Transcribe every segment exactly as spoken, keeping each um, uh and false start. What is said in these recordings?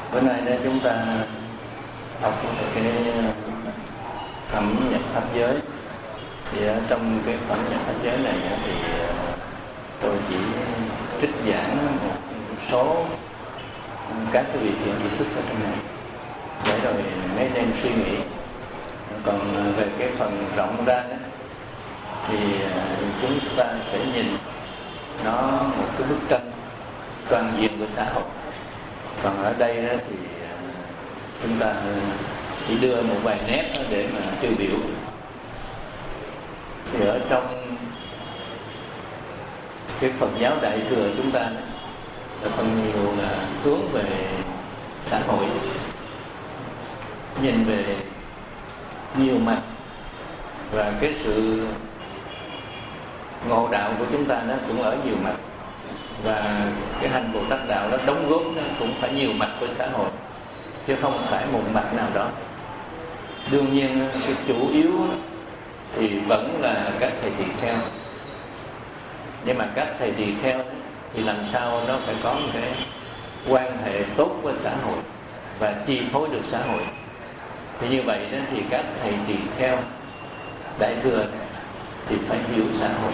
Bữa nay đó chúng ta học cái phẩm nhập pháp giới. Thì ở trong cái phẩm nhập pháp giới này thì tôi chỉ trích giảng một số các cái vị thiện vị thức ở trong này để rồi mấy em suy nghĩ. Còn về cái phần rộng ra đó, thì chúng ta sẽ nhìn nó một cái bức tranh toàn diện của xã hội. Còn ở đây đó thì chúng ta chỉ đưa một vài nét để mà tiêu biểu. Thì ở trong cái Phật giáo Đại thừa chúng ta là phần nhiều là hướng về xã hội, nhìn về nhiều mặt, và cái sự ngộ đạo của chúng ta nó cũng ở nhiều mặt, và cái hành Bồ Tát đạo nó đóng góp nó cũng phải nhiều mặt của xã hội, chứ không phải một mặt nào đó. Đương nhiên cái chủ yếu thì vẫn là các thầy tỳ kheo, nhưng mà các thầy tỳ kheo thì làm sao nó phải có một cái quan hệ tốt với xã hội và chi phối được xã hội. Thì như vậy đó thì các thầy tỳ kheo Đại thừa thì phải hiểu xã hội.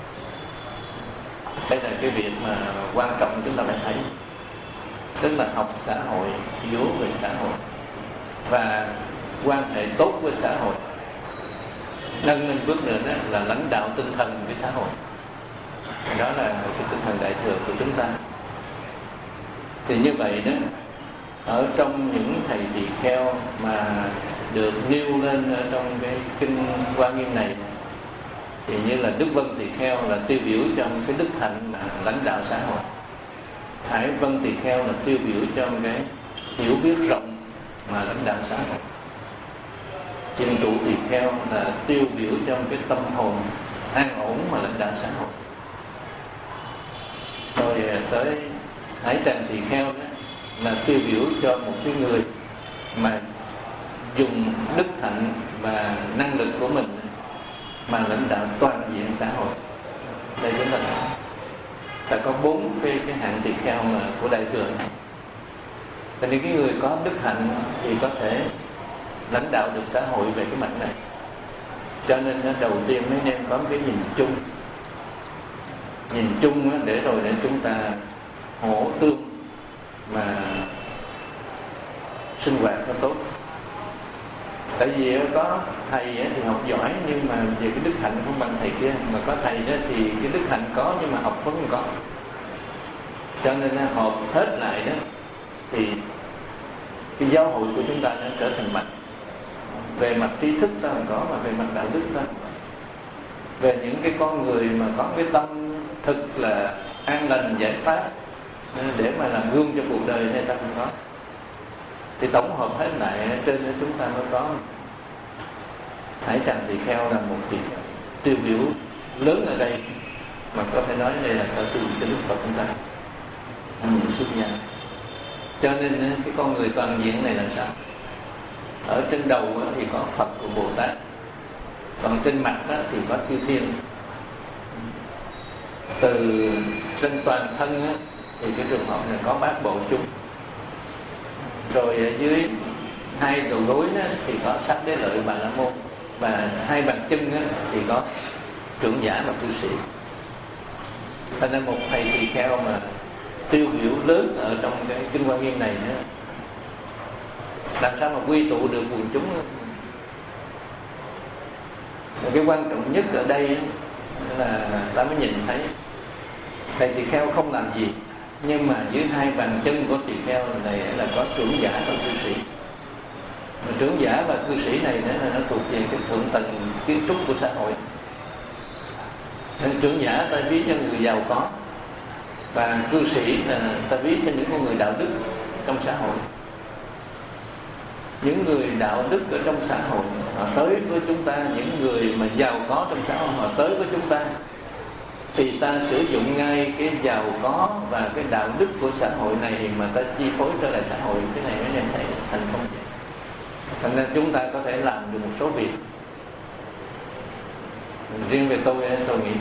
Đây là cái việc mà quan trọng chúng ta phải thấy, tức là học xã hội, hiểu về xã hội và quan hệ tốt với xã hội. Nâng lên bước nữa đó là lãnh đạo tinh thần với xã hội. Đó là cái tinh thần Đại thừa của chúng ta. Thì như vậy đó, ở trong những thầy tỳ kheo mà được nêu lên ở trong cái kinh Hoa Nghiêm này, thì như là Đức Vân Tỳ Kheo là tiêu biểu trong cái đức hạnh mà lãnh đạo xã hội. Hải Vân Tỳ Kheo là tiêu biểu trong cái hiểu biết rộng mà lãnh đạo xã hội. Chiêm Trụ Tỳ Kheo là tiêu biểu trong cái tâm hồn an ổn mà lãnh đạo xã hội. Rồi tới Hải Trần Tỳ Kheo đó là tiêu biểu cho một cái người mà dùng đức hạnh và năng lực của mình mà lãnh đạo toàn diện xã hội. Đây chính là ta có bốn cái cái hạng tỳ kheo mà của Đại thừa này. Tại vì cái người có đức hạnh thì có thể lãnh đạo được xã hội về cái mặt này. Cho nên đầu tiên mấy nên có cái nhìn chung, nhìn chung để rồi để chúng ta hỗ tương mà sinh hoạt nó tốt. Tại vì có thầy thì học giỏi nhưng mà về cái đức hạnh không bằng thầy kia, mà có thầy đó thì cái đức hạnh có nhưng mà học vẫn không có. Cho nên hợp hết lại đó thì cái giáo hội của chúng ta nó trở thành mạnh. Về mặt trí thức ta có, mà về mặt đạo đức ta về những cái con người mà có cái tâm thực là an lành giải thoát để mà làm gương cho cuộc đời này ta không có. Thì tổng hợp hết lại trên chúng ta mới có Hải Trần Tỳ Kheo là một vị tiêu biểu lớn ở đây, mà có thể nói đây là cả từ cái Đức Phật chúng ta những xuất gia. Cho nên cái con người toàn diện này là sao? Ở trên đầu thì có Phật của Bồ Tát, còn trên mặt thì có chư thiên. Từ trên toàn thân thì cái trường hợp này có bát bộ chung. Rồi ở dưới hai đầu gối thì có Sắc Đế Lợi Bà La Môn, và hai bàn chân thì có trưởng giả và cư sĩ. Thành ra một thầy tỳ kheo mà tiêu biểu lớn ở trong cái kinh Hoa Nghiêm này nữa, làm sao mà quy tụ được quần chúng. Cái quan trọng nhất ở đây là ta mới nhìn thấy thầy tỳ kheo không làm gì, nhưng mà dưới hai bàn chân của tỳ kheo này là có trưởng giả và cư sĩ. Mà trưởng giả và cư sĩ này là nó thuộc về cái thượng tầng kiến trúc của xã hội. Nên trưởng giả ta ví cho người giàu có, và cư sĩ là ta ví cho những con người đạo đức trong xã hội. Những người đạo đức ở trong xã hội họ tới với chúng ta, những người mà giàu có trong xã hội họ tới với chúng ta, thì ta sử dụng ngay cái giàu có và cái đạo đức của xã hội này mà ta chi phối trở lại xã hội. Cái này mới nhận thấy thành công. Thành ra chúng ta có thể làm được một số việc. Riêng về tôi, tôi nghĩ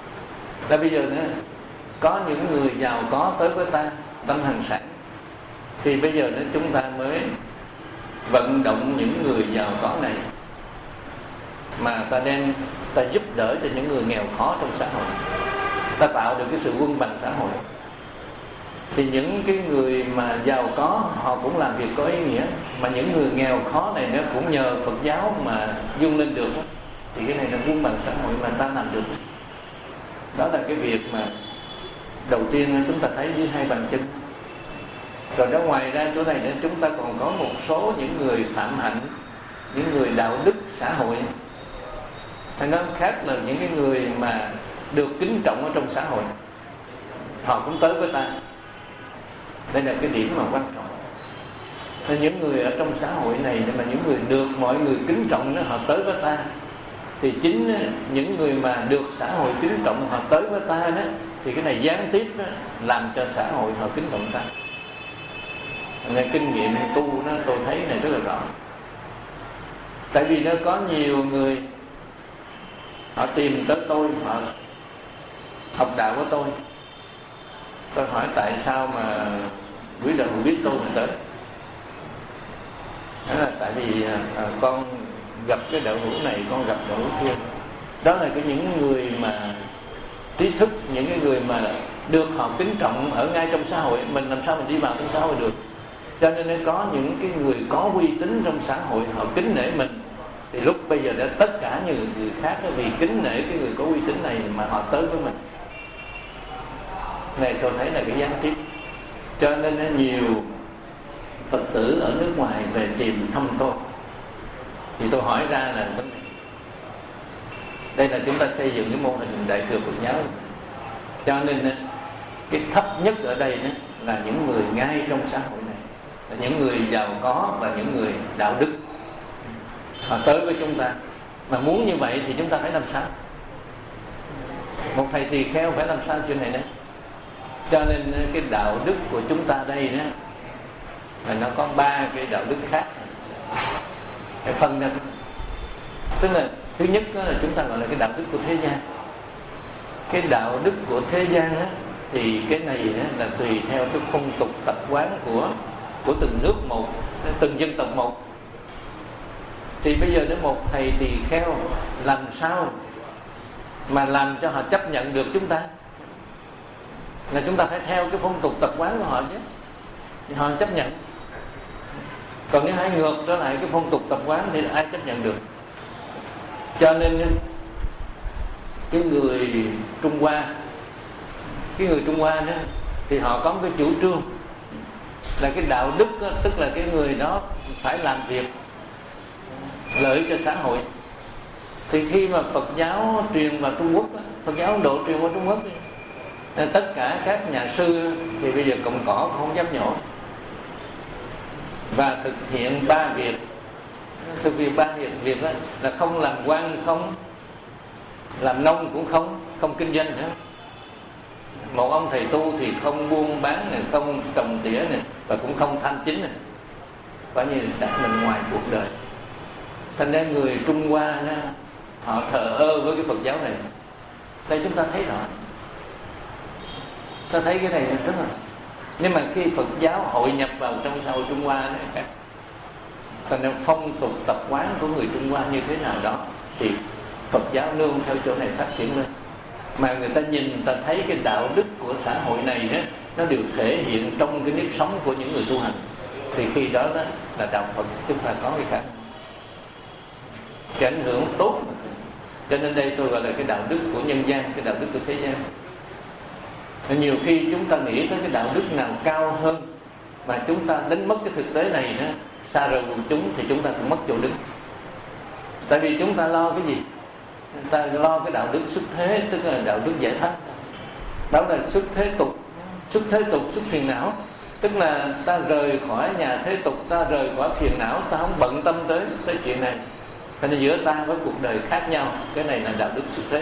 là bây giờ nữa có những người giàu có tới với ta, tâm hành sản, Thì bây giờ nên chúng ta mới vận động những người giàu có này, mà ta đem ta giúp đỡ cho những người nghèo khó trong xã hội, ta tạo được cái sự quân bằng xã hội. Thì những cái người mà giàu có họ cũng làm việc có ý nghĩa, mà những người nghèo khó này nó cũng nhờ Phật giáo mà vươn lên được. Thì cái này là quân bằng xã hội mà ta làm được. Đó là cái việc mà đầu tiên chúng ta thấy với hai bàn chân. Rồi đó, ngoài ra chỗ này chúng ta còn có một số những người phạm hạnh, những người đạo đức xã hội. Hay nói khác là những cái người mà được kính trọng ở trong xã hội, họ cũng tới với ta. Đây là cái điểm mà quan trọng. Nên những người ở trong xã hội này, mà những người được mọi người kính trọng đó, họ tới với ta. Thì chính những người mà được xã hội kính trọng họ tới với ta đó, thì cái này gián tiếp đó, làm cho xã hội họ kính trọng ta. Nên kinh nghiệm tu nó tôi thấy này rất là rõ. Tại vì nó có nhiều người họ tìm tới tôi, họ học đạo của tôi. Tôi hỏi tại sao mà quý đạo hữu biết tôi mà tới. Đó là tại vì à, con gặp cái đạo hữu này, con gặp đạo hữu kia. Đó là cái những người mà trí thức, những cái người mà được họ kính trọng ở ngay trong xã hội. Mình làm sao mình đi vào trong xã hội được. Cho nên nó có những cái người có uy tín trong xã hội, họ kính nể mình. Thì lúc bây giờ đã tất cả những người khác vì kính nể cái người có uy tín này mà họ tới với mình. Này tôi thấy là cái gián tiếp. Cho nên nhiều Phật tử ở nước ngoài về tìm thăm tôi, thì tôi hỏi ra là vấn đề. Đây là chúng ta xây dựng cái mô hình Đại thừa Phật giáo. Cho nên cái thấp nhất ở đây là những người ngay trong xã hội này, là những người giàu có và những người đạo đức. Họ tới với chúng ta. Mà muốn như vậy thì chúng ta phải làm sao? Một thầy tỳ kheo phải làm sao chuyện này đấy. Cho nên cái đạo đức của chúng ta đây đó, là nó có ba cái đạo đức khác. Cái phân ra, tức là thứ nhất là chúng ta gọi là cái đạo đức của thế gian. Cái đạo đức của thế gian đó, thì cái này đó là tùy theo cái phong tục tập quán của của từng nước một, từng dân tộc một. Thì bây giờ đến một thầy tỳ kheo làm sao mà làm cho họ chấp nhận được chúng ta? Là chúng ta phải theo cái phong tục tập quán của họ chứ, thì họ chấp nhận. Còn nếu hãy ngược trở lại cái phong tục tập quán thì ai chấp nhận được? Cho nên cái người Trung Hoa, cái người Trung Hoa đó, thì họ có một cái chủ trương là cái đạo đức đó, tức là cái người đó phải làm việc lợi cho xã hội. Thì khi mà Phật giáo truyền vào Trung Quốc, Phật giáo Ấn Độ truyền vào Trung Quốc, nên tất cả các nhà sư thì bây giờ cọng cỏ không dám nhổ, và thực hiện ba việc. Thực hiện ba việc, việc đó là không làm quan, không làm nông, cũng không không kinh doanh nữa. Một ông thầy tu thì không buôn bán này, không trồng tỉa này, và cũng không tham chính này, coi như đặt mình ngoài cuộc đời. Thành ra người Trung Hoa đó, họ thờ ơ với cái Phật giáo này. Đây chúng ta thấy rõ, ta thấy cái này rất là. Nhưng mà khi Phật giáo hội nhập vào trong xã hội Trung Hoa này, thành ra phong tục tập quán của người Trung Hoa như thế nào đó, thì Phật giáo nương theo chỗ này phát triển lên. Mà người ta nhìn, người ta thấy cái đạo đức của xã hội này đó, nó đều thể hiện trong cái nếp sống của những người tu hành. Thì khi đó, đó là đạo Phật chúng ta có cái khả năng, cái ảnh hưởng tốt. Cho nên đây tôi gọi là cái đạo đức của nhân gian, cái đạo đức của thế gian. Nhiều khi chúng ta nghĩ tới cái đạo đức nào cao hơn, mà chúng ta đánh mất cái thực tế này đó, xa rời quần chúng, thì chúng ta cũng mất chỗ đứng. Tại vì chúng ta lo cái gì? Chúng ta lo cái đạo đức xuất thế, tức là đạo đức giải thoát. Đó là xuất thế tục. Xuất thế tục, xuất phiền não. Tức là ta rời khỏi nhà thế tục, ta rời khỏi phiền não, ta không bận tâm tới tới chuyện này. Cho nên giữa ta với cuộc đời khác nhau. Cái này là đạo đức xuất thế.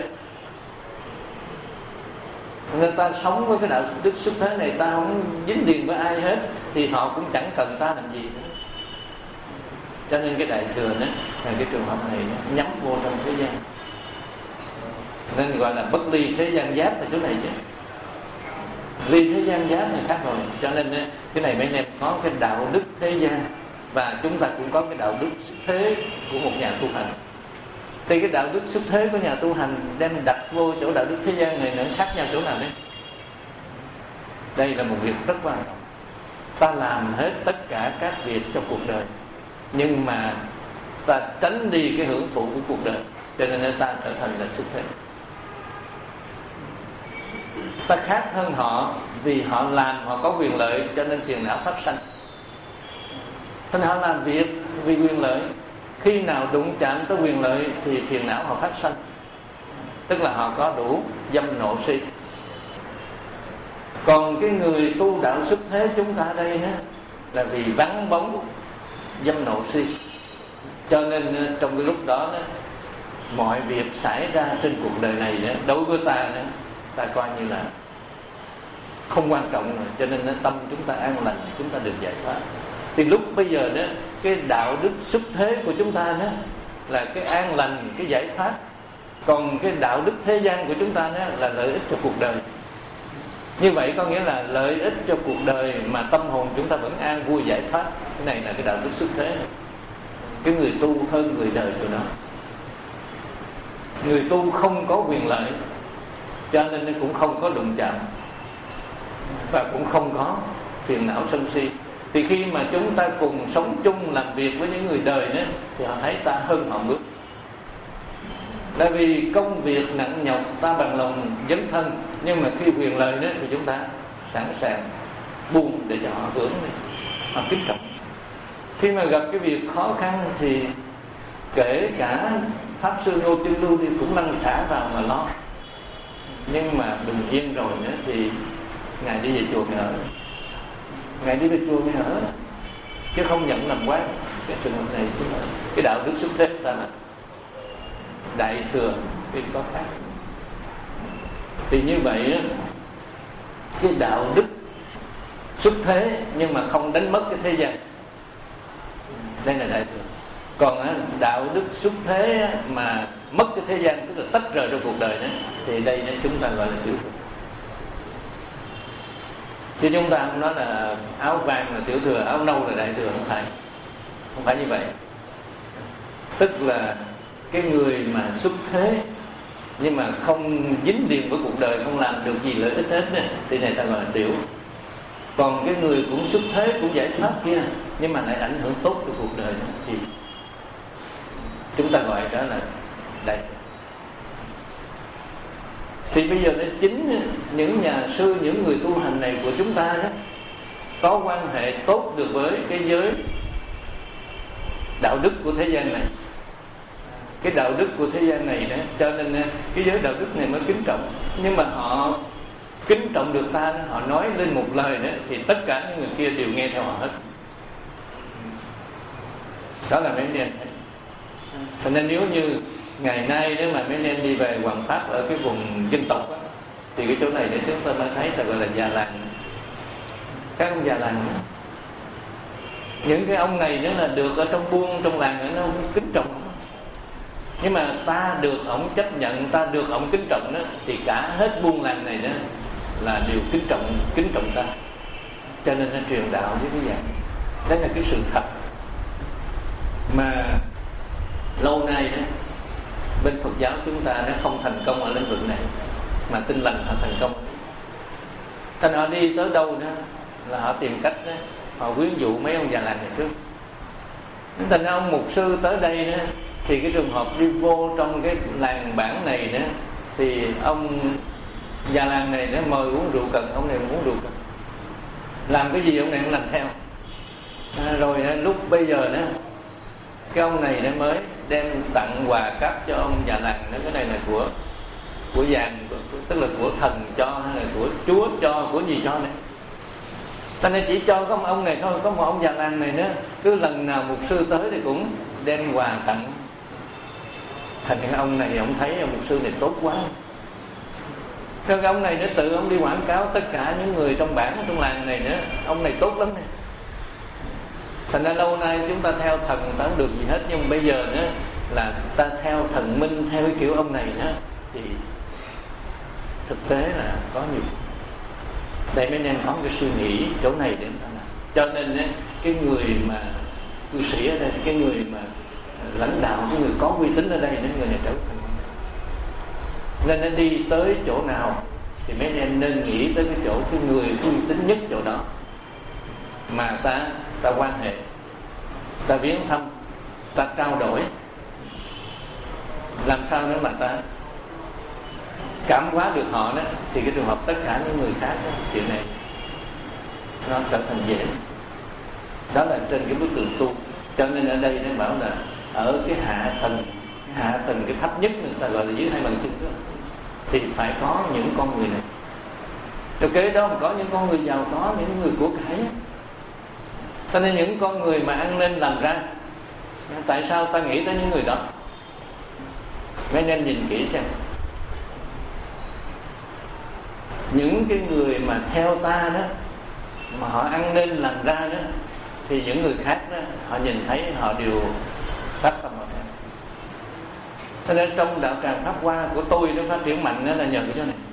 Nên ta sống với cái đạo đức xuất thế này, ta không dính liền với ai hết, thì họ cũng chẳng cần ta làm gì nữa. Cho nên cái Đại thừa đó, cái trường hợp này nó nhắm vô trong thế gian, nên gọi là bất ly thế gian giáp là chỗ này chứ. ly thế gian giá thì khác rồi. Cho nên cái này mấy anh em có cái đạo đức thế gian, và chúng ta cũng có cái đạo đức xuất thế của một nhà tu hành. Thì cái đạo đức xuất thế của nhà tu hành đem đặt vô chỗ đạo đức thế gian này nó khác nhau chỗ nào đấy? Đây là một việc rất quan trọng. Ta làm hết tất cả các việc trong cuộc đời, nhưng mà ta tránh đi cái hưởng thụ của cuộc đời, cho nên ta trở thành là xuất thế. Ta khác hơn họ vì họ làm, họ có quyền lợi, cho nên phiền não phát sanh. Nên họ làm việc vì quyền lợi, khi nào đụng chạm tới quyền lợi thì phiền não họ phát sanh, tức là họ có đủ dâm nộ si. Còn cái người tu đạo xuất thế chúng ta đây đó, là vì vắng bóng dâm nộ si, cho nên trong cái lúc đó, đó mọi việc xảy ra trên cuộc đời này đó, đối với ta đó, ta coi như là không quan trọng rồi. Cho nên tâm chúng ta an lành, chúng ta được giải thoát. Thì lúc bây giờ đó, cái đạo đức xuất thế của chúng ta đó là cái an lành, cái giải thoát. Còn cái đạo đức thế gian của chúng ta đó là lợi ích cho cuộc đời. Như vậy có nghĩa là lợi ích cho cuộc đời mà tâm hồn chúng ta vẫn an vui giải thoát. Cái này là cái đạo đức xuất thế. Cái người tu hơn người đời của nó. Người tu không có quyền lợi, cho nên cũng không có đụng chạm, và cũng không có phiền não sân si. Thì khi mà chúng ta cùng sống chung làm việc với những người đời đó, thì họ thấy ta hơn họ bước. Là vì công việc nặng nhọc ta bằng lòng dấn thân, nhưng mà khi quyền lợi đó thì chúng ta sẵn sàng buông để cho họ hưởng, họ kính trọng. Khi mà gặp cái việc khó khăn thì kể cả Pháp Sư Ngô Chân Lưu thì cũng lăn xả vào mà lo. Nhưng mà bình yên rồi nữa thì Ngài đi về chùa Ngài ở. Ngài đi về chùa Ngài ở, chứ không nhận làm quán. Cái trường hợp này cũng là cái đạo đức xuất thế ta là đại thừa, cái có khác. Thì như vậy cái đạo đức xuất thế nhưng mà không đánh mất cái thế gian, đây là đại thừa. Còn đạo đức xuất thế mà mất cái thế gian, tức là tách rời trong cuộc đời đó, thì đây chúng ta gọi là tiểu thừa. Chứ chúng ta không nói là áo vàng là tiểu thừa, áo nâu là đại thừa, không phải. Không phải như vậy. Tức là cái người mà xuất thế nhưng mà không dính liền với cuộc đời, không làm được gì lợi ích hết này, thì này ta gọi là tiểu. Còn cái người cũng xuất thế, cũng giải thoát kia, nhưng mà lại ảnh hưởng tốt cho cuộc đời đó, thì chúng ta gọi đó là đại. Thì bây giờ nó chính những nhà sư, những người tu hành này của chúng ta đó có quan hệ tốt được với cái giới đạo đức của thế gian này. Cái đạo đức của thế gian này đó, cho nên cái giới đạo đức này mới kính trọng. Nhưng mà họ kính trọng được ta, họ nói lên một lời đó, thì tất cả những người kia đều nghe theo họ hết. Đó là mấy anh em. Cho nên nếu như ngày nay nếu mà mấy anh em đi về Hoàng Pháp ở cái vùng dân tộc đó, thì cái chỗ này để chúng ta mới thấy ta gọi là già làng. Các ông già làng đó, những cái ông này nữa là được ở trong buôn, trong làng nó kính trọng. Nhưng mà ta được ông chấp nhận, ta được ông kính trọng đó, thì cả hết buôn làng này đó là đều kính trọng, kính trọng ta. Cho nên nó truyền đạo với cái dạng. Đó là cái sự thật mà lâu nay đó bên Phật giáo chúng ta nó không thành công ở lĩnh vực này, mà Tin Lành họ thành công. Thành họ đi tới đâu đó là họ tìm cách đó, họ quyến dụ mấy ông già làng này trước. Thành ra ông mục sư tới đây đó, thì cái trường hợp đi vô trong cái làng bản này đó, thì ông già làng này nó mời uống rượu cần, ông này uống rượu cần, làm cái gì ông này cũng làm theo. À, rồi lúc bây giờ đó cái ông này nó mới đem tặng quà cáp cho ông già làng đó. Cái này là của của vàng, tức là của thần cho, hay là của Chúa cho, của gì cho này. Cho nên chỉ cho có một ông này thôi, có một ông già làng này nữa, cứ lần nào mục sư tới thì cũng đem quà tặng. Thành cái ông này ông thấy ông mục sư này tốt quá, cho cái ông này nó tự ông đi quảng cáo tất cả những người trong bản, trong làng này nữa, ông này tốt lắm này. Thành ra lâu nay chúng ta theo thần ta không được gì hết, nhưng bây giờ nữa là ta theo thần minh, theo cái kiểu ông này nữa, thì thực tế là có nhiều. Đây mấy anh có cái suy nghĩ chỗ này để ta làm. Cho nên ấy, cái người mà cư sĩ ở đây, cái người mà lãnh đạo, cái người có uy tín ở đây, nên người này trở thành. Nên nó đi tới chỗ nào thì mấy em nên nghĩ tới cái chỗ cái người uy tín nhất chỗ đó mà ta ta quan hệ, ta viếng thăm, ta trao đổi, làm sao nữa mà ta cảm hóa được họ đó, thì cái trường hợp tất cả những người khác đó, chuyện này nó trở thành dễ. Đó là trên cái bức tường tu. Cho nên ở đây nó bảo là ở cái hạ tầng, cái hạ tầng cái thấp nhất người ta gọi là dưới hai bàn chân đó, thì phải có những con người này. Rồi kế đó mà có những con người giàu có, những người của cải. Cho nên những con người mà ăn nên làm ra, tại sao ta nghĩ tới những người đó? Mấy nên nhìn kỹ xem. Những cái người mà theo ta đó, mà họ ăn nên làm ra đó, thì những người khác đó, họ nhìn thấy họ đều phát tâm vào theo. Cho nên trong đạo tràng Pháp Hoa của tôi nó phát triển mạnh đó là nhờ cái chỗ này.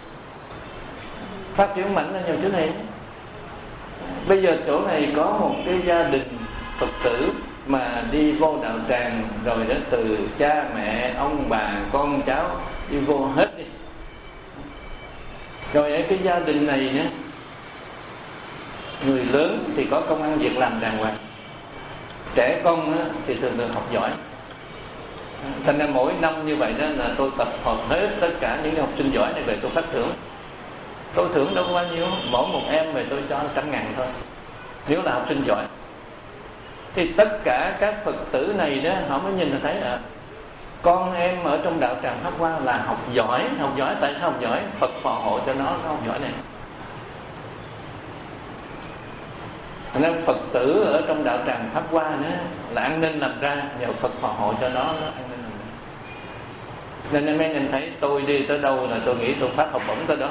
Phát triển mạnh là nhờ chỗ này. Bây giờ chỗ này có một cái gia đình Phật tử mà đi vô đạo tràng rồi đó, từ cha mẹ, ông bà, con cháu đi vô hết đi. Rồi ở cái gia đình này nhé, người lớn thì có công ăn việc làm đàng hoàng, trẻ con á, thì thường thường học giỏi. Thành ra mỗi năm như vậy đó là tôi tập hợp hết tất cả những học sinh giỏi này về tôi phát thưởng. Tôi thưởng đâu có bao nhiêu, mỗi một em về tôi cho trăm ngàn thôi, nếu là học sinh giỏi. Thì tất cả các Phật tử này đó, họ mới nhìn là thấy à, con em ở trong đạo tràng Pháp Hoa là học giỏi. Học giỏi, tại sao học giỏi? Phật phò hộ cho nó, nó học giỏi này. Nên Phật tử ở trong đạo tràng Pháp Hoa nữa là ăn nên làm ra, nhờ Phật phò hộ cho nó, nó ăn nên làm ra. Nên mấy anh thấy tôi đi tới đâu là tôi nghĩ tôi phát học bổng tới đó.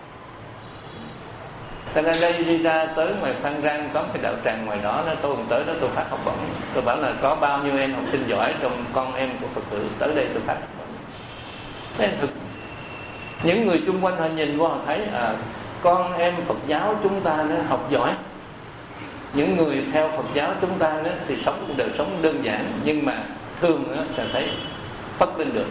Cho nên đây đi ra tới ngoài Phan Rang có cái đạo tràng ngoài đó, nó tôi tới đó tôi phát học bổng. Tôi bảo là có bao nhiêu em học sinh giỏi trong con em của Phật tử, tới đây tôi phát học bổng. Nên thực những người chung quanh họ nhìn qua họ thấy à, con em Phật giáo chúng ta nó học giỏi. Những người theo Phật giáo chúng ta đó, thì sống đời sống đơn giản, nhưng mà thường đó, sẽ thấy phất lên được.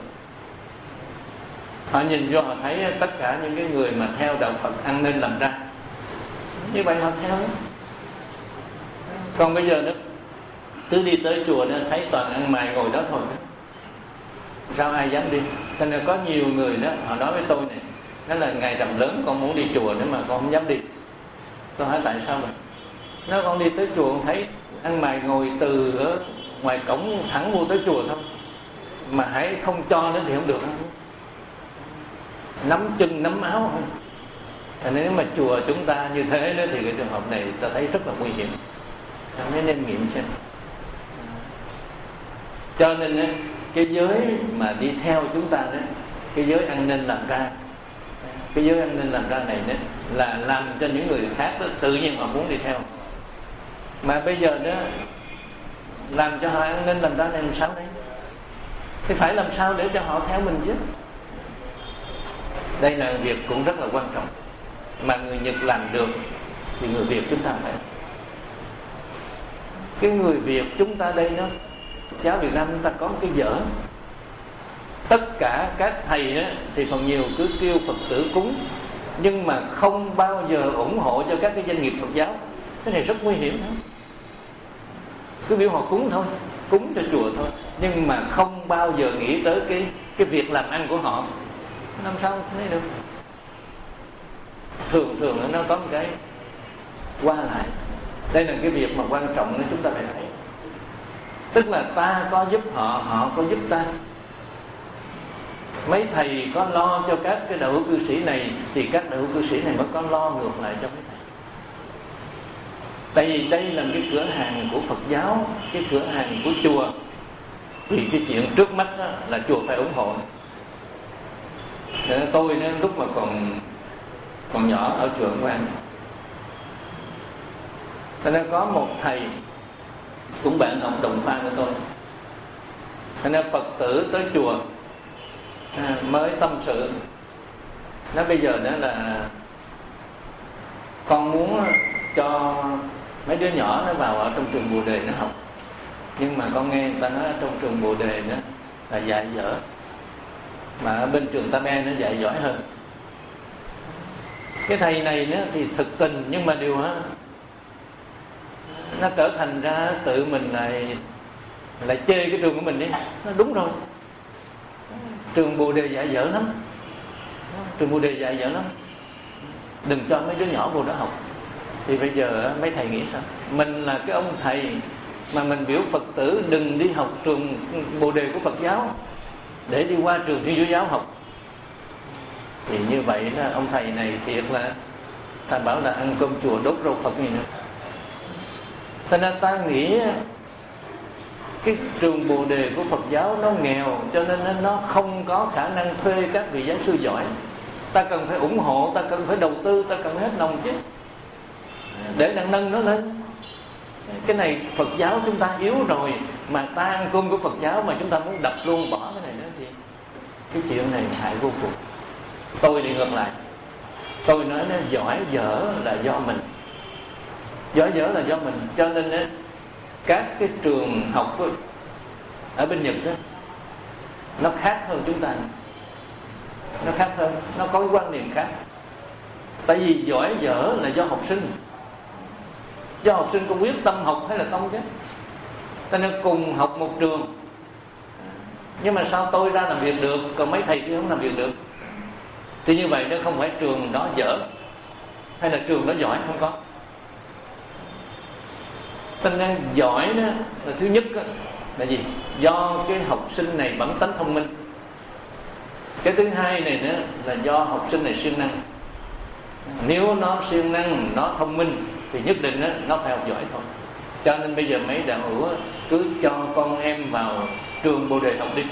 Họ nhìn vô họ thấy tất cả những cái người mà theo đạo Phật ăn nên làm ra, như vậy họ theo đó. Còn bây giờ đó, cứ đi tới chùa đó, thấy toàn ăn mày ngồi đó thôi, sao ai dám đi? Cho nên có nhiều người đó, họ nói với tôi này, đó là ngày rằm lớn con muốn đi chùa nữa mà con không dám đi. Tôi hỏi tại sao vậy? Nó con đi tới chùa con thấy ăn mày ngồi từ ở ngoài cổng thẳng vô tới chùa thôi, mà hãy không cho nữa thì không được. Nắm chân nắm áo không. Nếu mà chùa chúng ta như thế đó, thì cái trường hợp này ta thấy rất là nguy hiểm. Mới nên nghiệm xem. Cho nên cái giới mà đi theo chúng ta đó, cái giới ăn nên làm ra, cái giới ăn nên làm ra này đó, là làm cho những người khác đó, tự nhiên họ muốn đi theo. Mà bây giờ đó làm cho họ ăn nên làm ra này làm sao đây? Thì phải làm sao để cho họ theo mình chứ. Đây là việc cũng rất là quan trọng, mà người Nhật làm được thì người Việt chúng ta phải. Cái người Việt chúng ta đây đó, Phật giáo Việt Nam chúng ta có một cái dở. Tất cả các thầy đó, thì phần nhiều cứ kêu Phật tử cúng, nhưng mà không bao giờ ủng hộ cho các cái doanh nghiệp Phật giáo. Cái này rất nguy hiểm đó. Cứ biểu họ cúng thôi, cúng cho chùa thôi, nhưng mà không bao giờ nghĩ tới cái cái việc làm ăn của họ. Làm sao thế được? Thường thường nó có một cái qua lại. Đây là cái việc mà quan trọng nên chúng ta phải thấy. Tức là ta có giúp họ, họ có giúp ta. Mấy thầy có lo cho các cái đạo hữu cư sĩ này, thì các đạo hữu cư sĩ này mới có lo ngược lại cho mấy thầy. Tại vì đây là cái cửa hàng của Phật giáo, cái cửa hàng của chùa, thì cái chuyện trước mắt đó là chùa phải ủng hộ. Nên tôi đó, lúc mà còn còn nhỏ ở chùa của anh, cho nên có một thầy cũng bạn học đồng pha của tôi, cho nên Phật tử tới chùa à, mới tâm sự, nó bây giờ đó là con muốn cho mấy đứa nhỏ nó vào ở trong trường Bồ Đề nó học, nhưng mà con nghe người ta nói ở trong trường Bồ Đề nó là dạy dở, mà ở bên trường Ta Me nó dạy giỏi hơn. Cái thầy này nó thì thực tình, nhưng mà điều đó, nó trở thành ra tự mình lại lại chê cái trường của mình đi. Nó đúng rồi, trường Bồ Đề dạy dở lắm, trường Bồ Đề dạy dở lắm, đừng cho mấy đứa nhỏ vô đó học. Thì bây giờ mấy thầy nghĩ sao? Mình là cái ông thầy mà mình biểu Phật tử đừng đi học trường Bồ Đề của Phật giáo, để đi qua trường Thiên Chúa giáo học. Thì như vậy đó, ông thầy này thiệt là ta bảo là ăn cơm chùa đốt rau Phật gì nữa. Cho nên ta nghĩ cái trường Bồ Đề của Phật giáo nó nghèo, cho nên nó không có khả năng thuê các vị giáo sư giỏi. Ta cần phải ủng hộ, ta cần phải đầu tư, ta cần hết lòng chứ, để nâng nâng nó lên. Cái này Phật giáo chúng ta yếu rồi, mà ta ăn cơm của Phật giáo mà chúng ta muốn đập luôn bỏ cái này nữa, thì cái chuyện này hại vô cùng. Tôi thì ngược lại, tôi nói nó giỏi dở là do mình, giỏi dở là do mình. Cho nên á, các cái trường học ở bên Nhật đó, nó khác hơn chúng ta, nó khác hơn, nó có cái quan niệm khác. Tại vì giỏi dở là do học sinh, do học sinh có quyết tâm học hay là không chứ. Ta nên cùng học một trường, nhưng mà sao tôi ra làm việc được, còn mấy thầy kia không làm việc được? Thì như vậy nó không phải trường đó dở hay là trường đó giỏi, không có. Ta nên giỏi đó là thứ nhất đó, là gì? Do cái học sinh này bản tánh thông minh. Cái thứ hai này nữa là do học sinh này siêng năng. Nếu nó siêng năng, nó thông minh thì nhất định đó, nó phải học giỏi thôi. Cho nên bây giờ mấy đạo hữu cứ cho con em vào trường Bồ Đề học đi,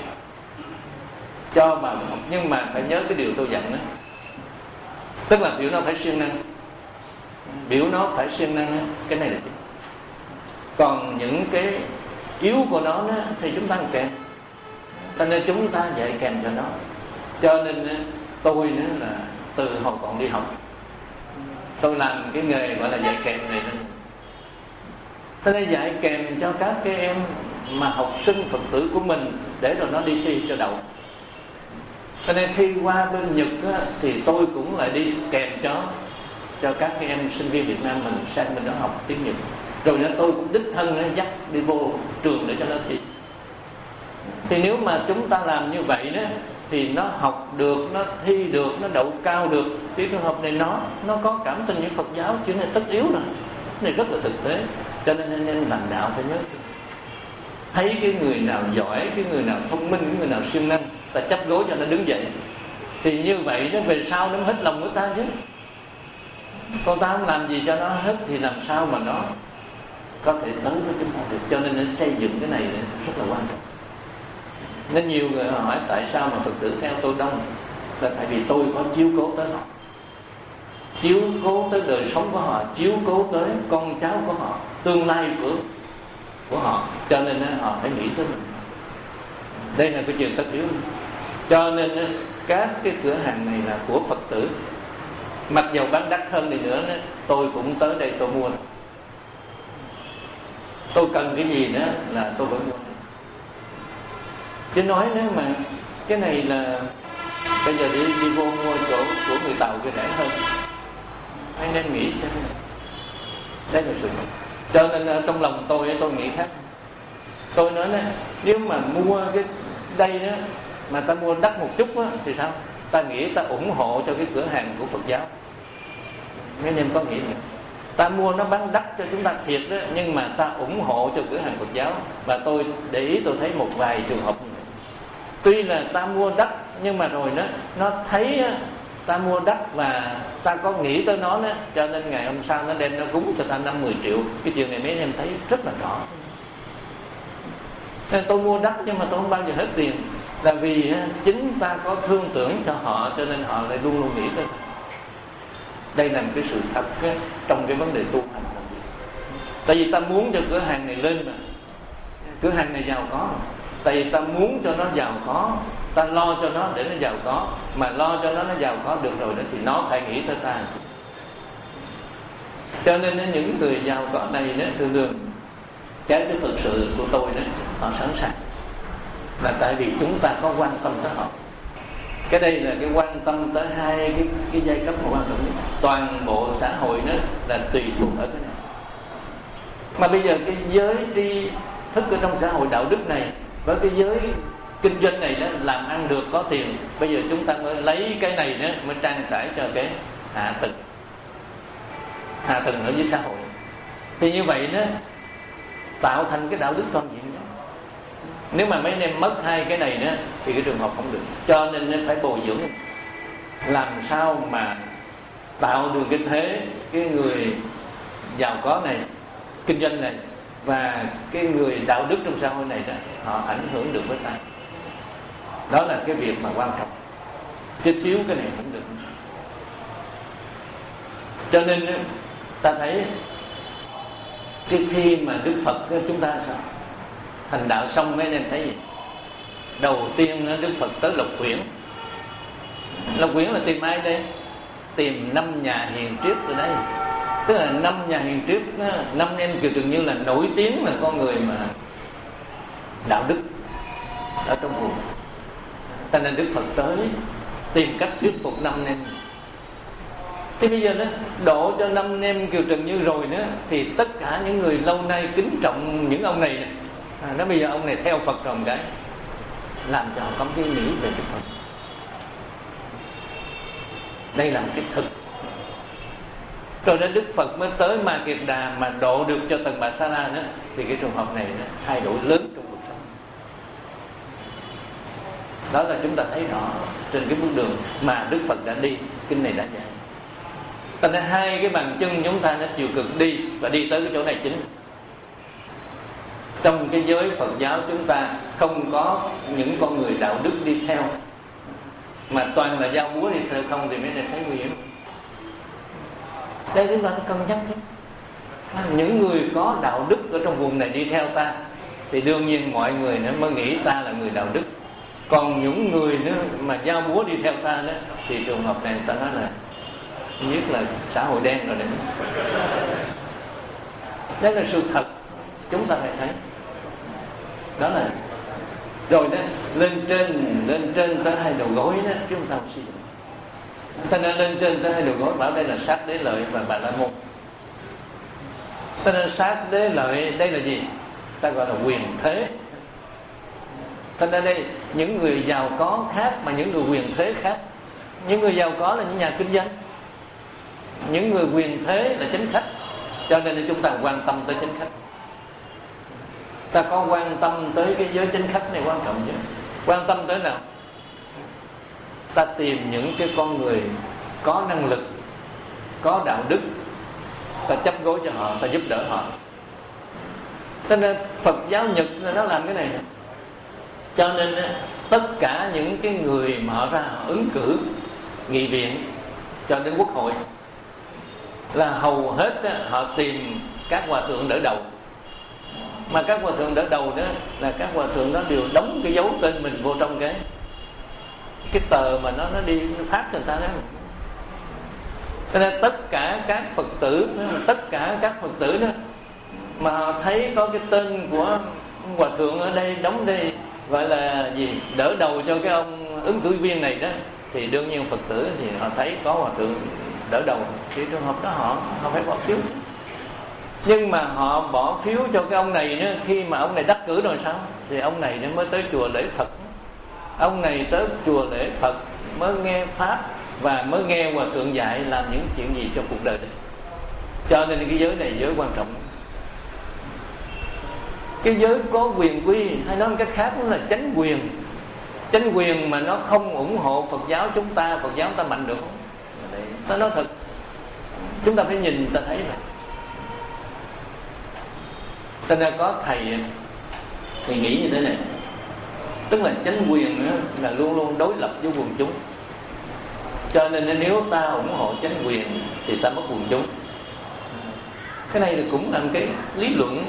cho vào học, nhưng mà phải nhớ cái điều tôi dặn đó. Tức là biểu nó phải siêng năng, biểu nó phải siêng năng, cái này là chính. Còn những cái yếu của nó đó, thì chúng ta kèm, cho nên chúng ta dạy kèm cho nó. Cho nên tôi nữa là từ hồi còn đi học, tôi làm cái nghề gọi là dạy kèm này đó. Cho nên dạy kèm cho các cái em mà học sinh Phật tử của mình, để rồi nó đi thi cho đậu. Cho nên khi qua bên Nhật á, thì tôi cũng lại đi kèm cho cho các cái em sinh viên Việt Nam mình sang bên đó học tiếng Nhật. Rồi đó tôi cũng đích thân nó dắt đi vô trường để cho nó thi. Thì nếu mà chúng ta làm như vậy đó, thì nó học được, nó thi được, nó đậu cao được. Thì trường hợp này nó nó có cảm tình với Phật giáo, chuyện này tất yếu rồi. Cái này rất là thực tế. Cho nên anh em làm đạo phải nhớ, thấy cái người nào giỏi, cái người nào thông minh, cái người nào siêng năng, ta chấp gối cho nó đứng dậy. Thì như vậy nó về sau nó hết lòng của ta chứ. Còn ta không làm gì cho nó hết thì làm sao mà nó có thể tới với chúng ta được. Cho nên nó xây dựng cái này rất là quan trọng. Nên nhiều người hỏi tại sao mà Phật tử theo tôi đông, là tại vì tôi có chiếu cố tới họ, chiếu cố tới đời sống của họ, chiếu cố tới con cháu của họ, tương lai của của họ. Cho nên họ phải nghĩ tới mình. Đây là cái chuyện tất yếu. Cho nên các cái cửa hàng này là của Phật tử. Mặc dầu bán đắt hơn đi nữa, tôi cũng tới đây tôi mua. Tôi cần cái gì nữa là tôi vẫn mua. Chứ nói nếu mà cái này là bây giờ đi đi vô mua chỗ của người Tàu cái rẻ hơn, anh nên nghĩ xem. Đây là sự thật. Cho nên trong lòng tôi tôi nghĩ khác. Tôi nói nè, nếu mà mua cái đây đó mà ta mua đắt một chút đó, thì sao? Ta nghĩ ta ủng hộ cho cái cửa hàng của Phật giáo. Mấy anh em có nghĩ vậy? Ta mua nó bán đắt cho chúng ta thiệt đó, nhưng mà ta ủng hộ cho cửa hàng Phật giáo. Và tôi để ý tôi thấy một vài trường hợp, tuy là ta mua đắt nhưng mà rồi nó nó thấy ta mua đắt và ta có nghĩ tới nó đó, cho nên ngày hôm sau nó đem nó cúng cho ta năm mười triệu. Cái chuyện này mấy anh em thấy rất là rõ. Nên tôi mua đắt nhưng mà tôi không bao giờ hết tiền, là vì chính ta có thương tưởng cho họ, cho nên họ lại luôn luôn nghĩ tới. Đây là một cái sự thật cái, trong cái vấn đề tu hành. Tại vì ta muốn cho cửa hàng này lên mà, cửa hàng này giàu có mà. Tại vì ta muốn cho nó giàu có, ta lo cho nó để nó giàu có. Mà lo cho nó nó giàu có được rồi đó, thì nó phải nghĩ tới ta. Cho nên những người giàu có này đó, thường thường cái cái phận sự của tôi đó họ sẵn sàng, là tại vì chúng ta có quan tâm tới họ. Cái đây là cái quan tâm tới hai cái cái giai cấp mà quan trọng nhất. Toàn bộ xã hội đó là tùy thuộc ở cái này. Mà bây giờ cái giới tri thức ở trong xã hội đạo đức này với cái giới kinh doanh này đó làm ăn được có tiền, bây giờ chúng ta mới lấy cái này đó mới trang trải cho cái hạ tầng hạ tầng ở dưới xã hội. Thì như vậy đó tạo thành cái đạo đức toàn diện đó. Nếu mà mấy anh em mất hai cái này đó thì cái trường học không được. Cho nên phải bồi dưỡng, làm sao mà tạo được cái thế cái người giàu có này, kinh doanh này và cái người đạo đức trong xã hội này đó họ ảnh hưởng được với ta. Đó là cái việc mà quan trọng, chứ thiếu cái này không được. Cho nên ta thấy cái khi mà Đức Phật chúng ta sao thành đạo xong mấy nên thấy gì? Đầu tiên Đức Phật tới Lộc Quyển. Lộc Quyển là tìm ai đây? Tìm năm nhà hiền triết từ đây. Tức là năm nhà hiền triết, năm em kiểu dường như là nổi tiếng là con người mà đạo đức ở trong vùng. Cho nên Đức Phật tới tìm cách thuyết phục năm em. Thế bây giờ đó độ cho năm em Kiều Trần Như rồi nữa thì tất cả những người lâu nay kính trọng những ông này, này à, nó bây giờ ông này theo Phật rồi một cái làm cho họ có cái nghĩ về Đức Phật. Đây là một cái thực. Rồi đó Đức Phật mới tới Ma Kiệt Đà mà độ được cho Tần Bà Sa La nữa, thì cái trường hợp này nó thay đổi lớn trong cuộc sống. Đó là chúng ta thấy rõ trên cái bước đường mà Đức Phật đã đi, kinh này đã dạy. Thành ra hai cái bàn chân chúng ta nó chịu cực đi và đi tới cái chỗ này chính. Trong cái giới Phật giáo chúng ta không có những con người đạo đức đi theo, mà toàn là dao búa đi theo không thì mới thấy nguy hiểm. Đây chúng ta cân nhắc chứ. Những người có đạo đức ở trong vùng này đi theo ta thì đương nhiên mọi người nữa mới nghĩ ta là người đạo đức. Còn những người nữa mà dao búa đi theo ta đó thì trường hợp này ta nói là nhất là xã hội đen rồi đấy. Đấy là sự thật, chúng ta phải thấy. Đó là rồi đó, lên trên lên trên tới hai đầu gối đó chúng ta suy. Cho nên lên trên tới hai đầu gối bảo đây là sát đế lợi và Bà La Môn. Cho nên sát đế lợi đây là gì? Ta gọi là quyền thế. Cho nên đây những người giàu có khác mà những người quyền thế khác. Những người giàu có là những nhà kinh doanh, những người quyền thế là chính khách. Cho nên chúng ta quan tâm tới chính khách. Ta có quan tâm tới cái giới chính khách này quan trọng chứ. Quan tâm tới nào? Ta tìm những cái con người có năng lực, có đạo đức, ta chấp gối cho họ, ta giúp đỡ họ. Cho nên Phật giáo Nhật nó làm cái này. Cho nên tất cả những cái người mà họ ra họ ứng cử nghị viện cho đến quốc hội là hầu hết họ tìm các hòa thượng đỡ đầu. Mà các hòa thượng đỡ đầu đó là các hòa thượng đó đều đóng cái dấu tên mình vô trong cái cái tờ mà nó nó đi nó phát cho người ta đó. Cho nên tất cả các Phật tử, tất cả các Phật tử đó mà họ thấy có cái tên của hòa thượng ở đây đóng đây gọi là gì đỡ đầu cho cái ông ứng cử viên này đó, thì đương nhiên Phật tử thì họ thấy có hòa thượng đỡ đầu thì trường hợp đó họ họ phải bỏ phiếu. Nhưng mà họ bỏ phiếu cho cái ông này nữa, khi mà ông này đắc cử rồi sao thì ông này nó mới tới chùa lễ Phật. Ông này tới chùa lễ Phật mới nghe pháp và mới nghe hòa thượng dạy làm những chuyện gì trong cuộc đời này. Cho nên cái giới này giới quan trọng. Cái giới có quyền quy, hay nói một cách khác nó là chánh quyền. Chánh quyền mà nó không ủng hộ Phật giáo chúng ta, Phật giáo ta mạnh được không? Ta nói thật, chúng ta phải nhìn ta thấy rồi. Cho nên có thầy thì nghĩ như thế này, tức là chánh quyền là luôn luôn đối lập với quần chúng. Cho nên nếu ta ủng hộ chánh quyền thì ta mất quần chúng. Cái này là cũng là một cái lý luận.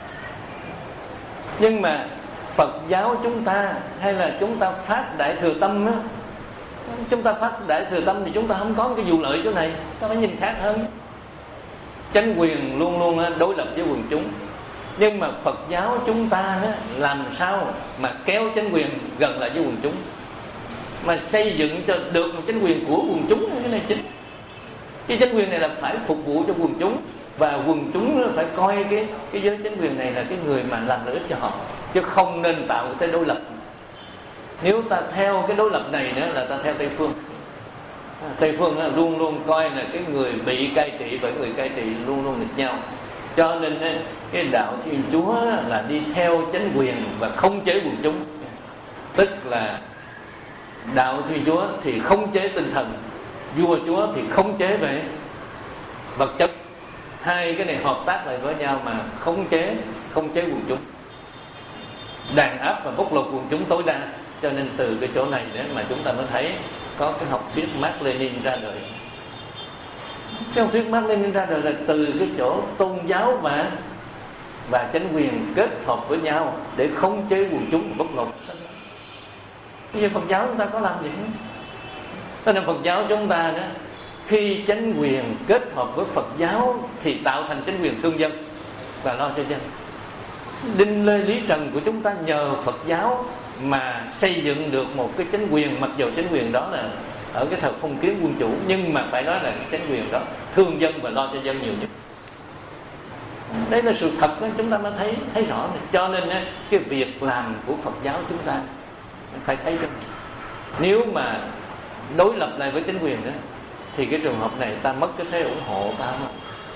Nhưng mà Phật giáo chúng ta hay là chúng ta phát Đại Thừa Tâm á, chúng ta phát Đại Thừa Tâm thì chúng ta không có cái vụ lợi chỗ này, ta phải nhìn khác hơn. chánh quyền luôn luôn đối lập với quần chúng. Nhưng mà Phật giáo chúng ta làm sao mà kéo chánh quyền gần lại với quần chúng, mà xây dựng cho được một chánh quyền của quần chúng, cái này chính. Cái chánh quyền này là phải phục vụ cho quần chúng, và quần chúng phải coi cái cái giới chánh quyền này là cái người mà làm lợi ích cho họ, chứ không nên tạo cái đối lập. Nếu ta theo cái đối lập này nữa là ta theo Tây phương. Tây phương luôn luôn coi là cái người bị cai trị và người cai trị luôn luôn nghịch nhau. Cho nên cái đạo Thiên Chúa là đi theo chánh quyền và khống chế quần chúng. Tức là đạo Thiên Chúa thì khống chế tinh thần, vua chúa thì khống chế về vật chất. Hai cái này hợp tác lại với nhau mà khống chế khống chế quần chúng, đàn áp và bóc lột quần chúng tối đa. Cho nên từ cái chỗ này đấy mà chúng ta mới thấy có cái học thuyết Mác Lênin ra đời. Cái học thuyết Mác Lênin ra đời là từ cái chỗ tôn giáo và và chánh quyền kết hợp với nhau để khống chế quần chúng và bóc lột. Bây giờ Phật giáo chúng ta có làm gì không? Cho nên Phật giáo chúng ta đó, khi chánh quyền kết hợp với Phật giáo thì tạo thành chánh quyền thương dân và lo cho dân. Đinh Lê Lý Trần của chúng ta nhờ Phật giáo mà xây dựng được một cái chánh quyền, mặc dù chánh quyền đó là ở cái thời phong kiến quân chủ, nhưng mà phải nói là cái chánh quyền đó thương dân và lo cho dân nhiều nhất. Đấy là sự thật đó, chúng ta mới thấy thấy rõ này. Cho nên cái việc làm của Phật giáo chúng ta phải thấy cho mình. Nếu mà đối lập lại với chánh quyền đó thì cái trường hợp này ta mất cái thế ủng hộ ta mà.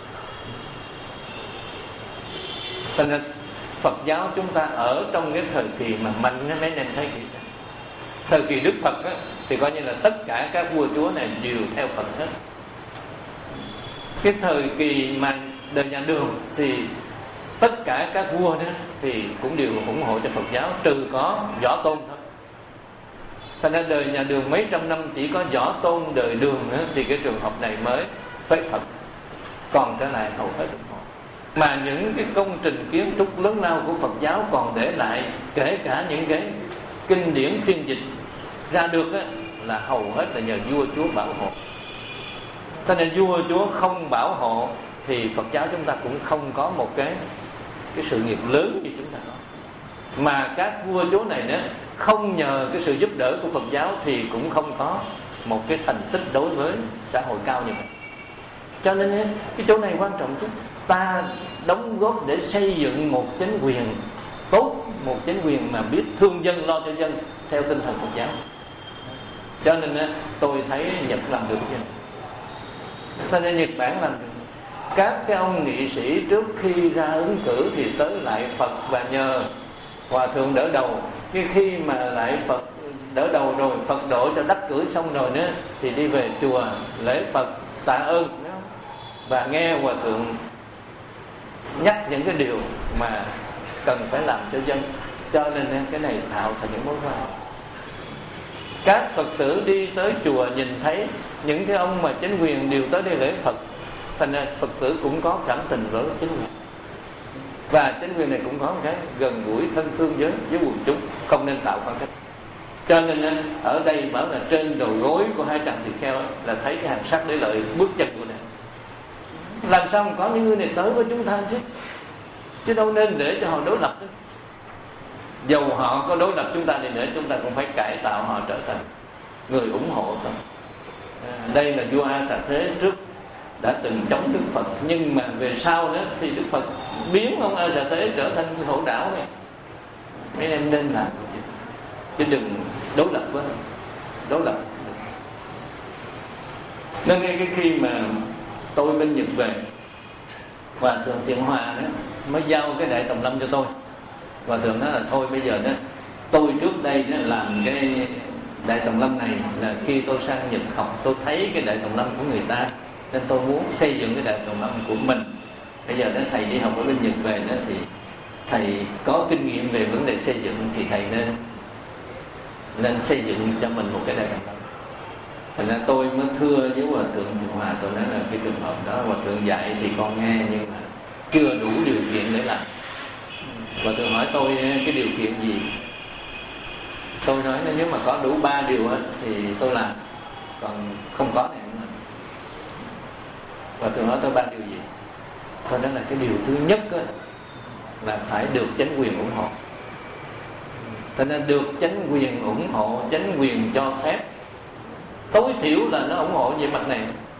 Cho nên Phật giáo chúng ta ở trong cái thời kỳ mà mạnh mấy năm thế kỷ, thời kỳ Đức Phật á, thì coi như là tất cả các vua chúa này đều theo Phật hết. Cái thời kỳ mà đời nhà Đường thì tất cả các vua đó thì cũng đều ủng hộ cho Phật giáo, trừ có Võ Tôn thôi. Thành ra đời nhà Đường mấy trăm năm chỉ có Võ Tôn đời Đường nữa, thì cái trường hợp này mới phế Phật, còn trở lại hầu hết ủng hộ. Mà những cái công trình kiến trúc lớn lao của Phật giáo còn để lại, kể cả những cái kinh điển phiên dịch ra được á, là hầu hết là nhờ vua chúa bảo hộ. Cho nên vua chúa không bảo hộ thì Phật giáo chúng ta cũng không có một cái cái sự nghiệp lớn như chúng ta có. Mà các vua chúa này nữa không nhờ cái sự giúp đỡ của Phật giáo thì cũng không có một cái thành tích đối với xã hội cao như vậy. Cho nên cái chỗ này quan trọng chứ. Ta đóng góp để xây dựng một chánh quyền tốt, một chánh quyền mà biết thương dân lo cho dân theo tinh thần Phật giáo. Cho nên tôi thấy Nhật làm được chứ. Cho nên Nhật Bản làm được. Các cái ông nghị sĩ trước khi ra ứng cử thì tới lại Phật và nhờ Hòa thượng đỡ đầu. Cái khi mà lại Phật đỡ đầu rồi, Phật độ cho đắc cử xong rồi nữa thì đi về chùa lễ Phật tạ ơn và nghe Hòa thượng nhắc những cái điều mà cần phải làm cho dân. Cho nên cái này tạo thành những mối quan hệ. Các Phật tử đi tới chùa nhìn thấy những cái ông mà chánh quyền đều tới đây lễ Phật, thành ra Phật tử cũng có cảm tình với chánh quyền. Và chánh quyền này cũng có một cái gần gũi thân thương với với quần chúng, không nên tạo khoảng cách. Cho nên ở đây bảo là trên đầu gối của hai tràng tỳ kheo là thấy cái hàng sắt để lợi bước chân của này. Làm sao mà có những người này tới với chúng ta chứ, chứ đâu nên để cho họ đối lập đó. Dầu họ có đối lập chúng ta thì nữa, chúng ta cũng phải cải tạo họ trở thành người ủng hộ thôi. À, đây là vua A Xà Thế trước đã từng chống Đức Phật, nhưng mà về sau đó thì Đức Phật biến ông A Xà Thế trở thành hộ đạo này. Mấy em nên làm chứ đừng đối lập với đối lập. Nên cái khi mà tôi bên Nhật về, Hòa thượng Thiện Hòa đó mới giao cái Đại Tòng Lâm cho tôi. Hòa thượng nói là thôi bây giờ đó, tôi trước đây đó làm cái Đại Tòng Lâm này là khi tôi sang Nhật học, tôi thấy cái Đại Tòng Lâm của người ta nên tôi muốn xây dựng cái Đại Tòng Lâm của mình. Bây giờ đó thầy đi học ở bên Nhật về đó thì thầy có kinh nghiệm về vấn đề xây dựng, thì thầy nên nên xây dựng cho mình một cái Đại Tòng Lâm. Thành ra tôi mới thưa với Hòa thượng Thiện Hòa, tôi nói là cái trường hợp đó Hòa thượng dạy thì con nghe, nhưng mà chưa đủ điều kiện để làm. Hòa thượng hỏi tôi cái điều kiện gì, tôi nói nếu mà có đủ ba điều hết thì tôi làm, còn không có này không làm. Hòa thượng hỏi tôi ba điều gì, Cho nên là cái điều thứ nhất á, là phải được chánh quyền ủng hộ. Cho nên được chánh quyền ủng hộ, chánh quyền cho phép, tối thiểu là nó ủng hộ về mặt này.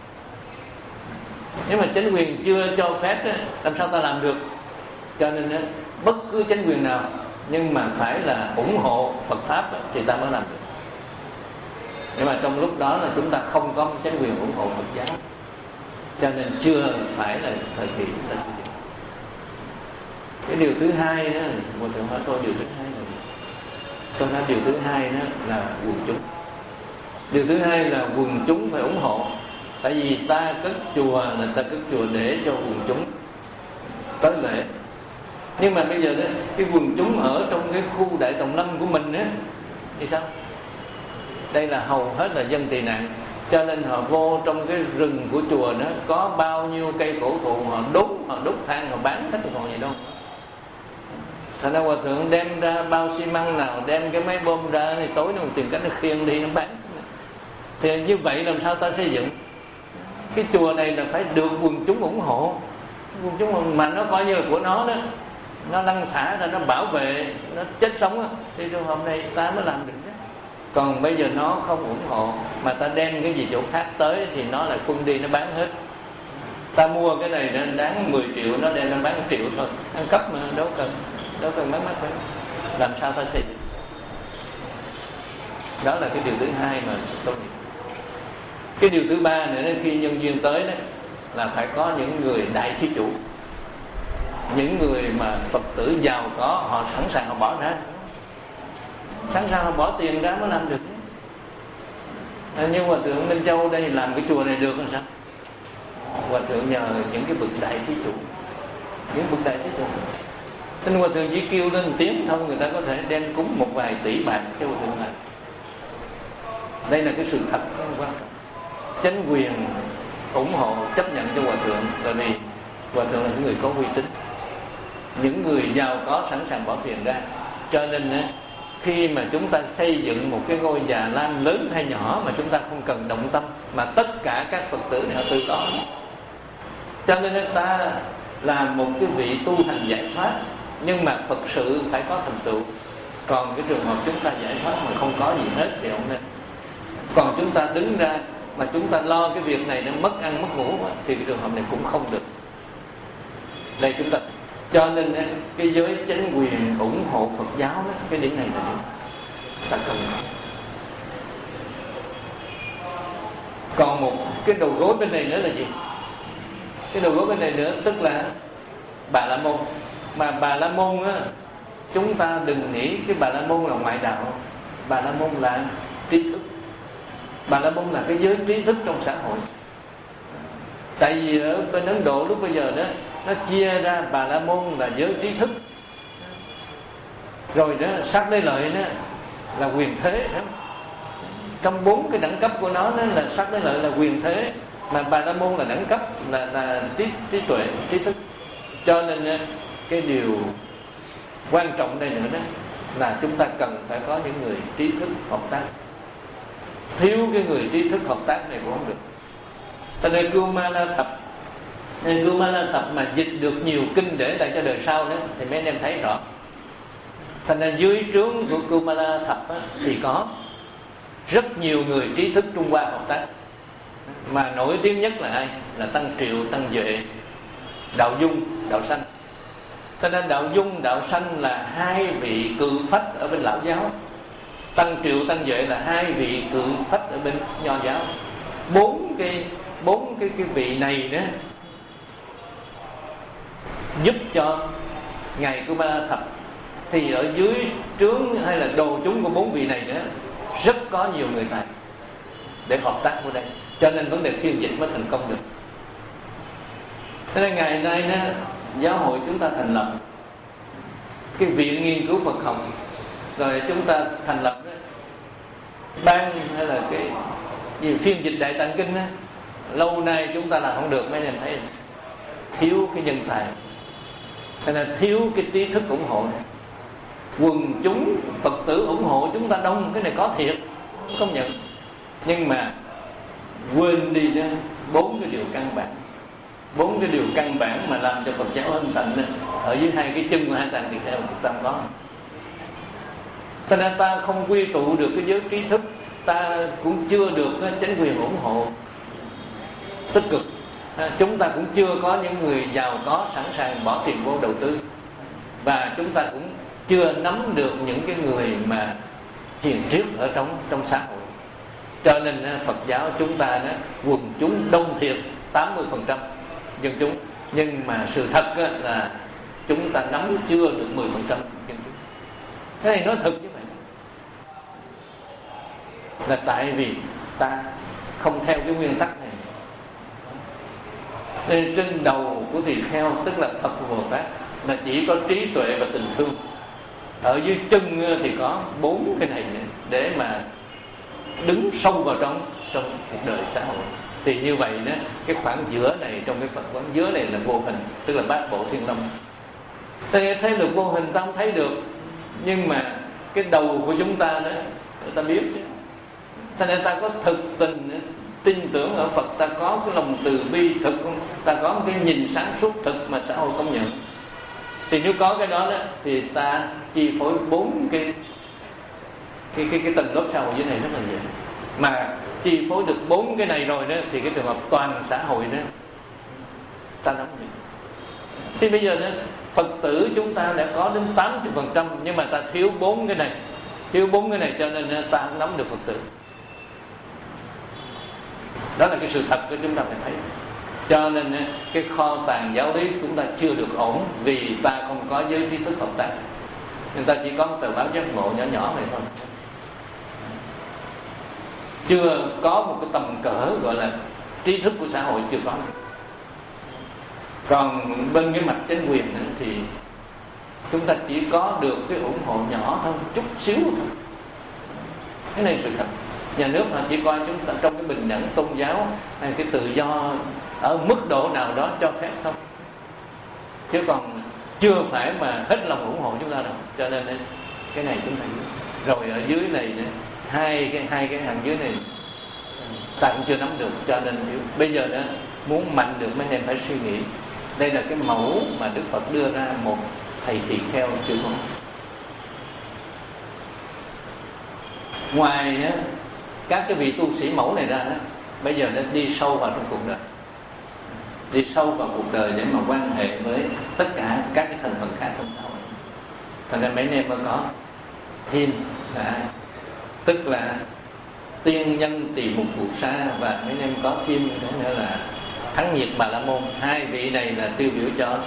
Nếu mà chánh quyền chưa cho phép á, làm sao ta làm được? Cho nên á, bất cứ chánh quyền nào nhưng mà phải là ủng hộ Phật Pháp á, thì ta mới làm được. Nhưng mà trong lúc đó là chúng ta không có chánh quyền ủng hộ Phật giáo, cho nên chưa phải là thời kỳ chúng ta sử dụng. Cái điều thứ hai đó, một thầy hỏi tôi điều thứ hai là tôi nói điều thứ hai đó là quần chúng. Điều thứ hai là quần chúng phải ủng hộ. Tại vì ta cất chùa là ta cất chùa để cho quần chúng tới lễ. Nhưng mà bây giờ đó, cái quần chúng ở trong cái khu Đại Tòng Lâm của mình á thì sao? Đây là hầu hết là dân tị nạn, cho nên họ vô trong cái rừng của chùa đó, có bao nhiêu cây cổ thụ họ đốt, họ đốt than, họ bán hết còn gì đâu. Thành ra hòa thượng đem ra bao xi măng nào, đem cái máy bơm ra thì tối nó tìm cách nó khiêng đi nó bán. Thì như vậy làm sao ta xây dựng? Cái chùa này là phải được quần chúng ủng hộ. Quần chúng mà nó coi như là của nó đó, nó lăn xả ra, nó bảo vệ, nó chết sống đó, thì trường hợp này ta mới làm được đó. Còn bây giờ nó không ủng hộ mà ta đem cái gì chỗ khác tới thì nó lại quân đi nó bán hết. Ta mua cái này nó đáng mười triệu, nó đem nó bán một triệu thôi, ăn cắp mà đâu cần đâu cần bán mắt. Làm sao ta xây dựng? Đó là cái điều thứ hai mà tôi nghĩ. Cái điều thứ ba nữa khi nhân duyên tới đó là phải có những người đại thí chủ, những người mà Phật tử giàu có, họ sẵn sàng họ bỏ ra, sẵn sàng họ bỏ tiền ra mới làm được. À, như hòa thượng Minh Châu đây làm cái chùa này được làm sao? Hòa thượng nhờ những cái bậc đại thí chủ, những bậc đại thí chủ. Nên hòa thượng chỉ kêu lên tiếng thôi, người ta có thể đem cúng một vài tỷ bạc cho hòa thượng làm. Đây là cái sự thật không quan trọng. Chánh quyền ủng hộ, chấp nhận cho hòa thượng, tại vì hòa thượng là những người có uy tín, những người giàu có sẵn sàng bỏ tiền ra. Cho nên khi mà chúng ta xây dựng một cái ngôi Già Lam lớn hay nhỏ mà chúng ta không cần động tâm, mà tất cả các Phật tử này họ tự có. Cho nên ta là một cái vị tu hành giải thoát, nhưng mà Phật sự phải có thành tựu. Còn cái trường hợp chúng ta giải thoát mà không có gì hết thì không nên. Còn chúng ta đứng ra mà chúng ta lo cái việc này nó mất ăn mất ngủ thì cái trường hợp này cũng không được. Đây chúng ta, cho nên cái giới chánh quyền ủng hộ Phật giáo đó, cái điểm này là điểm ta cần. Còn một cái đầu gối bên này nữa là gì? Cái đầu gối bên này nữa tức là Bà La Môn. Mà Bà La Môn á, chúng ta đừng nghĩ cái Bà La Môn là ngoại đạo. Bà La Môn là trí thức. Bà La Môn là cái giới trí thức trong xã hội. Tại vì ở bên Ấn Độ lúc bây giờ đó, nó chia ra Bà La Môn là giới trí thức, rồi đó sát đế lợi đó là quyền thế đó. Trong bốn cái đẳng cấp của nó, đó là sát đế lợi là quyền thế, mà Bà La Môn là đẳng cấp là, là trí, trí tuệ, trí thức. Cho nên cái điều quan trọng đây nữa đó là chúng ta cần phải có những người trí thức hợp tác. Thiếu cái người trí thức hợp tác này cũng không được. Cho nên Kumala Thập, nên Kumala Thập mà dịch được nhiều kinh để lại cho đời sau đó thì mấy anh em thấy rõ. Thành ra dưới trướng của Kumala Thập á, thì có rất nhiều người trí thức Trung Hoa hợp tác. Mà nổi tiếng nhất là ai? Là Tăng Triệu, Tăng Duệ, Đạo Dung, Đạo Sanh. Cho nên Đạo Dung, Đạo Sanh là hai vị cự phách ở bên Lão giáo. Tăng Triệu, Tăng Duệ là hai vị cự phách ở bên Nho giáo. Bốn cái bốn cái cái vị này đó giúp cho ngài Kumala Thập. Thì ở dưới trướng hay là đồ chúng của bốn vị này nữa rất có nhiều người tài để hợp tác với đây. Cho nên vấn đề phiên dịch mới thành công được. Thế nên ngày nay đó, giáo hội chúng ta thành lập cái viện nghiên cứu Phật học, rồi chúng ta thành lập đó, ban hay là cái gì phiên dịch Đại Tạng Kinh đó. Lâu nay chúng ta làm không được, mấy anh thấy thiếu cái nhân tài, thế nên thiếu cái trí thức ủng hộ này. Quần chúng Phật tử ủng hộ chúng ta đông, cái này có thiệt, công nhận, nhưng mà quên đi đó bốn cái điều căn bản. bốn cái điều căn bản mà làm cho Phật giáo hưng thịnh ở dưới hai cái chân của hai tạng tỳ kheo chúng ta không có. Cho nên ta không quy tụ được cái giới trí thức, ta cũng chưa được chính quyền ủng hộ tích cực, chúng ta cũng chưa có những người giàu có sẵn sàng bỏ tiền vô đầu tư, và chúng ta cũng chưa nắm được những cái người mà hiền triết ở trong trong xã hội. Cho nên Phật giáo chúng ta đó, quần chúng đông thiệt tám mươi phần trăm dân chúng, nhưng mà sự thật là chúng ta nắm chưa được mười phần trăm dân chúng. Thế này nói thật như vậy là tại vì ta không theo cái nguyên tắc này. Nên trên đầu của tỳ kheo, tức là Phật Bồ Tát, là chỉ có trí tuệ và tình thương. Ở dưới chân thì có bốn cái này để mà đứng sâu vào trong trong cuộc đời xã hội. Thì như vậy đó, cái khoảng giữa này trong cái Phật quán, giữa này là vô hình, tức là bát bộ thiên long. Thế thấy được vô hình ta không thấy được, nhưng mà cái đầu của chúng ta đó, ta biết. Cho nên ta có thực tình tin tưởng ở Phật, ta có cái lòng từ bi thực, ta có một cái nhìn sáng suốt thực mà xã hội công nhận. Thì nếu có cái đó, đó thì ta chi phối bốn cái cái cái cái tầng lớp xã hội dưới này rất là dễ. Mà chi phối được bốn cái này rồi đó thì cái trường hợp toàn xã hội đó ta nắm được. Thì bây giờ đó, Phật tử chúng ta đã có đến tám mươi phần trăm, nhưng mà ta thiếu bốn cái này, thiếu bốn cái này cho nên ta không nắm được Phật tử. Đó là cái sự thật của chúng ta phải thấy. Cho nên cái kho tàng giáo lý chúng ta chưa được ổn, vì ta không có giới trí thức hợp tác. Người ta chỉ có một tờ báo giác ngộ nhỏ nhỏ này thôi, chưa có một cái tầm cỡ gọi là trí thức của xã hội, chưa có. Còn bên cái mặt chính quyền thì chúng ta chỉ có được cái ủng hộ nhỏ thôi, chút xíu thôi. Cái này sự thật. Nhà nước họ chỉ coi chúng ta trong cái bình đẳng tôn giáo hay cái tự do ở mức độ nào đó cho phép thôi, chứ còn chưa phải mà hết lòng ủng hộ chúng ta đâu. Cho nên cái này chúng ta rồi ở dưới này nữa, hai cái hai cái hàng dưới này ta cũng chưa nắm được. Cho nên bây giờ đó muốn mạnh được mấy em phải suy nghĩ. Đây là cái mẫu mà Đức Phật đưa ra, một thầy tỳ kheo chưa có. Ngoài á, các cái vị tu sĩ mẫu này ra đó, bây giờ nó đi sâu vào trong cuộc đời, đi sâu vào cuộc đời để mà quan hệ với tất cả các cái thành phần khác trong xã hội. Thành ra mấy anh em mới có thêm là tức là tiên nhân tỳ mục Bụt Sa, và mấy anh em có thêm cái nữa là Thắng Nhiệt Bà La Môn. Hai vị này là tiêu biểu cho,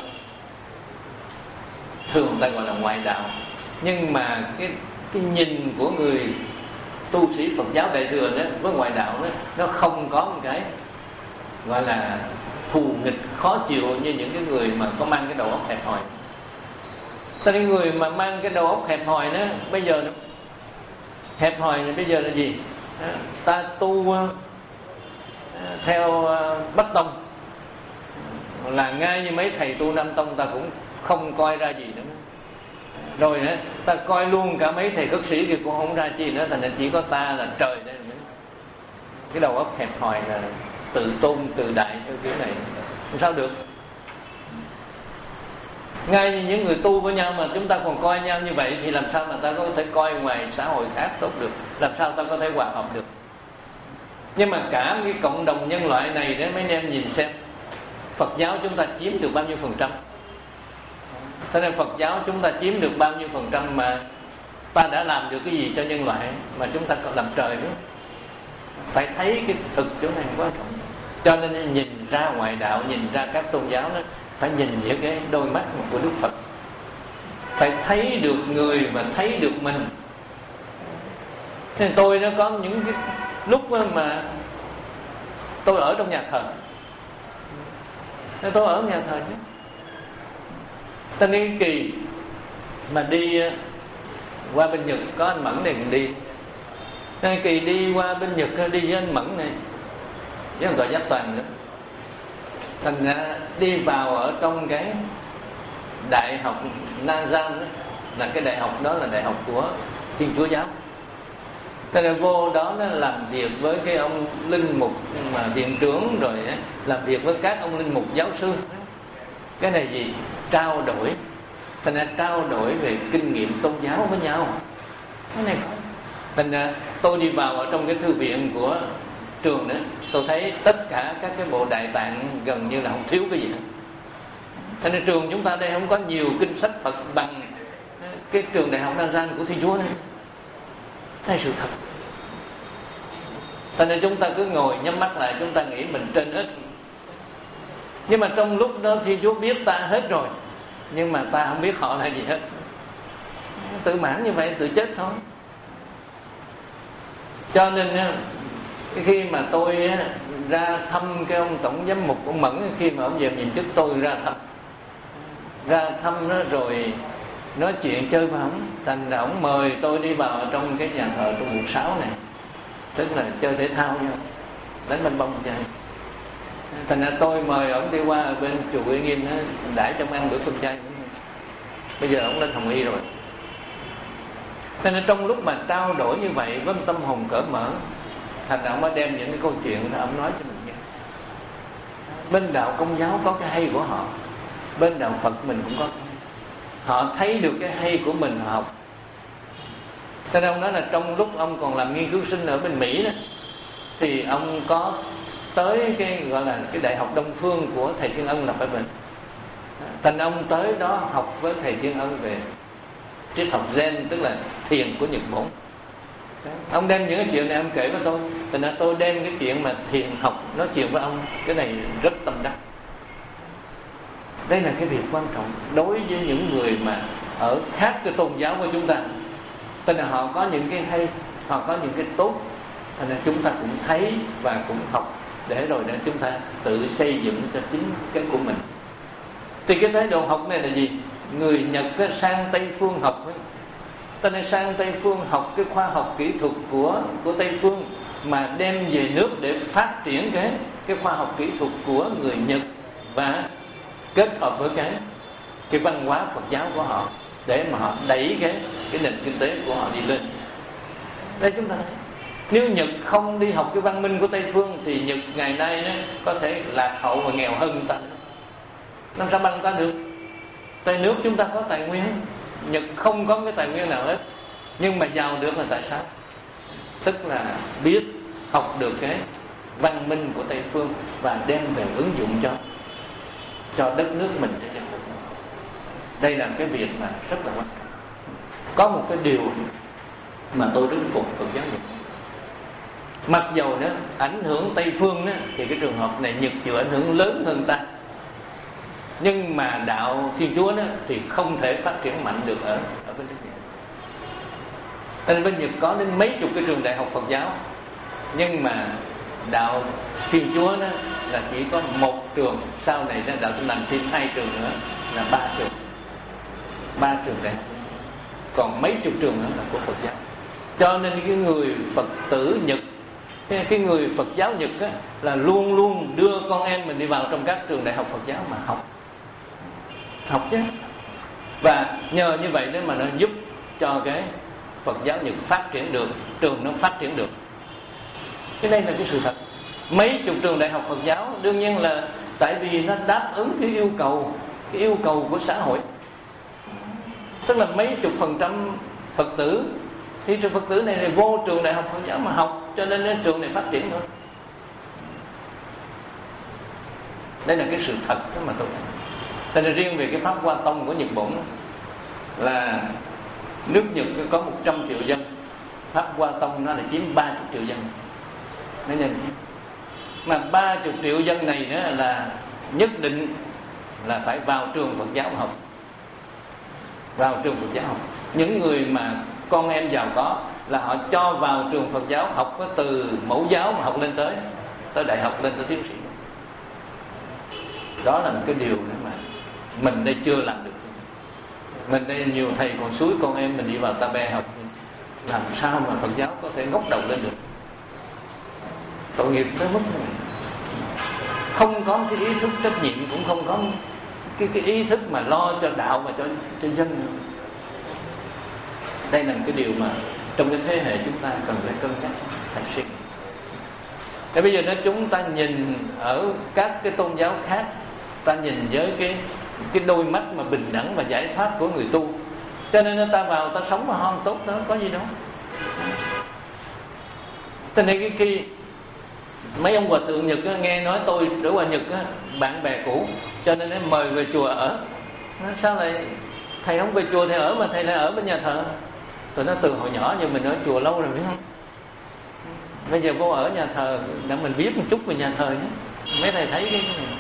thường người ta gọi là ngoại đạo, nhưng mà cái cái nhìn của người tu sĩ Phật giáo Đại thừa đó với ngoại đạo đó, nó không có một cái gọi là thù nghịch khó chịu như những cái người mà có mang cái đầu óc hẹp hòi. Tại vì người mà mang cái đầu óc hẹp hòi đó, bây giờ đó, hẹp hòi này bây giờ là gì? Ta tu theo Bắc Tông là ngay như mấy thầy tu Nam Tông ta cũng không coi ra gì nữa. Rồi nữa, ta coi luôn cả mấy thầy cất sĩ kia cũng không ra chi nữa, thành ra chỉ có ta là trời đây. Cái đầu óc hẹp hòi là tự tôn tự đại theo kiểu này không sao được. Ngay như những người tu với nhau mà chúng ta còn coi nhau như vậy thì làm sao mà ta có thể coi ngoài xã hội khác tốt được, làm sao ta có thể hòa hợp được. Nhưng mà cả cái cộng đồng nhân loại này đấy, mấy anh em nhìn xem Phật giáo chúng ta chiếm được bao nhiêu phần trăm. Thế nên Phật giáo chúng ta chiếm được bao nhiêu phần trăm mà ta đã làm được cái gì cho nhân loại mà chúng ta còn làm trời nữa. Phải thấy cái thực chỗ này quan trọng. Cho nên nhìn ra ngoại đạo, nhìn ra các tôn giáo đó, phải nhìn với cái đôi mắt của Đức Phật. Phải thấy được người và thấy được mình. Thế nên tôi nó có những cái lúc mà tôi ở trong nhà thờ, nên tôi ở nhà thờ chứ. Ta nghĩ kỳ mà đi qua bên Nhật, có anh Mẫn này mình đi. Nên kỳ đi qua bên Nhật đi với anh Mẫn này, với anh Gọi Giáp Toàn nữa. Thành ra đi vào ở trong cái đại học Nanjang đó, là cái đại học đó là đại học của Thiên Chúa giáo. Thế nên vô đó nó làm việc với cái ông linh mục mà viện trưởng, rồi làm việc với các ông linh mục giáo sư. Cái này gì? Trao đổi. Thành ra trao đổi về kinh nghiệm tôn giáo với nhau. Cái này có. Thành ra tôi đi vào ở trong cái thư viện của trường đó, tôi thấy tất cả các cái bộ đại tạng gần như là không thiếu cái gì hết. Thành ra trường chúng ta đây không có nhiều kinh sách Phật bằng cái trường đại học Nazareth của Thiên Chúa này. Đây là sự thật. Thành ra chúng ta cứ ngồi nhắm mắt lại, chúng ta nghĩ mình trên hết. Nhưng mà trong lúc đó Thiên Chúa biết ta hết rồi, nhưng mà ta không biết họ là gì hết. Tự mãn như vậy tự chết thôi. Cho nên khi mà tôi ra thăm cái ông tổng giám mục ông Mẫn, khi mà ông về nhìn chức tôi ra thăm ra thăm đó rồi nói chuyện chơi với ông, thành ra ông mời tôi đi vào trong cái nhà thờ trong mùng sáu này, tức là chơi thể thao nha, đánh banh bông chơi. Thành ra tôi mời ông đi qua bên chùa Uy Nghiêm đó, đãi trong ăn bữa cơm chay. Bây giờ ông lên Hồng Y rồi. Thế nên trong lúc mà trao đổi như vậy với tâm hồn cởi mở, thành ra ông mới đem những cái câu chuyện đó ông nói cho mình nghe. Bên đạo Công giáo có cái hay của họ, bên đạo Phật mình cũng có. Họ thấy được cái hay của mình họ học. Thế nên ông nói là trong lúc ông còn làm nghiên cứu sinh ở bên Mỹ đó, thì ông có tới cái gọi là cái Đại học Đông Phương của thầy Thiên Ân là phải bệnh. Thành ông tới đó học với thầy Thiên Ân về triết học Zen, tức là thiền của Nhật Bản. Ông đem những cái chuyện này ông kể với tôi. Thành ra tôi đem cái chuyện mà thiền học nói chuyện với ông, cái này rất tâm đắc. Đây là cái việc quan trọng đối với những người mà ở khác cái tôn giáo của chúng ta. Tức là họ có những cái hay, họ có những cái tốt, thành ra chúng ta cũng thấy và cũng học, để rồi để chúng ta tự xây dựng cho chính cái của mình. Thì cái thái độ học này là gì? Người Nhật sang Tây Phương học ấy. Ta nên sang Tây Phương học cái khoa học kỹ thuật của của Tây Phương, mà đem về nước để phát triển cái cái khoa học kỹ thuật của người Nhật và kết hợp với cái cái văn hóa Phật giáo của họ để mà họ đẩy cái cái nền kinh tế của họ đi lên. Đây chúng ta thấy, nếu Nhật không đi học cái văn minh của Tây Phương thì Nhật ngày nay đó, có thể lạc hậu và nghèo hơn ta. Làm sao bằng ta được? Tây nước chúng ta có tài nguyên, Nhật không có cái tài nguyên nào hết, nhưng mà giàu được là tại sao? Tức là biết học được cái văn minh của Tây Phương và đem về ứng dụng cho cho đất nước mình, cho dân tộc. Đây là cái việc mà rất là quan trọng. Có một cái điều mà tôi rất phục Phật giáo Nhật. Mặc dầu nó ảnh hưởng Tây Phương đó, thì cái trường hợp này Nhật chịu ảnh hưởng lớn hơn ta, nhưng mà đạo Thiên Chúa đó thì không thể phát triển mạnh được ở ở bên nước Nhật. Nên bên Nhật có đến mấy chục cái trường đại học Phật giáo, nhưng mà đạo Thiên Chúa đó là chỉ có một trường. Sau này đó đạo Tin Lành thêm hai trường nữa là ba trường, ba trường đại học, còn mấy chục trường nữa là của Phật giáo. Cho nên cái người Phật tử Nhật, cái người Phật giáo Nhật á, là luôn luôn đưa con em mình đi vào trong các trường đại học Phật giáo mà học học chứ. Và nhờ như vậy đó mà nó giúp cho cái Phật giáo Nhật phát triển được, trường nó phát triển được. Cái đây là cái sự thật. Mấy chục trường đại học Phật giáo đương nhiên là tại vì nó đáp ứng cái yêu cầu, cái yêu cầu của xã hội. Tức là mấy chục phần trăm Phật tử, thì trường Phật tử này, này vô trường đại học Phật giáo mà học, cho nên cái trường này phát triển thôi. Đây là cái sự thật đó mà tôi. Thế nên riêng về cái Pháp Hoa Tông của Nhật Bản là nước Nhật có một trăm triệu dân, Pháp Hoa Tông nó là chiếm ba mươi triệu dân. Nó nhìn mà ba mươi triệu dân này nữa là nhất định là phải vào trường Phật giáo học, vào trường Phật giáo học. Những người mà con em giàu có là họ cho vào trường Phật giáo học từ mẫu giáo mà học lên tới tới đại học, lên tới tiến sĩ. Đó là một cái điều nữa mà mình đây chưa làm được. Mình đây nhiều thầy còn xúi con em mình đi vào Ta Be học, làm sao mà Phật giáo có thể ngóc đầu lên được. Tội nghiệp tới mức này. Không có cái ý thức trách nhiệm, cũng không có cái, cái ý thức mà lo cho đạo và cho, cho dân nữa. Đây là một cái điều mà trong cái thế hệ chúng ta cần phải cân nhắc thật sự. Thế bây giờ nếu chúng ta nhìn ở các cái tôn giáo khác, ta nhìn với cái cái đôi mắt mà bình đẳng và giải thoát của người tu, cho nên ta vào ta sống mà không tốt đó, có gì đâu. Cho nên cái khi mấy ông hòa thượng Nhật á, nghe nói tôi ở qua Nhật á, bạn bè cũ, cho nên em mời về chùa ở. Nói, sao lại thầy không về chùa thầy ở mà thầy lại ở bên nhà thờ? Tôi nói từ hồi nhỏ giờ mình ở chùa lâu rồi biết không? Bây giờ vô ở nhà thờ để mình biết một chút về nhà thờ nhé. Mấy thầy thấy cái này.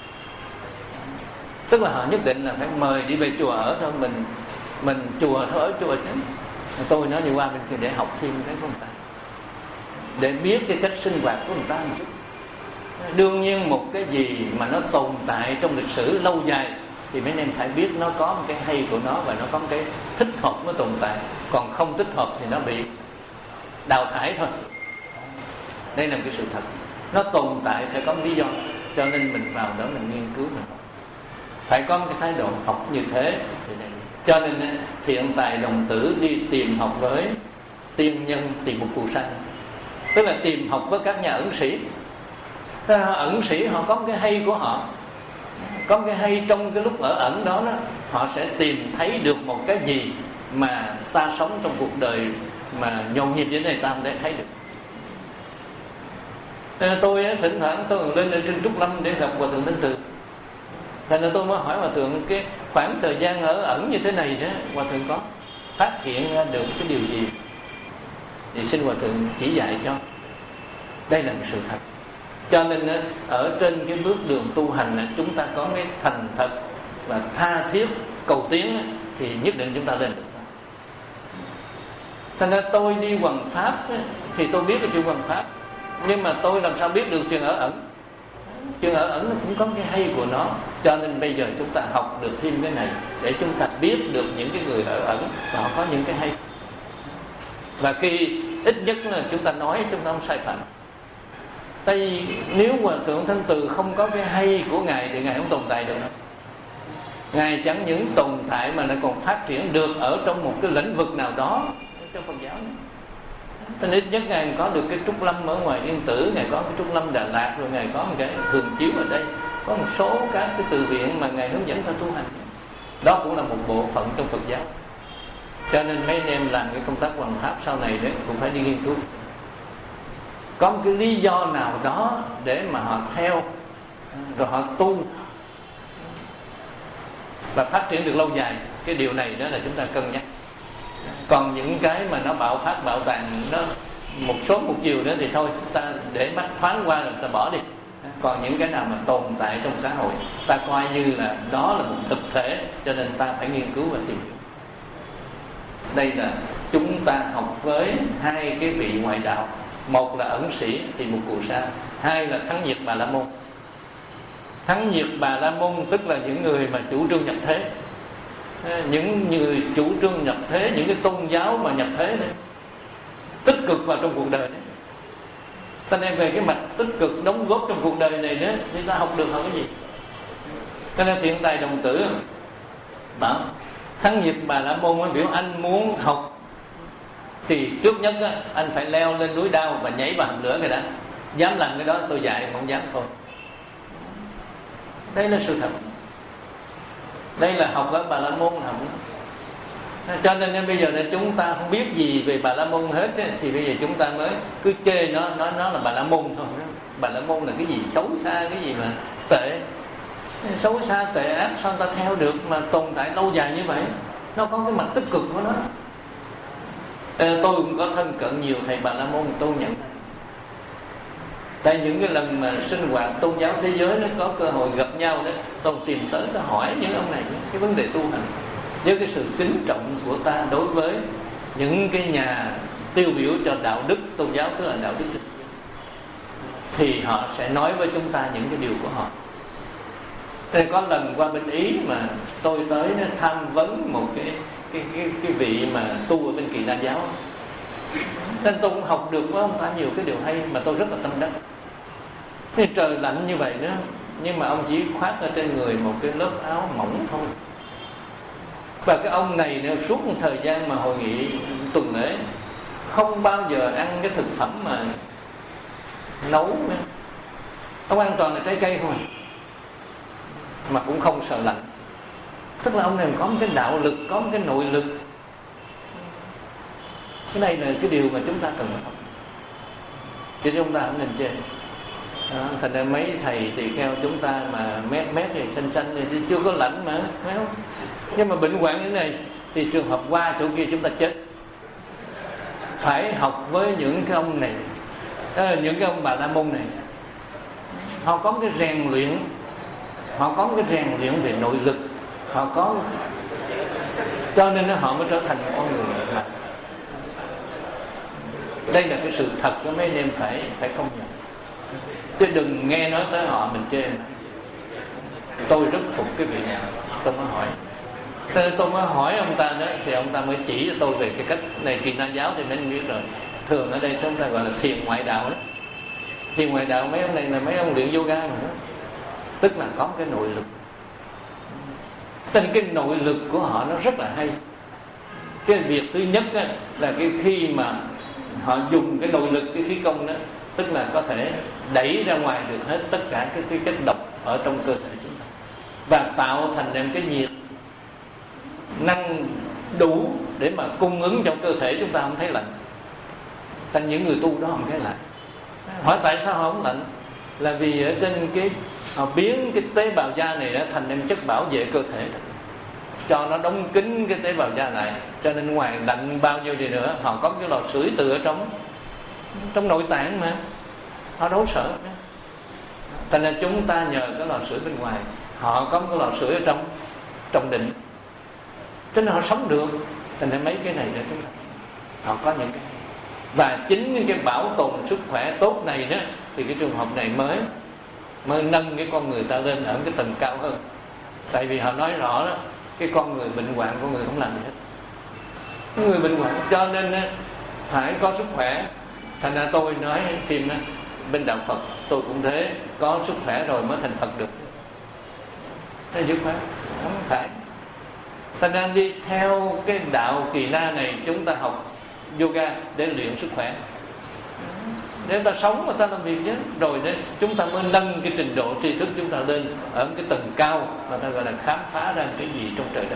Tức là họ nhất định là phải mời đi về chùa ở thôi, mình mình chùa thôi, ở chùa chứ. Tôi nói đi qua bên kia để học thêm cái của người ta, để biết cái cách sinh hoạt của người ta một chút. Đương nhiên một cái gì mà nó tồn tại trong lịch sử lâu dài thì mấy anh em phải biết nó có một cái hay của nó và nó có một cái thích hợp nó tồn tại. Còn không thích hợp thì nó bị đào thải thôi. Đây là một cái sự thật. Nó tồn tại phải có một lý do, cho nên mình vào đó mình nghiên cứu, mình phải có một cái thái độ học như thế. Cho nên Thiện Tài Đồng Tử đi tìm học với tiên nhân Tỳ Mục Cù Sanh, tức là tìm học với các nhà ẩn sĩ. Thế họ ẩn sĩ họ có cái hay của họ, có cái hay trong cái lúc ở ẩn đó, đó họ sẽ tìm thấy được một cái gì mà ta sống trong cuộc đời mà nhộn nhịp như thế này ta không thể thấy được. Nên tôi thỉnh thoảng tôi còn lên lên trên Trúc Lâm để gặp Hòa Thượng Thanh Từ. Thành ra tôi mới hỏi Hòa Thượng cái khoảng thời gian ở ẩn như thế này đó, Hòa Thượng có phát hiện ra được cái điều gì thì xin Hòa Thượng chỉ dạy cho. Đây là một sự thật. Cho nên ở trên cái bước đường tu hành chúng ta có cái thành thật và tha thiết cầu tiến thì nhất định chúng ta lên được. Thành ra tôi đi hoằng pháp thì tôi biết cái chuyện hoằng pháp, nhưng mà tôi làm sao biết được chuyện ở ẩn. Chuyện ở ẩn nó cũng có cái hay của nó. Cho nên bây giờ chúng ta học được thêm cái này để chúng ta biết được những cái người ở ẩn và họ có những cái hay. Và khi ít nhất là chúng ta nói chúng ta không sai phạm. Tại vì nếu Hòa Thượng Thanh Từ không có cái hay của Ngài thì Ngài không tồn tại được. Ngài chẳng những tồn tại mà nó còn phát triển được ở trong một cái lĩnh vực nào đó trong Phật giáo. Nên ít nhất Ngài có được cái Trúc Lâm ở ngoài Yên Tử, Ngài có cái Trúc Lâm Đà Lạt, rồi Ngài có một cái Thường Chiếu ở đây, có một số các cái từ viện mà Ngài hướng dẫn ta tu hành. Đó cũng là một bộ phận trong Phật giáo. Cho nên mấy anh em làm cái công tác hoằng pháp sau này đấy cũng phải đi nghiên cứu. Có một cái lý do nào đó để mà họ theo, rồi họ tu và phát triển được lâu dài. Cái điều này đó là chúng ta cân nhắc. Còn những cái mà nó bạo phát bạo tàn, nó một số một chiều đó thì thôi, ta để mắt thoáng qua rồi ta bỏ đi. Còn những cái nào mà tồn tại trong xã hội, ta coi như là đó là một thực thể, cho nên ta phải nghiên cứu và tìm hiểu. Đây là chúng ta học với hai cái vị ngoại đạo. Một là ẩn sĩ Tỳ Mục Cù Sa, hai là Thắng Nhiệt Bà La Môn. Thắng Nhiệt Bà La Môn tức là những người mà chủ trương nhập thế, những người chủ trương nhập thế, những cái tôn giáo mà nhập thế đấy, tích cực vào trong cuộc đời đấy. Ta nên về cái mặt tích cực đóng góp trong cuộc đời này đó, thì ta học được học cái gì? Cho nên Thiện Tài Đồng Tử bảo Thắng Nhiệt Bà La Môn mới biểu anh muốn học thì trước nhất á, anh phải leo lên núi Đao và nhảy vào hầm lửa cái đã. Dám làm cái đó tôi dạy không dám thôi. Đây là sự thật. Đây là học ở Bà La Môn học. Cho nên bây giờ này chúng ta không biết gì về Bà La Môn hết ấy, thì bây giờ chúng ta mới cứ chê nó nó nó là Bà La Môn thôi. Bà La Môn là cái gì xấu xa, cái gì mà tệ, xấu xa tệ ác, sao ta theo được mà tồn tại lâu dài như vậy? Nó có cái mặt tích cực của nó. Tôi cũng có thân cận nhiều thầy Bà La Môn tôi nhận. Tại những cái lần mà sinh hoạt tôn giáo thế giới nó có cơ hội gặp nhau đó, tôi tìm tới tôi hỏi những ông này cái vấn đề tu hành với cái sự kính trọng của ta đối với những cái nhà tiêu biểu cho đạo đức tôn giáo, tức là đạo đức, thì họ sẽ nói với chúng ta những cái điều của họ. Thế có lần qua bên Ý mà tôi tới nó tham vấn một cái cái cái cái vị mà tu ở bên Kỳ Na giáo, nên tôi cũng học được với ông ta nhiều cái điều hay mà tôi rất là tâm đắc. Thế trời lạnh như vậy đó, nhưng mà ông chỉ khoác ở trên người một cái lớp áo mỏng thôi. Và cái ông này nếu suốt một thời gian mà hội nghị tuần lễ không bao giờ ăn cái thực phẩm mà nấu nữa. Ông ăn toàn là trái cây không à, mà cũng không sợ lạnh. Tức là ông này có một cái đạo lực, có một cái nội lực. Cái này là cái điều mà chúng ta cần học, chứ chúng ta không nên chê. Đó, thành ra mấy thầy tỳ kheo chúng ta mà mét mét thì xanh xanh thì chưa có lạnh mà, phải không? Nhưng mà bệnh hoạn như thế này thì trường hợp qua chỗ kia chúng ta chết. Phải học với những cái ông này, những cái ông Bà La Môn này. Họ có cái rèn luyện, họ có cái rèn luyện về nội lực, họ có, cho nên họ mới trở thành con người mạnh. Đây là cái sự thật của mấy anh em phải phải công nhận, chứ đừng nghe nói tới họ mình chê. Tôi rất phục cái vị này, tôi mới hỏi, tôi mới hỏi ông ta đó, thì ông ta mới chỉ cho tôi về cái cách này. Kỳ Na giáo thì mình biết rồi, thường ở đây chúng ta gọi là thiền ngoại đạo đó. Thiền ngoại đạo mấy ông này là mấy ông luyện yoga mà đó. Tức là có cái nội lực. Tên cái nội lực của họ nó rất là hay. Cái việc thứ nhất á, là cái khi mà họ dùng cái nội lực, cái khí công đó, tức là có thể đẩy ra ngoài được hết tất cả cái, cái chất độc ở trong cơ thể chúng ta, và tạo thành nên cái nhiệt năng đủ để mà cung ứng trong cơ thể chúng ta không thấy lạnh. Thành những người tu đó không thấy lạnh. Hỏi tại sao họ không lạnh? Là vì ở trên cái họ biến cái tế bào da này đã thành nên chất bảo vệ cơ thể, cho nó đóng kín cái tế bào da lại, cho nên ngoài lạnh bao nhiêu đi nữa họ có cái lò sưởi từ ở trong trong nội tạng mà họ đâu sợ. Thành ra chúng ta nhờ cái lò sưởi bên ngoài, họ có cái lò sưởi ở trong trong định, cho nên họ sống được. Thành ra mấy cái này đó chúng ta họ có những cái, và chính những cái bảo tồn sức khỏe tốt này đó, thì cái trường hợp này mới mới nâng cái con người ta lên ở cái tầng cao hơn. Tại vì họ nói rõ đó, cái con người bệnh hoạn, con người không làm gì hết. Cái người bệnh hoạn cho nên phải có sức khỏe. Thành ra tôi nói thêm bên đạo Phật tôi cũng thế, có sức khỏe rồi mới thành Phật được. Thế dứt khoát không phải. Thành ra đi theo cái đạo Kỳ Na này, chúng ta học yoga để luyện sức khỏe, để ta sống mà ta làm việc chứ. Rồi đấy chúng ta mới nâng cái trình độ tri thức chúng ta lên ở cái tầng cao mà ta gọi là khám phá ra cái gì trong trời đất.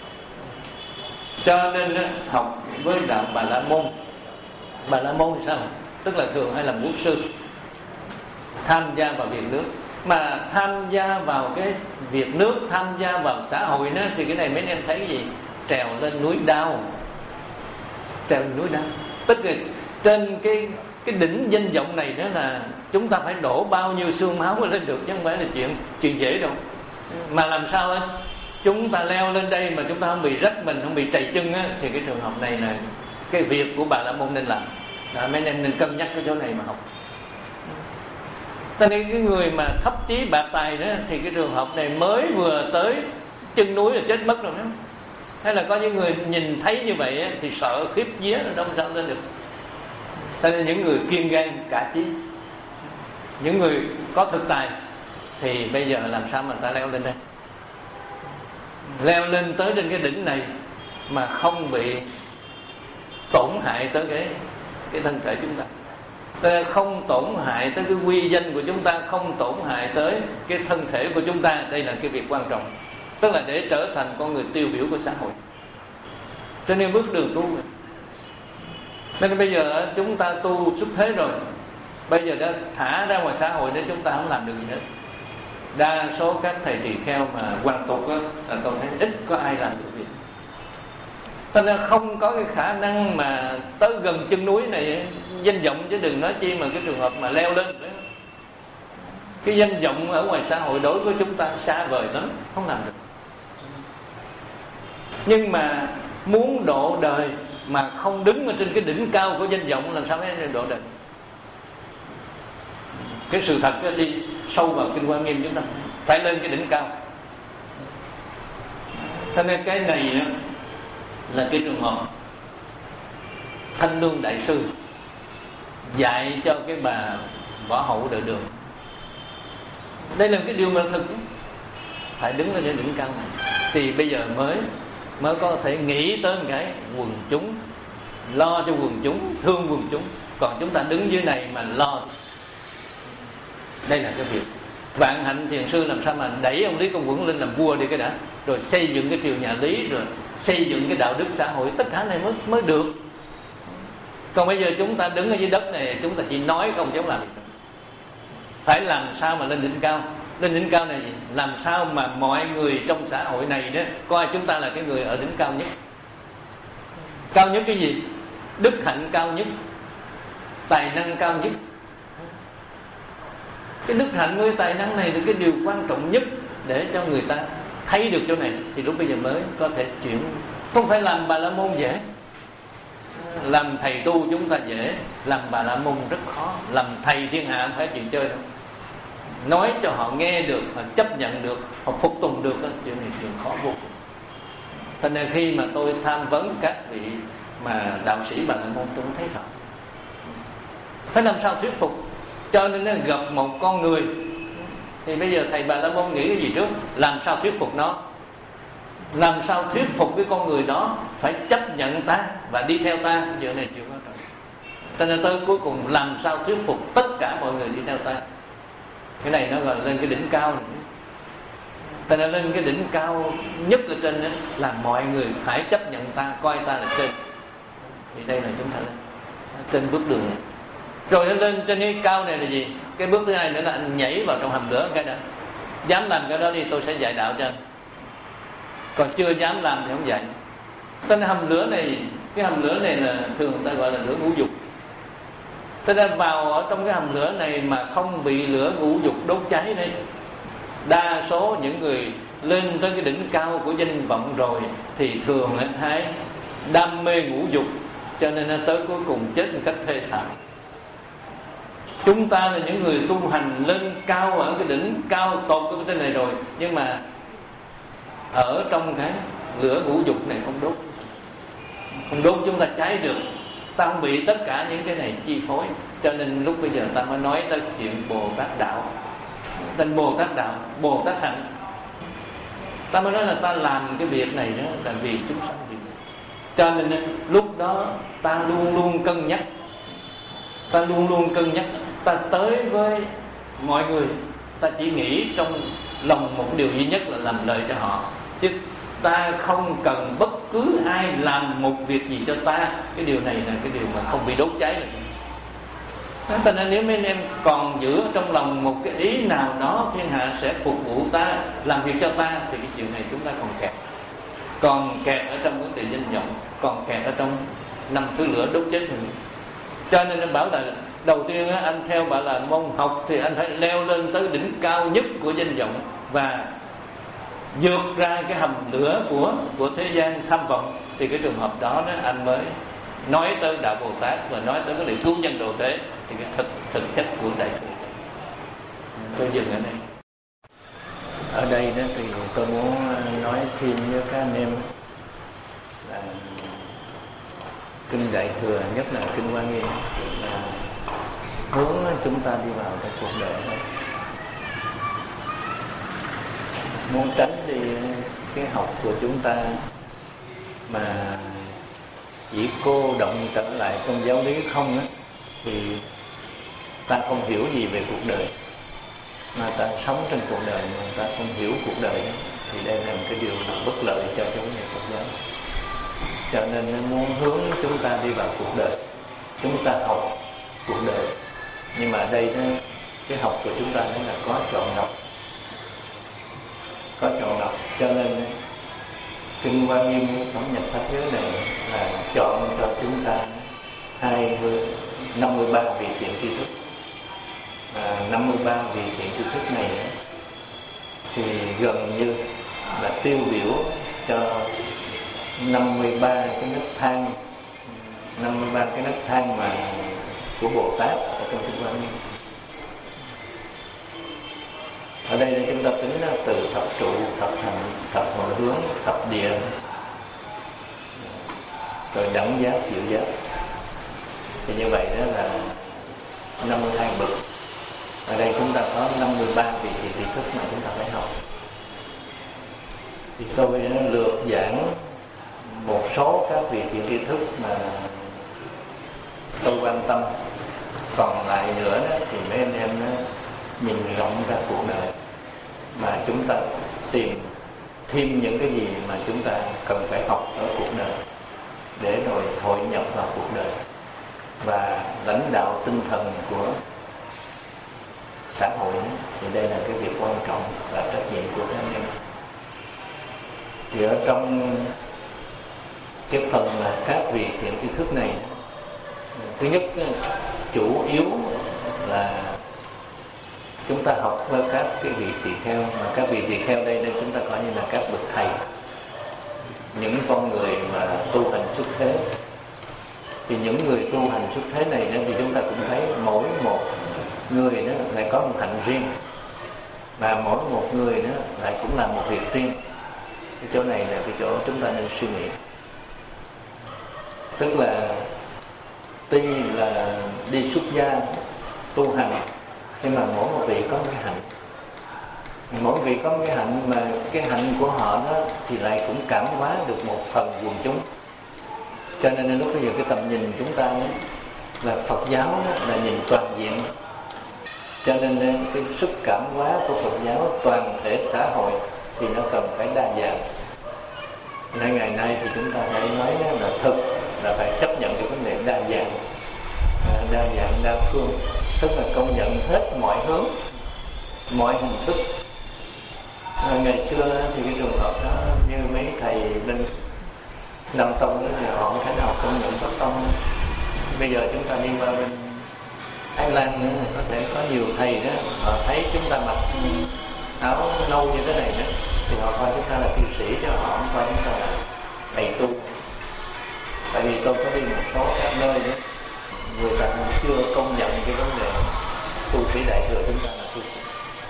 Cho nên học với đạo Bà La Môn. Bà La Môn thì sao? Tức là thường hay làm quốc sư, tham gia vào việc nước. Mà tham gia vào cái việc nước, tham gia vào xã hội đó, thì cái này mấy anh em thấy cái gì? Trèo lên núi Đao. Trèo lên núi Đao, tức là trên cái cái đỉnh danh vọng này đó là chúng ta phải đổ bao nhiêu xương máu mới lên được, chứ không phải là chuyện chuyện dễ đâu. Mà làm sao ấy, chúng ta leo lên đây mà chúng ta không bị rách mình, không bị trầy chân á, thì cái trường hợp này là cái việc của Bà La Môn nên làm. Đó, mấy anh em nên cân nhắc cái chỗ này mà học. Cho nên cái người mà thấp chí bạc tài đó, thì cái trường hợp này mới vừa tới chân núi là chết mất rồi đó. Hay là có những người nhìn thấy như vậy á, thì sợ khiếp vía là đâu sao lên được. Cho nên những người kiên gan cả chí, những người có thực tài, thì bây giờ làm sao mà ta leo lên đây, leo lên tới trên cái đỉnh này mà không bị tổn hại tới cái cái thân thể chúng ta, không tổn hại tới cái uy danh của chúng ta, không tổn hại tới cái thân thể của chúng ta. Đây là cái việc quan trọng, tức là để trở thành con người tiêu biểu của xã hội. Cho nên bước đường tu, nên bây giờ chúng ta tu xuất thế rồi, bây giờ đã thả ra ngoài xã hội để chúng ta không làm được gì hết. Đa số các thầy tỳ kheo mà hoàn tục á, là tôi thấy ít có ai làm được việc. Cho nên không có cái khả năng mà tới gần chân núi này danh vọng, chứ đừng nói chi mà cái trường hợp mà leo lên. Cái danh vọng ở ngoài xã hội đối với chúng ta xa vời lắm, không làm được. Nhưng mà muốn độ đời mà không đứng ở trên cái đỉnh cao của danh vọng, làm sao mới độ đời? Cái sự thật đó, đi sâu vào Kinh Hoa Nghiêm chúng ta phải lên cái đỉnh cao. Cho nên cái này đó là cái trường hợp Thanh Lương Đại Sư dạy cho cái bà Võ Hậu Đời Đường. Đây là cái điều mà thực, phải đứng lên cái đỉnh cao này thì bây giờ mới mới có thể nghĩ tới một cái quần chúng lo cho quần chúng, thương quần chúng. Còn chúng ta đứng dưới này mà lo, đây là cái việc. Vạn Hạnh Thiền Sư làm sao mà đẩy ông Lý Công Uẩn lên làm vua đi cái đã, rồi xây dựng cái triều nhà Lý, rồi xây dựng cái đạo đức xã hội, tất cả này mới mới được. Còn bây giờ chúng ta đứng ở dưới đất này, chúng ta chỉ nói không chứ không làm được. Phải làm sao mà lên đỉnh cao. Lên đỉnh cao này làm sao mà mọi người trong xã hội này đó coi chúng ta là cái người ở đỉnh cao nhất. Cao nhất cái gì? Đức hạnh cao nhất, tài năng cao nhất. Cái đức hạnh với tài năng này là cái điều quan trọng nhất để cho người ta thấy được chỗ này, thì lúc bây giờ mới có thể chuyển. Không phải làm Bà La Môn dễ, làm thầy tu chúng ta dễ, làm Bà La Môn rất khó. Làm thầy thiên hạ không phải chuyện chơi đâu. Nói cho họ nghe được, họ chấp nhận được, họ phục tùng được đó, chuyện này chuyện khó vô cùng. Cho nên khi mà tôi tham vấn các vị mà đạo sĩ Bà La Môn, tôi cũng thấy thật, phải làm sao thuyết phục. Cho nên nó gặp một con người, thì bây giờ thầy Bà La Môn nghĩ cái gì trước? Làm sao thuyết phục nó, làm sao thuyết phục cái con người đó phải chấp nhận ta và đi theo ta. Chuyện này chuyện quan trọng. Cho nên tôi cuối cùng làm sao thuyết phục tất cả mọi người đi theo ta. Cái này nó gọi là lên cái đỉnh cao này. Cho nên lên cái đỉnh cao nhất ở trên đó là mọi người phải chấp nhận ta, coi ta là trên. Thì đây là chúng ta lên trên bước đường này. Rồi nó lên trên cái cao này là gì? Cái bước thứ hai nữa là anh nhảy vào trong hầm lửa cái đó. Dám làm cái đó đi, tôi sẽ dạy đạo cho anh. Còn chưa dám làm thì không dạy. Tên hầm lửa này, cái hầm lửa này là thường người ta gọi là lửa ngũ dục. Thế nên vào ở trong cái hầm lửa này mà không bị lửa ngũ dục đốt cháy đây. Đa số những người lên tới cái đỉnh cao của danh vọng rồi thì thường hay đam mê ngũ dục, cho nên nó tới cuối cùng chết một cách thê thảm. Chúng ta là những người tu hành lên cao ở cái đỉnh cao tột ở trên này rồi, nhưng mà ở trong cái lửa ngũ dục này không đốt, không đốt chúng ta cháy được. Ta không bị tất cả những cái này chi phối. Cho nên lúc bây giờ ta mới nói tới chuyện Bồ Tát đạo. Tên Bồ Tát đạo, Bồ Tát hạnh. Ta mới nói là ta làm cái việc này đó là vì chúng sanh gì. Cho nên lúc đó ta luôn luôn cân nhắc, ta luôn luôn cân nhắc. Ta tới với mọi người, ta chỉ nghĩ trong lòng một điều duy nhất là làm lợi cho họ, chứ ta không cần bất cứ ai làm một việc gì cho ta. Cái điều này là cái điều mà không bị đốt cháy được. Cho nên nếu mấy anh em còn giữ trong lòng một cái ý nào đó thiên hạ sẽ phục vụ ta, làm việc cho ta, thì cái chuyện này chúng ta còn kẹt. Còn kẹt ở trong vấn đề danh vọng, còn kẹt ở trong năm thứ lửa đốt chết mình. Cho nên anh bảo là đầu tiên anh theo Bà La Môn học thì anh phải leo lên tới đỉnh cao nhất của danh vọng và vượt ra cái hầm lửa của của thế gian tham vọng. Thì cái trường hợp đó, đó anh mới nói tới đạo Bồ Tát và nói tới cái lời cứu nhân độ thế. Thì cái thực thực chất của đại thừa. Tôi dừng ở đây. Ở đây đó thì tôi muốn nói thêm với các anh em là kinh Đại Thừa, nhất là kinh Hoa Nghiêm, là hướng chúng ta đi vào trong cuộc đời đó. Muốn tránh đi cái học của chúng ta mà chỉ cô động trở lại trong giáo lý không á, thì ta không hiểu gì về cuộc đời, mà ta sống trong cuộc đời mà ta không hiểu cuộc đời đó, thì đây là một cái điều bất lợi cho chúng nhà Phật giáo. Cho nên nó muốn hướng chúng ta đi vào cuộc đời, chúng ta học cuộc đời. Nhưng mà ở đây đó, cái học của chúng ta đó là có chọn lọc, có chọn lọc. Cho nên kinh Hoa Nghiêm thống nhập pháp giới này là chọn cho chúng ta hai mươi năm mươi ba vị thiện tri thức. À, năm mươi ba vị thiện tri thức này thì gần như là tiêu biểu cho năm mươi ba cái nấc thang, năm mươi ba cái nấc thang mà của Bồ Tát ở trong kinh Hoa Nghiêm. Ở đây là chúng ta tính từ thập trụ, thập hành, thập hồi hướng, thập địa, rồi đẳng giác, diệu giác. Thì như vậy đó là năm mươi hai bậc. Ở đây chúng ta có năm mươi ba vị thiện tri thức mà chúng ta phải học. Thì tôi đã lược giảng một số các vị thiện tri thức mà tôi quan tâm. Còn lại nữa đó, thì mấy anh em đó, nhìn rộng ra cuộc đời mà chúng ta tìm thêm những cái gì mà chúng ta cần phải học ở cuộc đời để rồi hội nhập vào cuộc đời và lãnh đạo tinh thần của xã hội. Thì đây là cái việc quan trọng và trách nhiệm của các anh em. Thì ở trong cái phần là các vị thiện tri thức này, thứ nhất chủ yếu là chúng ta học với các cái vị tỳ kheo, mà các vị tỳ kheo đây đây chúng ta coi như là các bậc thầy, những con người mà tu hành xuất thế. Thì những người tu hành xuất thế này đó, thì chúng ta cũng thấy mỗi một người đó lại có một hạnh riêng, và mỗi một người đó lại cũng làm một việc riêng. Cái chỗ này là cái chỗ chúng ta nên suy nghĩ. Tức là tuy là đi xuất gia tu hành, nhưng mà mỗi một vị có một cái hạnh, mỗi vị có một cái hạnh, mà cái hạnh của họ đó thì lại cũng cảm hóa được một phần quần chúng. Cho nên lúc bây giờ cái tầm nhìn chúng ta ấy, là Phật giáo đó, là nhìn toàn diện. Cho nên cái sức cảm hóa của Phật giáo toàn thể xã hội thì nó cần phải đa dạng. Nên ngày nay thì chúng ta phải nói là thực là phải chấp nhận cái vấn đề đa dạng, đa dạng đa phương, tức là công nhận hết mọi hướng, mọi hình thức. À, ngày xưa thì cái trường hợp đó như mấy thầy bên Nam Tông đó thì họ không thể nào công nhận Bắc Tông. Bây giờ chúng ta đi qua bên Thái Lan nữa, có thể có nhiều thầy đó họ thấy chúng ta mặc áo nâu như thế này đó thì họ coi chúng ta là cư sĩ, chứ họ không coi chúng ta là thầy tu. Tại vì tôi có đi một số các nơi đó, người ta chưa công nhận cái vấn đề tu sĩ đại thừa chúng ta là tu sĩ.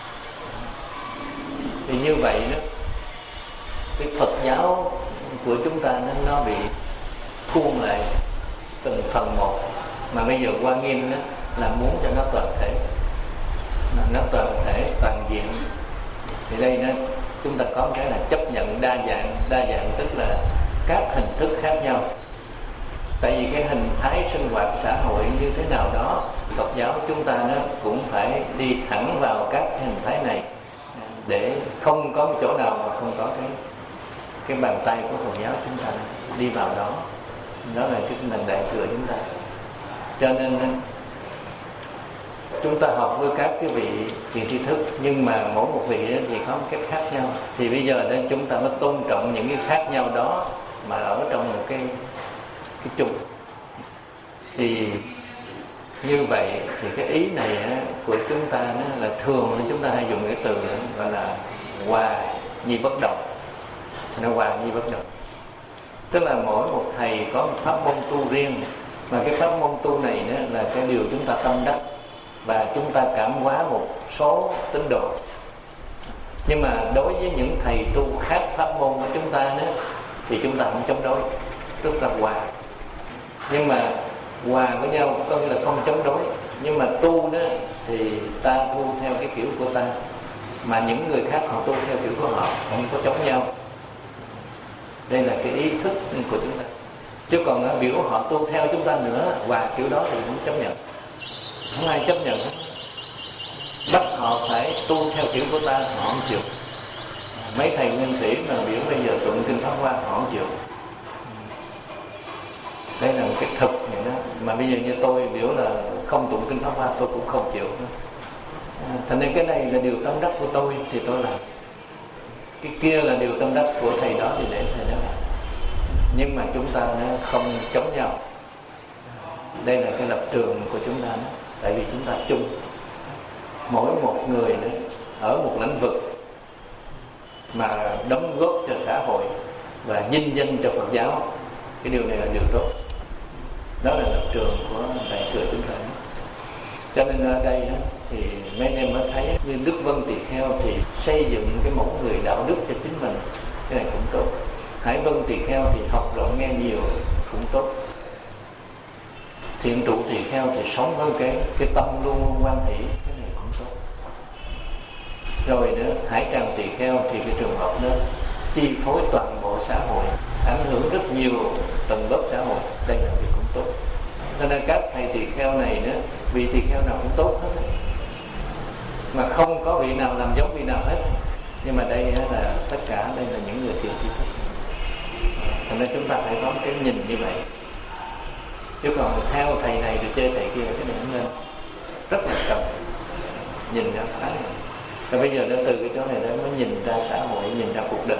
Thì như vậy đó, cái Phật giáo của chúng ta nó, nó bị khuôn lại từng phần một. Mà bây giờ Quan Nghiêm đó là muốn cho nó toàn thể, nó toàn thể toàn diện. Thì đây đó chúng ta có cái là chấp nhận đa dạng. Đa dạng tức là các hình thức khác nhau. Tại vì cái hình thái sinh hoạt xã hội như thế nào đó, Phật giáo chúng ta nó cũng phải đi thẳng vào các hình thái này, để không có một chỗ nào mà không có cái cái bàn tay của Phật giáo chúng ta đi vào đó. Đó là cái tinh thần đại thừa chúng ta. Cho nên chúng ta học với các cái vị thiện tri thức, nhưng mà mỗi một vị thì có một cách khác nhau. Thì bây giờ đây chúng ta mới tôn trọng những cái khác nhau đó mà ở trong một cái cái chung. Thì như vậy thì cái ý này của chúng ta là thường chúng ta hay dùng cái từ gọi là hòa nhi bất đồng. Nó hòa nhi bất đồng, tức là mỗi một thầy có một pháp môn tu riêng, mà cái pháp môn tu này đó là cái điều chúng ta tâm đắc và chúng ta cảm hóa một số tín đồ. Nhưng mà đối với những thầy tu khác pháp môn của chúng ta đó, thì chúng ta không chống đối, tức là hòa. Nhưng mà hòa với nhau có nghĩa là không chống đối. Nhưng mà tu đó thì ta tu theo cái kiểu của ta, mà những người khác họ tu theo kiểu của họ, không có chống nhau. Đây là cái ý thức của chúng ta. Chứ còn biểu họ tu theo chúng ta nữa, hòa kiểu đó thì không chấp nhận, không ai chấp nhận hết. Bắt họ phải tu theo kiểu của ta, họ không chịu. Mấy thầy nguyên thủy mà biểu bây giờ tụng kinh Pháp Hoa, họ không chịu. Đây là một cái thực vậy đó. Mà bây giờ như tôi biểu là không tụng kinh Pháp Hoa, tôi cũng không chịu. Thành nên cái này là điều tâm đắc của tôi thì tôi làm, cái kia là điều tâm đắc của thầy đó thì để thầy đó làm. Nhưng mà chúng ta nó không chống nhau. Đây là cái lập trường của chúng ta đó. Tại vì chúng ta chung, mỗi một người đó, ở một lĩnh vực mà đóng góp cho xã hội và vinh danh cho Phật giáo, cái điều này là điều tốt. Đó là lập trường của đại thừa chúng ta. Cho nên ở đây đó, thì mấy anh em mới thấy như Đức Vân Tỳ Kheo thì xây dựng cái mẫu người đạo đức cho chính mình, cái này cũng tốt. Hải Vân Tỳ Kheo thì học rộng nghe nhiều, cũng tốt. Thiện Trụ Tỳ Kheo thì sống với cái cái tâm luôn luôn quan hỷ, cái này cũng tốt. Rồi nữa Hải Tràng Tỳ Kheo thì cái trường hợp đó chi phối toàn bộ xã hội, ảnh hưởng rất nhiều tầng lớp xã hội, đây là việc cũng tốt. Cho nên các thầy tỳ kheo này nữa, vị tỳ kheo nào cũng tốt hết đó. Mà không có vị nào làm giống vị nào hết. Nhưng mà đây là tất cả đây là những người thiện tri thức. Cho nên chúng ta phải có cái nhìn như vậy. Chứ còn theo thầy này rồi chơi thầy kia, cái này không nên. Rất là cần nhìn ra phải. Và bây giờ từ cái chỗ này đó mới nhìn ra xã hội, nhìn ra cuộc đời.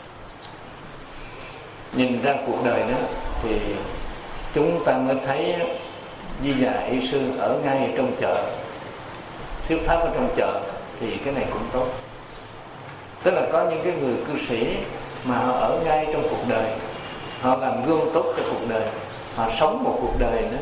Nhìn ra cuộc đời đó thì chúng ta mới thấy Di Đà Y Sư ở ngay trong chợ, thuyết pháp ở trong chợ, thì cái này cũng tốt. Tức là có những cái người cư sĩ mà họ ở ngay trong cuộc đời, họ làm gương tốt cho cuộc đời, họ sống một cuộc đời nữa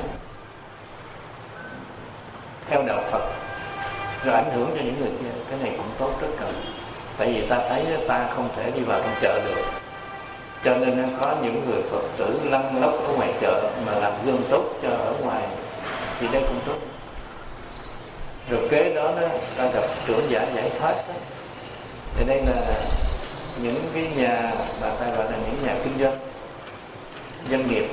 theo đạo Phật, rồi ảnh hưởng cho những người kia. Cái này cũng tốt, rất cần. Tại vì ta thấy ta không thể đi vào trong chợ được, cho nên có những người Phật tử lăn lóc ở ngoài chợ mà làm gương tốt cho ở ngoài, thì đây cũng tốt. Rồi kế đó, đó ta gặp trưởng giả giải thoát đó. Thì đây là những cái nhà mà ta gọi là những nhà kinh doanh, doanh nghiệp.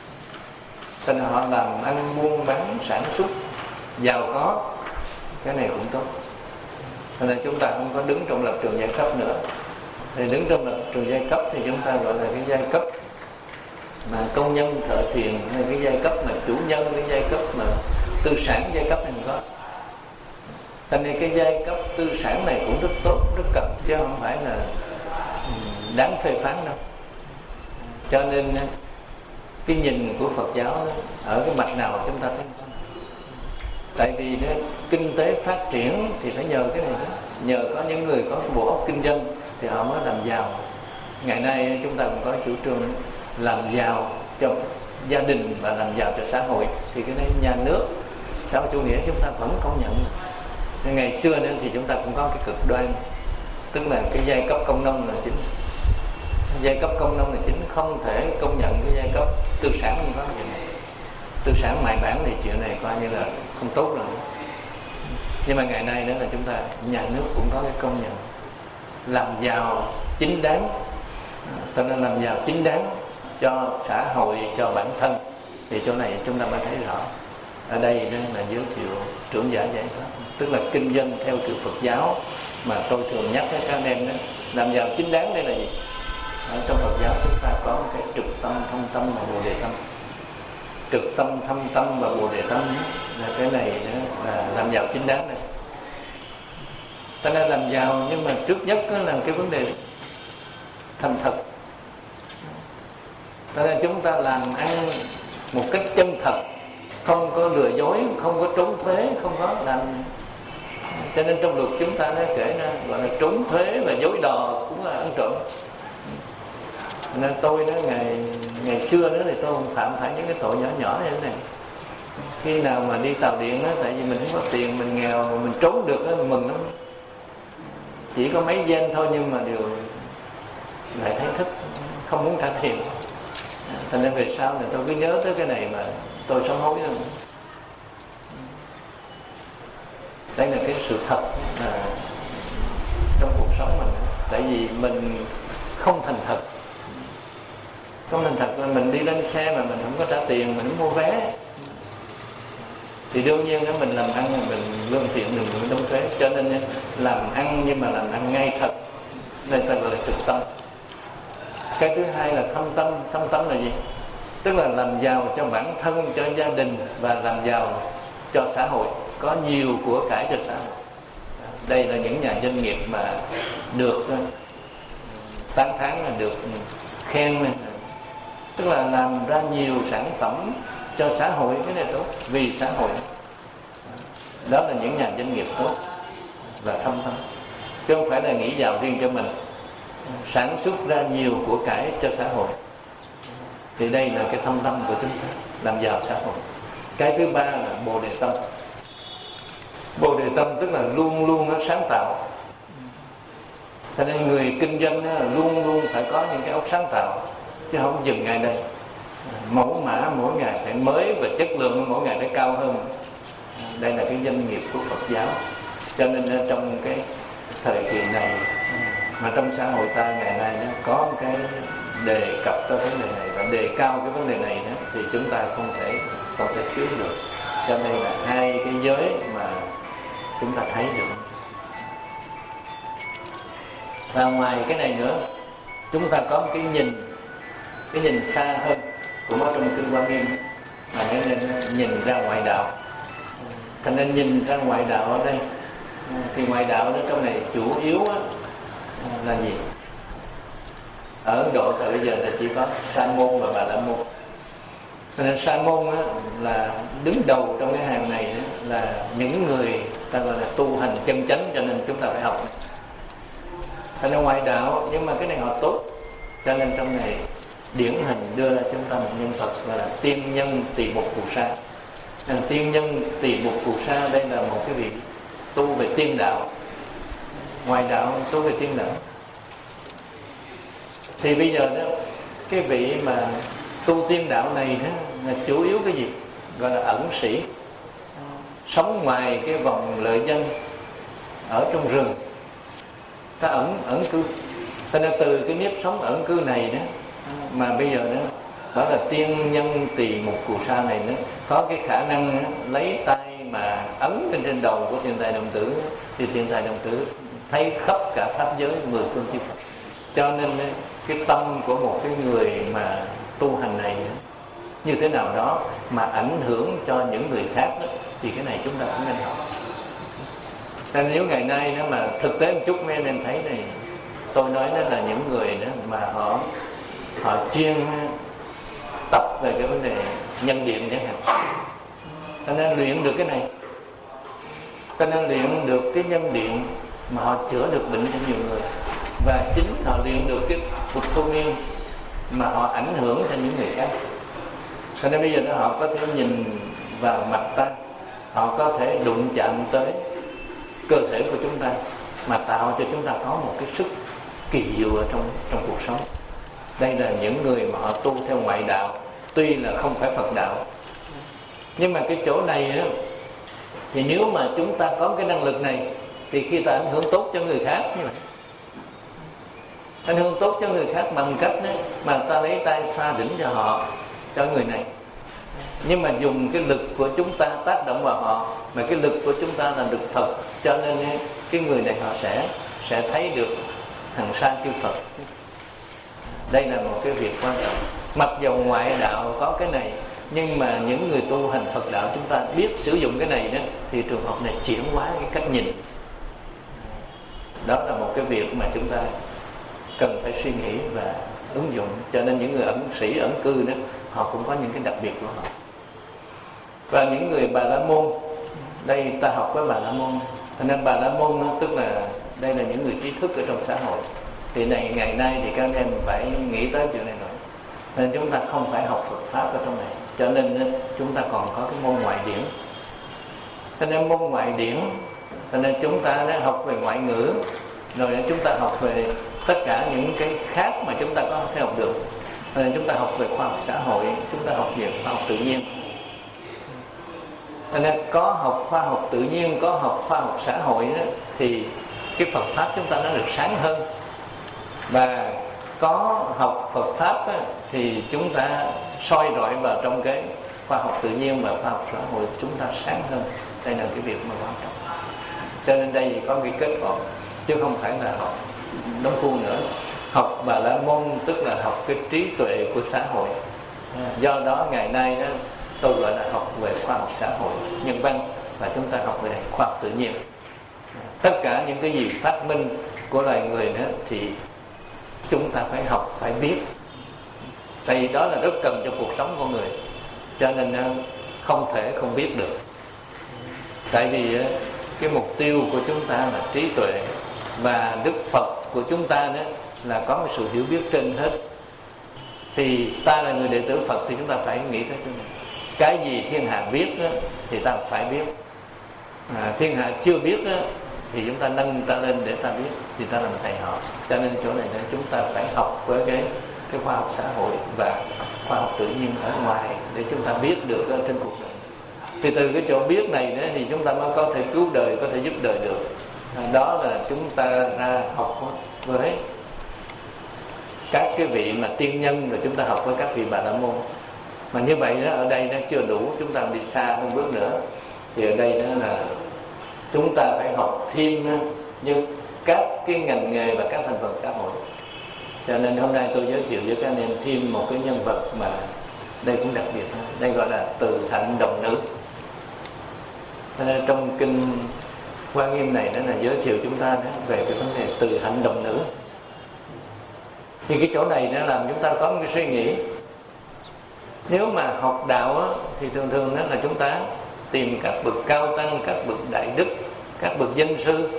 Cho nên họ làm ăn buôn bán sản xuất giàu có, cái này cũng tốt. Cho nên chúng ta không có đứng trong lập trường giai cấp nữa. Thì đứng trong lập trường giai cấp thì chúng ta gọi là cái giai cấp mà công nhân thợ thuyền, hay cái giai cấp mà chủ nhân, cái giai cấp mà tư sản, giai cấp này không có. Cho nên cái giai cấp tư sản này cũng rất tốt, rất cần, chứ không phải là đáng phê phán đâu. Cho nên cái nhìn của Phật giáo ở cái mặt nào chúng ta thấy không? Tại vì đó, kinh tế phát triển thì phải nhờ cái này đó. Nhờ có những người có cái bộ óc kinh doanh thì họ mới làm giàu. Ngày nay chúng ta cũng có chủ trương làm giàu cho gia đình và làm giàu cho xã hội. Thì cái này nhà nước, xã hội chủ nghĩa chúng ta vẫn công nhận. Ngày xưa nữa thì chúng ta cũng có cái cực đoan, tức là cái giai cấp công nông là chính. Giai cấp công nông là chính, không thể công nhận cái giai cấp tư sản không có gì. Tư sản mại bản thì chuyện này coi như là không tốt rồi. Nhưng mà ngày nay nữa là chúng ta, nhà nước cũng có cái công nhận làm giàu chính đáng. Cho nên làm giàu chính đáng cho xã hội, cho bản thân. Thì chỗ này chúng ta mới thấy rõ. Ở đây đó là giới thiệu trưởng giả giải thoát, tức là kinh doanh theo kiểu Phật giáo mà tôi thường nhắc với các anh em đó. Làm giàu chính đáng đây là gì? Ở trong Phật giáo chúng ta có một cái trực tâm, thâm tâm và bồ đề tâm. Trực tâm, thâm tâm và bồ đề tâm là cái này đó, là làm giàu chính đáng này. Ta nên làm giàu, nhưng mà trước nhất là cái vấn đề thành thật. Ta nên chúng ta làm ăn một cách chân thật, không có lừa dối, không có trốn thuế, không có làm. Cho nên trong luật chúng ta nó kể là gọi là trốn thuế và dối đò cũng là ăn trộm. Nên tôi đó ngày ngày xưa nữa thì tôi không phạm phải những cái tội nhỏ nhỏ như thế này. Khi nào mà đi tàu điện đó, tại vì mình không có tiền, mình nghèo, mình trốn được đó, mình mừng lắm. Chỉ có mấy yen thôi nhưng mà đều lại thấy thích, không muốn trả tiền. Thành nên về sau này tôi cứ nhớ tới cái này mà tôi sám hối luôn. Đây là cái sự thật là trong cuộc sống mình. Tại vì mình không thành thật. Không thành thật là mình đi lên xe mà mình không có trả tiền, mình không mua vé. Thì đương nhiên đó mình làm ăn mình lương thiện đừng có đóng thuế. Cho nên làm ăn nhưng mà làm ăn ngay thật. Nên ta gọi là trực tâm. Cái thứ hai là thâm tâm. Thâm tâm là gì? Tức là làm giàu cho bản thân, cho gia đình và làm giàu cho xã hội, có nhiều của cải cho xã hội. Đây là những nhà doanh nghiệp mà được tán thán, là được khen, tức là làm ra nhiều sản phẩm cho xã hội, cái này tốt, vì xã hội. Đó là những nhà doanh nghiệp tốt và thâm tâm, chứ không phải là nghĩ giàu riêng cho mình, sản xuất ra nhiều của cải cho xã hội. Thì đây là cái thâm tâm của chúng ta, làm giàu xã hội. Cái thứ ba là bồ đề tâm. Bồ đề tâm tức là luôn luôn nó sáng tạo. Cho nên người kinh doanh là luôn luôn phải có những cái óc sáng tạo, chứ không dừng ngay đây. Mẫu mã mỗi ngày phải mới và chất lượng mỗi ngày phải cao hơn. Đây là cái doanh nghiệp của Phật giáo. Cho nên trong cái thời kỳ này mà trong xã hội ta ngày nay nó có một cái đề cập tới vấn đề này và đề cao cái vấn đề này đó, thì chúng ta không thể không thể thiếu được. Cho nên là hai cái giới mà chúng ta thấy được. Và ngoài cái này nữa, chúng ta có một cái nhìn, cái nhìn xa hơn, cũng ở trong kinh Quan Nghiêm, mà nên nhìn ra ngoại đạo. Thành nên nhìn ra ngoại đạo ở đây, thì ngoại đạo ở trong này chủ yếu là gì? Ở Ấn Độ thời bây giờ là chỉ có Sa môn và Bà la môn. Cho nên Sa môn là đứng đầu trong cái hàng này là những người ta gọi là tu hành chân chánh, cho nên chúng ta phải học. Thành ra ngoại đạo, nhưng mà cái này họ tốt, cho nên trong này điển hình đưa ra chúng ta một nhân vật gọi là tiên nhân Tỳ Mục Phù Sa. Tiên nhân Tỳ Mục Phù Sa đây là một cái vị tu về tiên đạo, ngoại đạo tu về tiên đạo. Thì bây giờ đó, cái vị mà tu tiên đạo này đó là chủ yếu cái gì? Gọi là ẩn sĩ, sống ngoài cái vòng lợi danh, ở trong rừng, ta ẩn ẩn cư. Cho nên từ cái nếp sống ẩn cư này đó mà bây giờ đó, đó là tiên nhân Tỳ Mục Phù Sa này đó có cái khả năng đó, lấy tay mà ấn lên trên đầu của Thiên Tài Đồng Tử, thì Thiên Tài Đồng Tử thấy khắp cả pháp giới mười phương chư Phật. Cho nên cái tâm của một cái người mà tu hành này như thế nào đó mà ảnh hưởng cho những người khác đó, thì cái này chúng ta cũng nên học. Nên nếu ngày nay đó mà thực tế một chút mấy anh em thấy này, tôi nói đó là những người đó mà họ họ chuyên tập về cái vấn đề nhân điện chẳng hạn, cho nên luyện được cái này, cho nên luyện được cái nhân điện mà họ chữa được bệnh cho nhiều người, và chính họ luyện được cái Phật tu niên mà họ ảnh hưởng cho những người khác. Cho nên bây giờ họ có thể nhìn vào mặt ta, họ có thể đụng chạm tới cơ thể của chúng ta mà tạo cho chúng ta có một cái sức kỳ diệu ở trong trong cuộc sống. Đây là những người mà họ tu theo ngoại đạo, tuy là không phải Phật đạo, nhưng mà cái chỗ này á, thì nếu mà chúng ta có cái năng lực này thì khi ta ảnh hưởng tốt cho người khác như vậy, ảnh hưởng tốt cho người khác bằng cách đó, mà ta lấy tay xoa đỉnh cho họ, cho người này, nhưng mà dùng cái lực của chúng ta tác động vào họ, mà cái lực của chúng ta là lực Phật, cho nên cái người này họ sẽ sẽ thấy được hằng sa chư Phật. Đây là một cái việc quan trọng. Mặc dù ngoại đạo có cái này, nhưng mà những người tu hành Phật đạo chúng ta biết sử dụng cái này đó, thì trường hợp này chuyển hóa cái cách nhìn. Đó là một cái việc mà chúng ta cần phải suy nghĩ và ứng dụng. Cho nên những người ẩn sĩ, ẩn cư đó, họ cũng có những cái đặc biệt của họ. Và những người Bà la môn, đây ta học với Bà la môn, cho nên Bà la môn đó, tức là đây là những người trí thức ở trong xã hội. Thì này ngày nay thì các em phải nghĩ tới chuyện này rồi, nên chúng ta không phải học Phật pháp ở trong này, cho nên chúng ta còn có cái môn ngoại điển. Cho nên môn ngoại điển, cho nên chúng ta đã học về ngoại ngữ, rồi chúng ta học về tất cả những cái khác mà chúng ta có thể học được. Cho nên chúng ta học về khoa học xã hội, chúng ta học về khoa học tự nhiên. Cho nên có học khoa học tự nhiên, có học khoa học xã hội đó, thì cái Phật pháp chúng ta nó được sáng hơn. Và có học Phật pháp á, thì chúng ta soi rọi vào trong cái khoa học tự nhiên và khoa học xã hội chúng ta sáng hơn. Đây là cái việc mà quan trọng. Cho nên đây có cái kết quả, chứ không phải là học đóng khuôn nữa. Học Bà la môn tức là học cái trí tuệ của xã hội. Do đó ngày nay đó, tôi gọi là học về khoa học xã hội, nhân văn, và chúng ta học về khoa học tự nhiên. Tất cả những cái gì phát minh của loài người nữa thì chúng ta phải học, phải biết. Tại vì đó là rất cần cho cuộc sống của người, cho nên không thể không biết được. Tại vì cái mục tiêu của chúng ta là trí tuệ, và Đức Phật của chúng ta đó là có một sự hiểu biết trên hết. Thì ta là người đệ tử Phật thì chúng ta phải nghĩ tới cái này. Cái gì thiên hạ biết đó, thì ta phải biết. À, thiên hạ chưa biết đó, thì chúng ta nâng ta lên để ta biết, thì ta làm thầy họ. Cho nên chỗ này chúng ta phải học với cái cái khoa học xã hội và khoa học tự nhiên ở ngoài để chúng ta biết được ở trên cuộc đời. Thì từ cái chỗ biết này đó, thì chúng ta mới có thể cứu đời, có thể giúp đời được. Đó là chúng ta ra học với các cái vị mà tiên nhân rồi chúng ta học với các vị Bà La Môn. Mà như vậy đó, ở đây nó chưa đủ, chúng ta đi xa hơn bước nữa. Thì ở đây đó là chúng ta phải học thêm như các cái ngành nghề và các thành phần xã hội. Cho nên hôm nay tôi giới thiệu với các anh em thêm một cái nhân vật mà đây cũng đặc biệt, đây gọi là Từ Hạnh Đồng Nữ. Cho nên trong kinh Hoa Nghiêm này đó là giới thiệu chúng ta đó về cái vấn đề Từ Hạnh Đồng Nữ. Thì cái chỗ này nó làm chúng ta có một cái suy nghĩ. Nếu mà học đạo á, thì thường thường đó là chúng ta tìm các bậc cao tăng, các bậc đại đức, các bậc dân sư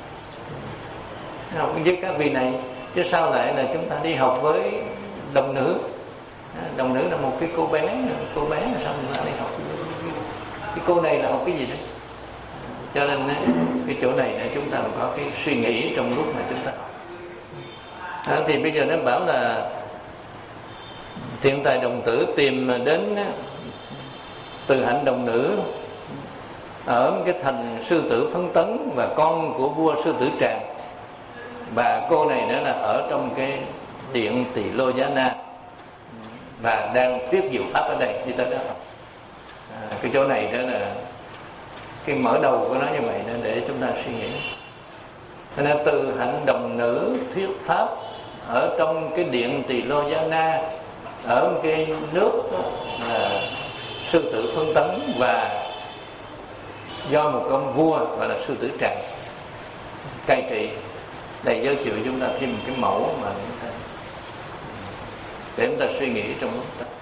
học với các vị này. Chứ sao lại là chúng ta đi học với đồng nữ? Đồng nữ là một cái cô bé, cô bé là sao chúng ta đi học? Cái cô này là học cái gì đấy? Cho nên cái chỗ này là chúng ta có cái suy nghĩ trong lúc mà chúng ta học. À, thì bây giờ nó bảo là Thiện Tài Đồng Tử tìm đến Từ Hạnh Đồng Nữ ở cái thành Sư Tử Phấn Tấn và con của vua Sư Tử Tràng. Và cô này nữa là ở trong cái điện Tỳ Lô Giá Na và đang thuyết diệu pháp ở đây như ta đã học. À, cái chỗ này đó là cái mở đầu của nó như vậy đó để chúng ta suy nghĩ. Cho nên Từ Hạnh Đồng Nữ thuyết pháp ở trong cái điện Tỳ Lô Giá Na, ở cái nước là Sư Tử Phấn Tấn và do một ông vua gọi là Sư Tử Tràng cai trị. Đây giới thiệu chúng ta thêm một cái mẫu mà chúng ta, để chúng ta suy nghĩ trong lúc đó.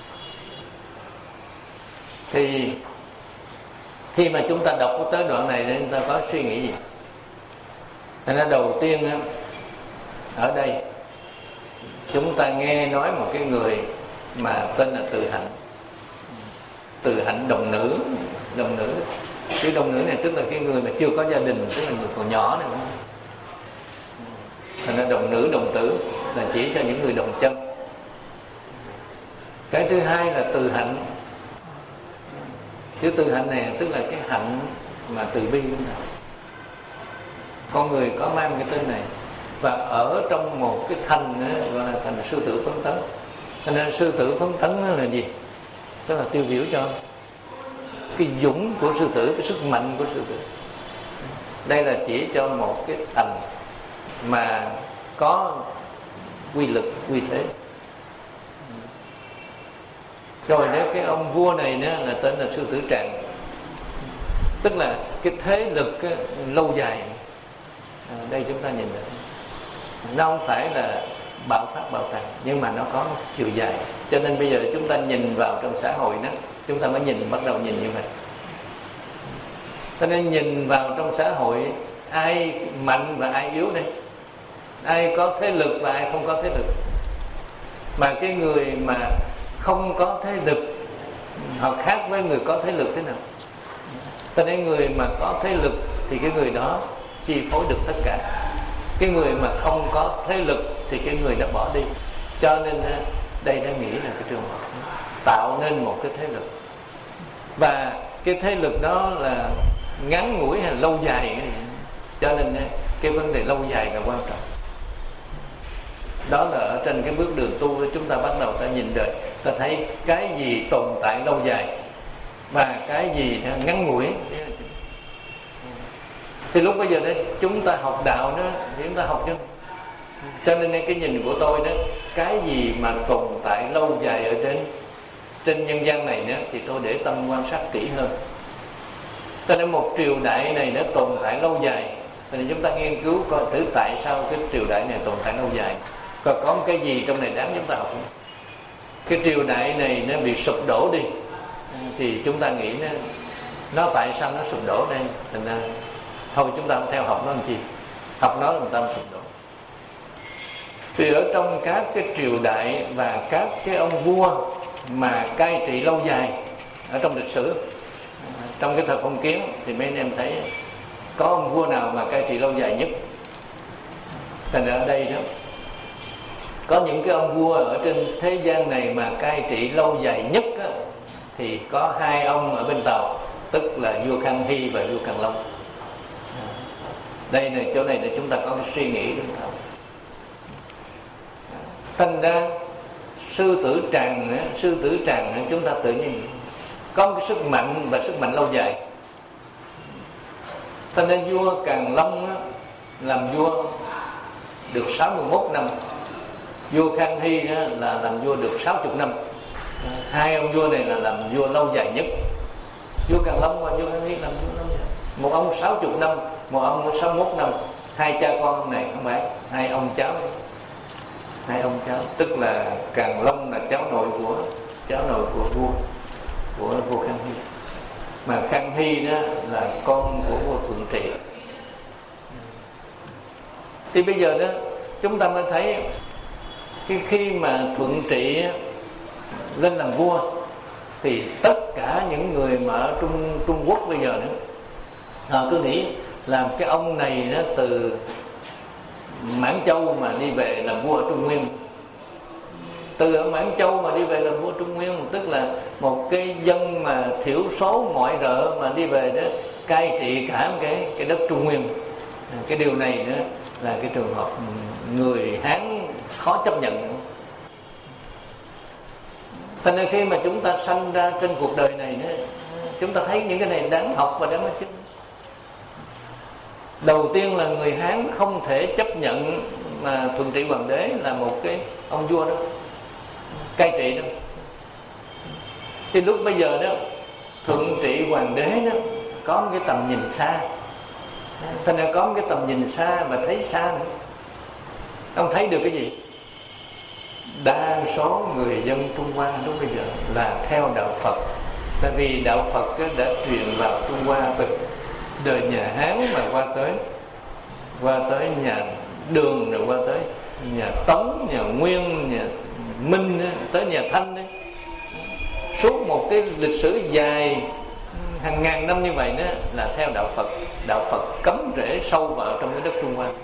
Thì khi mà chúng ta đọc tới đoạn này thì chúng ta có suy nghĩ gì? Thành ra đầu tiên ở đây chúng ta nghe nói một cái người mà tên là Từ Hạnh. Từ Hạnh Đồng Nữ. Đồng nữ cái đồng nữ này tức là cái người mà chưa có gia đình, tức là người còn nhỏ này. Thành ra đồng nữ đồng tử là chỉ cho những người đồng chân. Cái thứ hai là Từ Hạnh. Chữ Từ Hạnh này tức là cái hạnh mà từ bi chúng ta. Con người có mang cái tên này và ở trong một cái thành đó, gọi là thành Sư Tử Phấn Tấn. Cho nên Sư Tử Phấn Tấn là gì? Tức là tiêu biểu cho cái dũng của sư tử, cái sức mạnh của sư tử. Đây là chỉ cho một cái thành mà có quy lực, quy thế. Rồi đấy, cái ông vua này nữa là tên là Sư Tử Tràng, tức là cái thế lực cái, lâu dài. À, đây chúng ta nhìn được, nó không phải là bạo phát bạo tàn, nhưng mà nó có một chiều dài. Cho nên bây giờ chúng ta nhìn vào trong xã hội đó, chúng ta mới nhìn, bắt đầu nhìn như vậy. Cho nên nhìn vào trong xã hội, ai mạnh và ai yếu đây, ai có thế lực và ai không có thế lực. Mà cái người mà không có thế lực, họ khác với người có thế lực thế nào? Cho nên người mà có thế lực thì cái người đó chi phối được tất cả. Cái người mà không có thế lực thì cái người đã bỏ đi. Cho nên đây đã nghĩ là cái trường hợp tạo nên một cái thế lực, và cái thế lực đó là ngắn ngủi hay là lâu dài. Cho nên cái vấn đề lâu dài là quan trọng. Đó là ở trên cái bước đường tu đó, chúng ta bắt đầu ta nhìn đời, ta thấy cái gì tồn tại lâu dài và cái gì ngắn ngủi. Thì lúc bây giờ đấy chúng ta học đạo đó thì chúng ta học chứ. Cho nên cái nhìn của tôi đó, cái gì mà tồn tại lâu dài ở trên trên nhân gian này nữa thì tôi để tâm quan sát kỹ hơn. Cho nên một triều đại này nó tồn tại lâu dài, thì chúng ta nghiên cứu coi thử tại sao cái triều đại này tồn tại lâu dài, còn có một cái gì trong này đáng chúng ta học. Cái triều đại này nó bị sụp đổ đi thì chúng ta nghĩ nó, nó tại sao nó sụp đổ đây, thành ra thôi chúng ta không theo học nó làm chi, học nó làm ta sụp đổ. Thì ở trong các cái triều đại và các cái ông vua mà cai trị lâu dài ở trong lịch sử, trong cái thời phong kiến thì mấy anh em thấy có ông vua nào mà cai trị lâu dài nhất? Thành ra ở đây đó có những cái ông vua ở trên thế gian này mà cai trị lâu dài nhất đó, thì có hai ông ở bên Tàu, tức là vua Khang Hy và vua Càn Long. Đây này, chỗ này để chúng ta có cái suy nghĩ đúng không? Thành ra sư tử tràng sư tử tràng chúng ta tự nhiên có một cái sức mạnh và sức mạnh lâu dài. Thành ra vua Càn Long làm vua được sáu mươi mốt năm, vua Khang Hy là làm vua được sáu mươi năm. Hai ông vua này là làm vua lâu dài nhất. Vua Càn Long và vua Khang Hy làm vua lâu dài. Một ông sáu mươi năm, một ông sáu mươi mốt năm. Hai cha con ông này không phải, hai ông cháu này. Hai ông cháu, tức là Càn Long là cháu nội của cháu nội của vua của vua Khang Hy, mà Khang Hy đó là con của vua Thuận Trị. Thì bây giờ đó chúng ta mới thấy cái khi mà Thuận Trị lên làm vua thì tất cả những người mà ở Trung Trung Quốc bây giờ đó, họ cứ nghĩ làm cái ông này đó từ Mãn Châu mà đi về làm vua ở Trung Nguyên, từ ở Mãn Châu mà đi về làm vua Trung Nguyên, tức là một cái dân mà thiểu số mọi rợ mà đi về đó cai trị cả một cái cái đất Trung Nguyên. Cái điều này đó là cái trường hợp người Hán khó chấp nhận. Thành ra khi mà chúng ta sanh ra trên cuộc đời này đó, chúng ta thấy những cái này đáng học và đáng nói chứng. Đầu tiên là người Hán không thể chấp nhận mà Thuận Trị Hoàng đế là một cái ông vua đó cai trị đó. Thì lúc bây giờ đó Thuận Trị Hoàng đế đó có một cái tầm nhìn xa, thành ra có một cái tầm nhìn xa và thấy xa nữa. Ông thấy được cái gì? Đa số người dân Trung Hoa lúc bây giờ là theo đạo Phật, tại vì đạo Phật đã truyền vào Trung Hoa từ đời nhà Hán mà qua tới qua tới nhà Đường, rồi qua tới nhà Tống, nhà Nguyên, nhà Minh, tới nhà Thanh đấy. Suốt một cái lịch sử dài hàng ngàn năm như vậy đó là theo đạo Phật. Đạo Phật cấm rễ sâu vào trong cái đất Trung Hoa.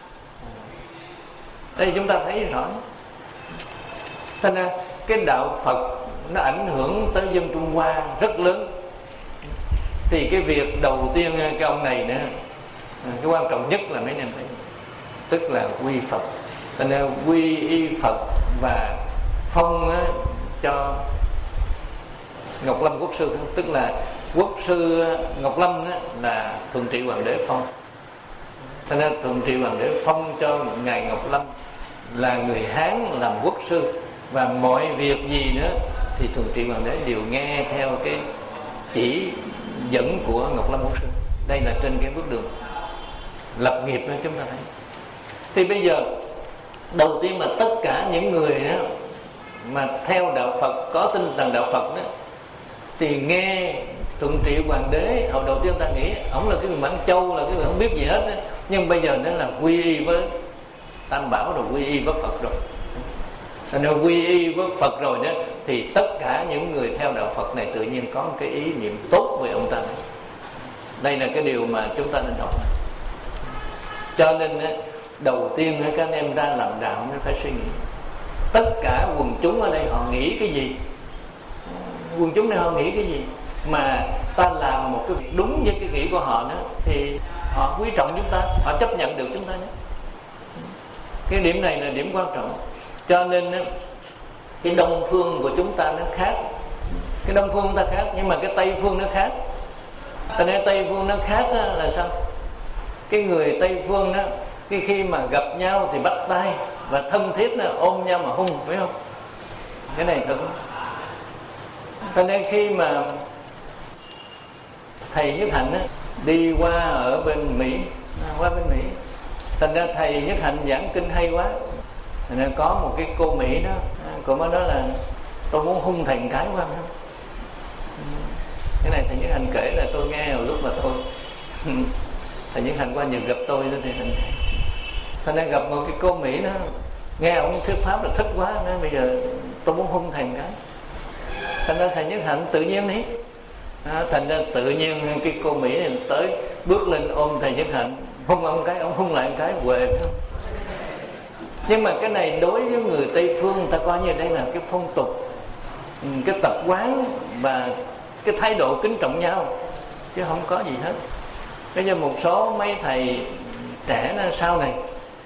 Đây chúng ta thấy rõ. Thế nên cái đạo Phật nó ảnh hưởng tới dân Trung Hoa rất lớn. Thì cái việc đầu tiên cái ông này nữa, cái quan trọng nhất là mấy anh em thấy, tức là quy Phật. Thế nên quy y Phật và phong á, cho Ngọc Lâm Quốc sư, tức là Quốc sư Ngọc Lâm á, là Thuận Trị Hoàng đế phong. Thế nên Thuận Trị Hoàng đế phong cho ngài Ngọc Lâm là người Hán làm quốc sư, và mọi việc gì nữa thì Thuận Trị Hoàng đế đều nghe theo cái chỉ dẫn của Ngọc Lâm Quốc sư. Đây là trên cái bước đường lập nghiệp đó chúng ta thấy. Thì bây giờ đầu tiên mà tất cả những người đó mà theo đạo Phật, có tin rằng đạo Phật đó, thì nghe Thuận Trị Hoàng đế, hồi đầu tiên ta nghĩ ổng là cái người Mãn Châu, là cái người không biết gì hết đó. Nhưng bây giờ nó là quy y với Tam Bảo rồi, quy y với Phật rồi. Thành ra quy y với Phật rồi đó, thì tất cả những người theo đạo Phật này tự nhiên có một cái ý niệm tốt về ông ta. Đây là cái điều mà chúng ta nên học. Cho nên đầu tiên các anh em ra làm đạo mới phải suy nghĩ tất cả quần chúng ở đây họ nghĩ cái gì, quần chúng này họ nghĩ cái gì, mà ta làm một cái việc đúng với cái nghĩ của họ đó, thì họ quý trọng chúng ta, họ chấp nhận được chúng ta nhé. Cái điểm này là điểm quan trọng. Cho nên cái Đông phương của chúng ta nó khác, cái Đông phương chúng ta khác, nhưng mà cái Tây phương nó khác. Cho nên Tây phương nó khác là sao? Cái người Tây phương đó, cái khi mà gặp nhau thì bắt tay và thân thiết là ôm nhau mà hung, phải không? Cái này thật. Cho nên khi mà thầy Nhất Hạnh á, đi qua ở bên Mỹ, qua bên Mỹ, thành ra thầy Nhất Hạnh giảng kinh hay quá. Thành ra có một cái cô Mỹ đó, cô mới nói là tôi muốn hung thầy một cái quá. Cái này thầy Nhất Hạnh kể là tôi nghe hồi lúc mà tôi thầy Nhất Hạnh qua nhiều gặp tôi đó, thì thành thành ra gặp một cái cô Mỹ đó, nghe ông thuyết pháp là thích quá, nói bây giờ tôi muốn hung thầy một cái. Thành ra thầy Nhất Hạnh tự nhiên đấy. À, thành ra tự nhiên cái cô Mỹ này tới bước lên ôm thầy Nhất Hạnh, hung ông cái, ông hung lại một cái, quệ không? Nhưng mà cái này đối với người Tây phương, người ta coi như đây là cái phong tục, cái tập quán và cái thái độ kính trọng nhau, chứ không có gì hết. Bây giờ một số mấy thầy trẻ sau này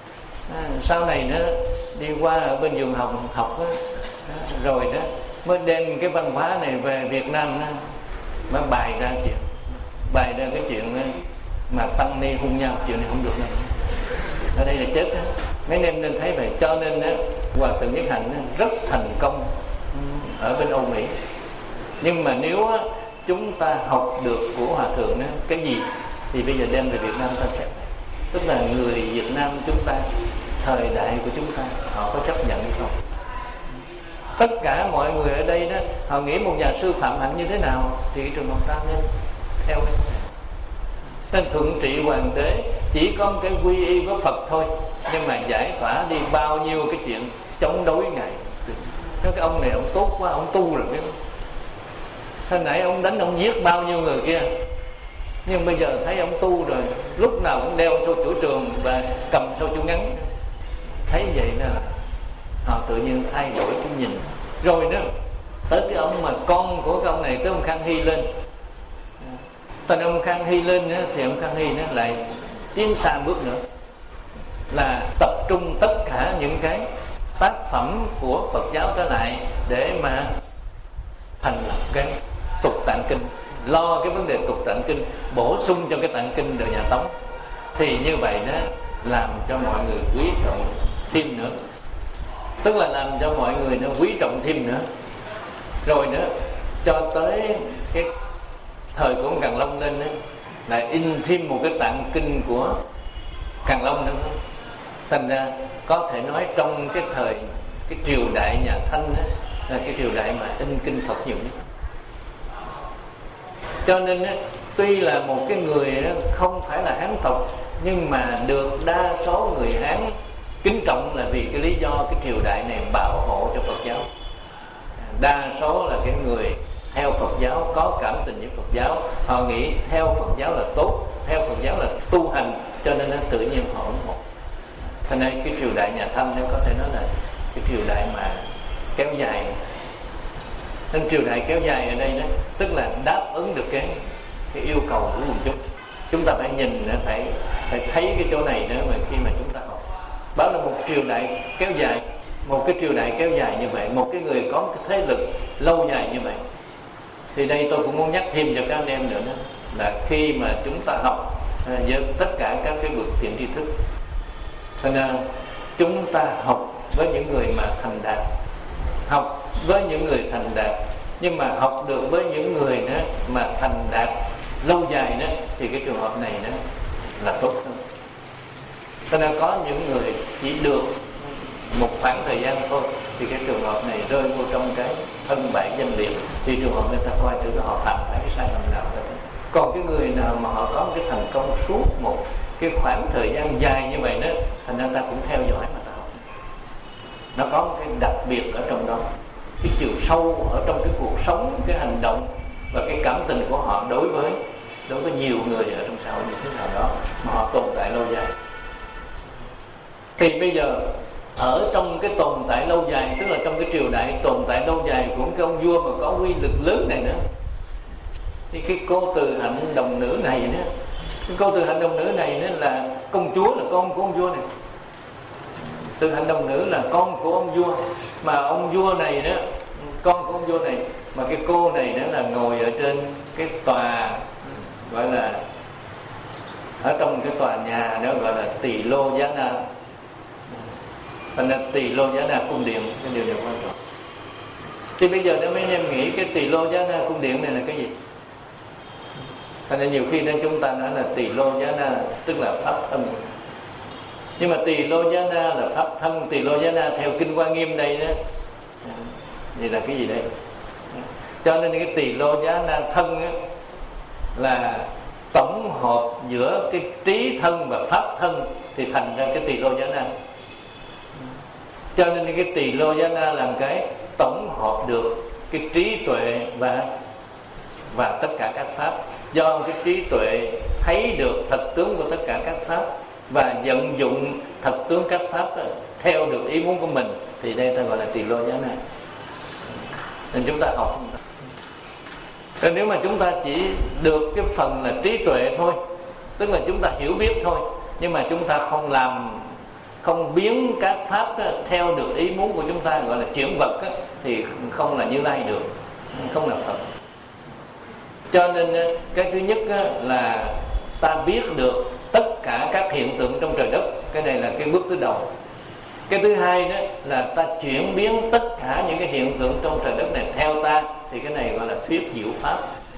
À, sau này nó đi qua ở bên vườn học học đó, rồi đó mới đem cái văn hóa này về Việt Nam đó, mới bày ra chuyện bày ra cái chuyện đó, mà tăng ni hung nhau, chuyện này không được đâu. Ở đây là chết đó. Mấy em nên thấy vậy. Cho nên đó, Hòa Thượng Nhất Hạnh đó, rất thành công ở bên Âu Mỹ. Nhưng mà nếu đó, chúng ta học được của Hòa Thượng đó, cái gì thì bây giờ đem về Việt Nam ta sẽ, tức là người Việt Nam chúng ta, thời đại của chúng ta, họ có chấp nhận hay không? Tất cả mọi người ở đây đó, họ nghĩ một nhà sư Phạm Hạnh như thế nào thì cái trường hợp ta nên theo cái này. Nên thuận trị hoàng đế chỉ có cái quy y với Phật thôi, nhưng mà giải tỏa đi bao nhiêu cái chuyện chống đối ngài. Nói cái ông này ông tốt quá, ông tu rồi biết không? Hồi nãy ông đánh ông giết bao nhiêu người kia, nhưng bây giờ thấy ông tu rồi, lúc nào cũng đeo sâu chủ trường và cầm sâu chủ ngắn. Thấy vậy nè, họ tự nhiên thay đổi cái nhìn. Rồi đó, tới cái ông mà con của cái ông này, tới ông Khang Hy lên. Tên ông Khang Hy lên nữa, thì ông Khang Hy nó lại tiến xa bước nữa, là tập trung tất cả những cái tác phẩm của Phật giáo trở lại để mà thành lập cái tục tạng kinh, lo cái vấn đề tục tạng kinh, bổ sung cho cái tạng kinh đời nhà Tống. Thì như vậy đó làm cho mọi người quý trọng thêm nữa, tức là làm cho mọi người nó quý trọng thêm nữa. Rồi nữa cho tới cái thời của ông Càn Long lên đó, lại in thêm một cái tạng kinh của Càn Long nữa. Thành ra có thể nói trong cái thời cái triều đại nhà Thanh đó, là cái triều đại mà in kinh Phật nhiều nhất. Cho nên đó, tuy là một cái người đó không phải là Hán tộc, nhưng mà được đa số người Hán kính trọng là vì cái lý do cái triều đại này bảo hộ cho Phật giáo. Đa số là cái người theo Phật giáo, có cảm tình với Phật giáo, họ nghĩ theo Phật giáo là tốt, theo Phật giáo là tu hành, cho nên nó tự nhiên họ ủng hộ. Cho nên cái triều đại nhà Thanh nếu có thể nói là cái triều đại mà kéo dài. Nên triều đại kéo dài ở đây đó, tức là đáp ứng được cái cái yêu cầu của quần chúng. Chúng ta phải nhìn, phải phải thấy cái chỗ này nữa mà khi mà chúng ta học. Đó là một triều đại kéo dài, một cái triều đại kéo dài như vậy, một cái người có cái thế lực lâu dài như vậy. Thì đây tôi cũng muốn nhắc thêm cho các anh em nữa đó, là khi mà chúng ta học với tất cả các cái bậc thiện tri thức, cho nên chúng ta học với những người mà thành đạt, học với những người thành đạt, nhưng mà học được với những người đó mà thành đạt lâu dài đó, thì cái trường hợp này đó là tốt hơn. Cho nên có những người chỉ được một khoảng thời gian thôi, thì cái trường hợp này rơi vô trong cái thân bại danh liệt, thì trường hợp người ta coi thử họ phạm phải cái sai lầm nào đó. Còn cái người nào mà họ có một cái thành công suốt một cái khoảng thời gian dài như vậy đó, thành ra ta cũng theo dõi mà ta học. Nó có một cái đặc biệt ở trong đó, cái chiều sâu ở trong cái cuộc sống, cái hành động và cái cảm tình của họ đối với đối với nhiều người ở trong xã hội như thế nào đó mà họ tồn tại lâu dài. Thì bây giờ ở trong cái tồn tại lâu dài, tức là trong cái triều đại tồn tại lâu dài của cái ông vua mà có uy lực lớn này nữa, thì cái cô Từ Hạnh Đồng Nữ này nữa, cái cô Từ Hạnh Đồng Nữ này nữa là công chúa, là con của ông vua này. Từ Hạnh Đồng Nữ là con của ông vua, mà ông vua này đó, con của ông vua này, mà cái cô này đó là ngồi ở trên cái tòa, gọi là ở trong cái tòa nhà đó gọi là Tỳ Lô Giá Na. Thành ra Tỳ Lô Giá Na cung điện, cái điều này quan trọng. Thì bây giờ nếu mấy anh em nghĩ cái Tỳ Lô Giá Na cung điện này là cái gì? Thành ra nhiều khi nên chúng ta nói là Tỳ Lô Giá Na tức là pháp thân. Nhưng mà Tỳ Lô Giá Na là pháp thân, Tỳ Lô Giá Na theo Kinh Hoa Nghiêm đây đó, vậy là cái gì đây? Cho nên cái Tỳ Lô Giá Na thân á, là tổng hợp giữa cái trí thân và pháp thân, thì thành ra cái Tỳ Lô Giá Na. Cho nên cái Tỳ Lô Giá Na làm cái tổng hợp được cái trí tuệ và và tất cả các pháp. Do cái trí tuệ thấy được thật tướng của tất cả các pháp và vận dụng thật tướng các pháp đó, theo được ý muốn của mình, thì đây ta gọi là Tỳ Lô Giá Na. Nên chúng ta học. Còn nếu mà chúng ta chỉ được cái phần là trí tuệ thôi, tức là chúng ta hiểu biết thôi, nhưng mà chúng ta không làm không biến các pháp đó, theo được ý muốn của chúng ta, gọi là chuyển vật đó, thì không là Như Lai được, không là Phật. Cho nên cái thứ nhất đó, là ta biết được tất cả các hiện tượng trong trời đất. Cái này là cái bước thứ đầu. Cái thứ hai đó là ta chuyển biến tất cả những cái hiện tượng trong trời đất này theo ta, thì cái này gọi là thuyết diệu pháp.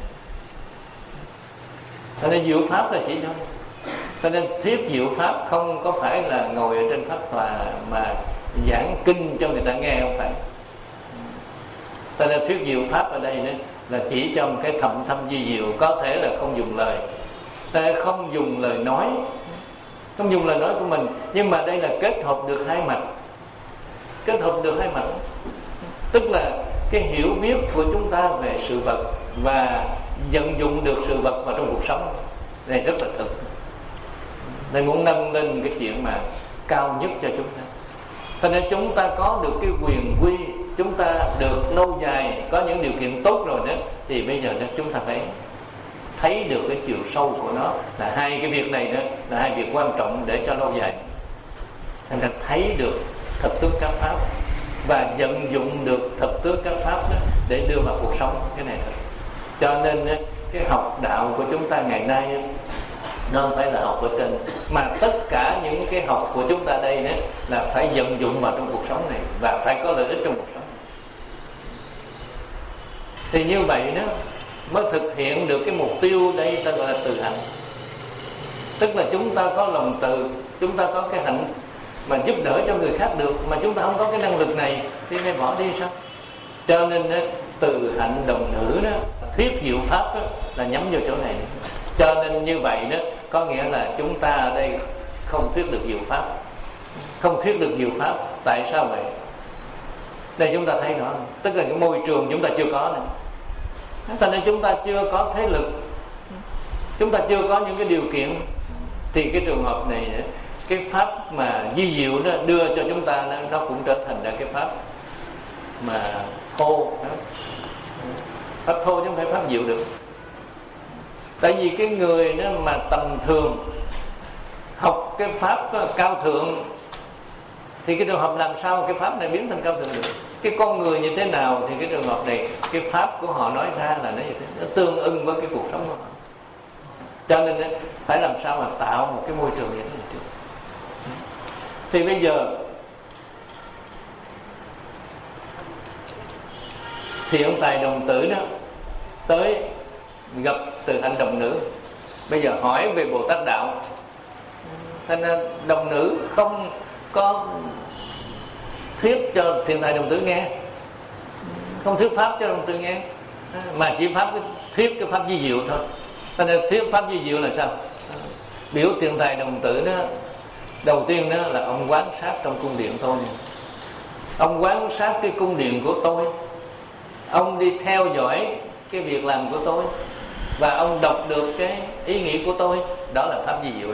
Cho nên diệu pháp là chỉ đâu. Cho nên thuyết diệu pháp không có phải là ngồi ở trên pháp tòa mà giảng kinh cho người ta nghe, không phải. Cho nên thuyết diệu pháp ở đây đó là chỉ cho một cái thầm thâm vi diệu, có thể là không dùng lời, ta không dùng lời nói, không dùng lời nói của mình, nhưng mà đây là kết hợp được hai mặt, kết hợp được hai mặt, tức là cái hiểu biết của chúng ta về sự vật và vận dụng được sự vật vào trong cuộc sống này rất là thực. Nên muốn nâng lên cái chuyện mà cao nhất cho chúng ta. Cho nên chúng ta có được cái quyền quy, chúng ta được lâu dài, có những điều kiện tốt rồi đó, thì bây giờ đó chúng ta phải thấy được cái chiều sâu của nó. Là hai cái việc này đó là hai việc quan trọng để cho lâu dài. Thành ra thấy được thực tướng các pháp và vận dụng được thực tướng các pháp đó để đưa vào cuộc sống, cái này thật. Cho nên cái học đạo của chúng ta ngày nay nó không phải là học ở trên, mà tất cả những cái học của chúng ta đây đó là phải vận dụng vào trong cuộc sống này và phải có lợi ích trong cuộc sống. Thì như vậy đó mới thực hiện được cái mục tiêu đây ta gọi là từ hạnh. Tức là chúng ta có lòng từ, chúng ta có cái hạnh mà giúp đỡ cho người khác được, mà chúng ta không có cái năng lực này thì phải bỏ đi sao? Cho nên đó, từ hạnh đồng nữ đó, thuyết diệu pháp đó, là nhắm vào chỗ này. Cho nên như vậy đó có nghĩa là chúng ta ở đây không thuyết được diệu pháp, không thuyết được diệu pháp. Tại sao vậy? Đây chúng ta thấy rõ, tức là cái môi trường chúng ta chưa có này. Cho nên chúng ta chưa có thế lực, chúng ta chưa có những cái điều kiện, thì cái trường hợp này cái pháp mà di diệu nó đưa cho chúng ta nó, nó cũng trở thành ra cái pháp mà thô. Pháp thô chứ không phải pháp diệu được. Tại vì cái người đó mà tầm thường học cái pháp cao thượng thì cái trường hợp làm sao cái pháp này biến thành cao thượng được? Cái con người như thế nào thì cái trường hợp này cái pháp của họ nói ra là nó như thế, nó tương ưng với cái cuộc sống của họ. Cho nên phải làm sao mà tạo một cái môi trường như thế này trước. Thì bây giờ thì ông Tài Đồng Tử đó tới gặp Từ Hạnh Đồng Nữ, bây giờ hỏi về Bồ Tát đạo. Thành ra Đồng Nữ không có thuyết cho Thiền Tài Đồng Tử nghe, không thuyết pháp cho Đồng Tử nghe, mà chỉ pháp thuyết cái pháp vi diệu thôi. Thành ra thuyết pháp vi diệu là sao? Biểu Thiền Tài Đồng Tử đó, đầu tiên đó là ông quan sát trong cung điện tôi này. Ông quan sát cái cung điện của tôi, ông đi theo dõi cái việc làm của tôi, và ông đọc được cái ý nghĩ của tôi. Đó là pháp vi diệu.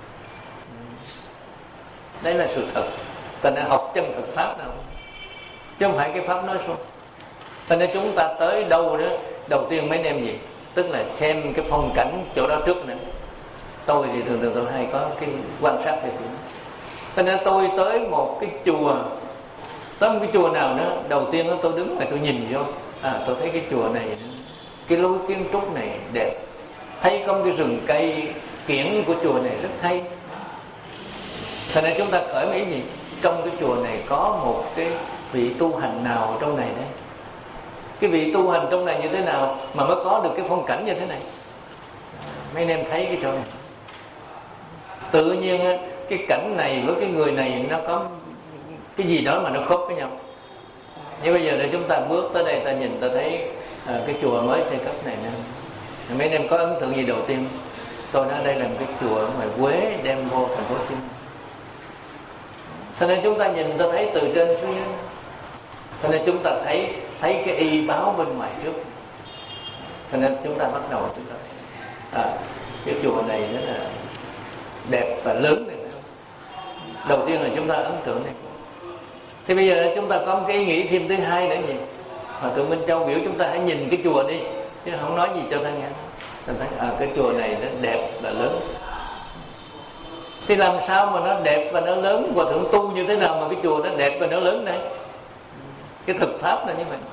Đấy là sự thật. Thành ra học chân thực pháp nào, chứ không phải cái pháp nói suông. Thành ra chúng ta tới đâu đó, đầu tiên mấy anh em gì? Tức là xem cái phong cảnh chỗ đó trước nữa. Tôi thì thường thường tôi hay có cái quan sát theo kiểu. Thành ra tôi tới một cái chùa, tới một cái chùa nào nữa, đầu tiên đó tôi đứng và tôi nhìn vô, à tôi thấy cái chùa này, cái lối kiến trúc này đẹp, thấy có một cái rừng cây kiển của chùa này rất hay. Thành ra chúng ta khởi mấy gì? Trong cái chùa này có một cái vị tu hành nào ở trong này đấy? Cái vị tu hành trong này như thế nào mà mới có được cái phong cảnh như thế này? Mấy anh em thấy cái chỗ này, tự nhiên cái cảnh này với cái người này nó có cái gì đó mà nó khớp với nhau. Nhưng bây giờ để chúng ta bước tới đây, ta nhìn ta thấy à, cái chùa mới xây cất này nè. Mấy anh em có ấn tượng gì đầu tiên? Tôi nói đây là một cái chùa ở ngoài Quế đem vô thành phố Hồ Chí Minh. Cho nên chúng ta nhìn ta thấy từ trên xuống dưới. Cho nên chúng ta thấy thấy cái y báo bên ngoài trước. Cho nên chúng ta bắt đầu chúng ta thấy à, cái chùa này rất là đẹp và lớn này. Đầu tiên là chúng ta ấn tượng này. Thì bây giờ chúng ta có một cái ý nghĩ thêm thứ hai nữa gì? Hòa Thượng Minh Châu biểu chúng ta hãy nhìn cái chùa đi, chứ không nói gì cho ta nghe. Ta thấy à, cái chùa này nó đẹp và lớn. Thì làm sao mà nó đẹp và nó lớn? Hòa thượng tu như thế nào mà cái chùa nó đẹp và nó lớn đây? Cái thực pháp là như vậy.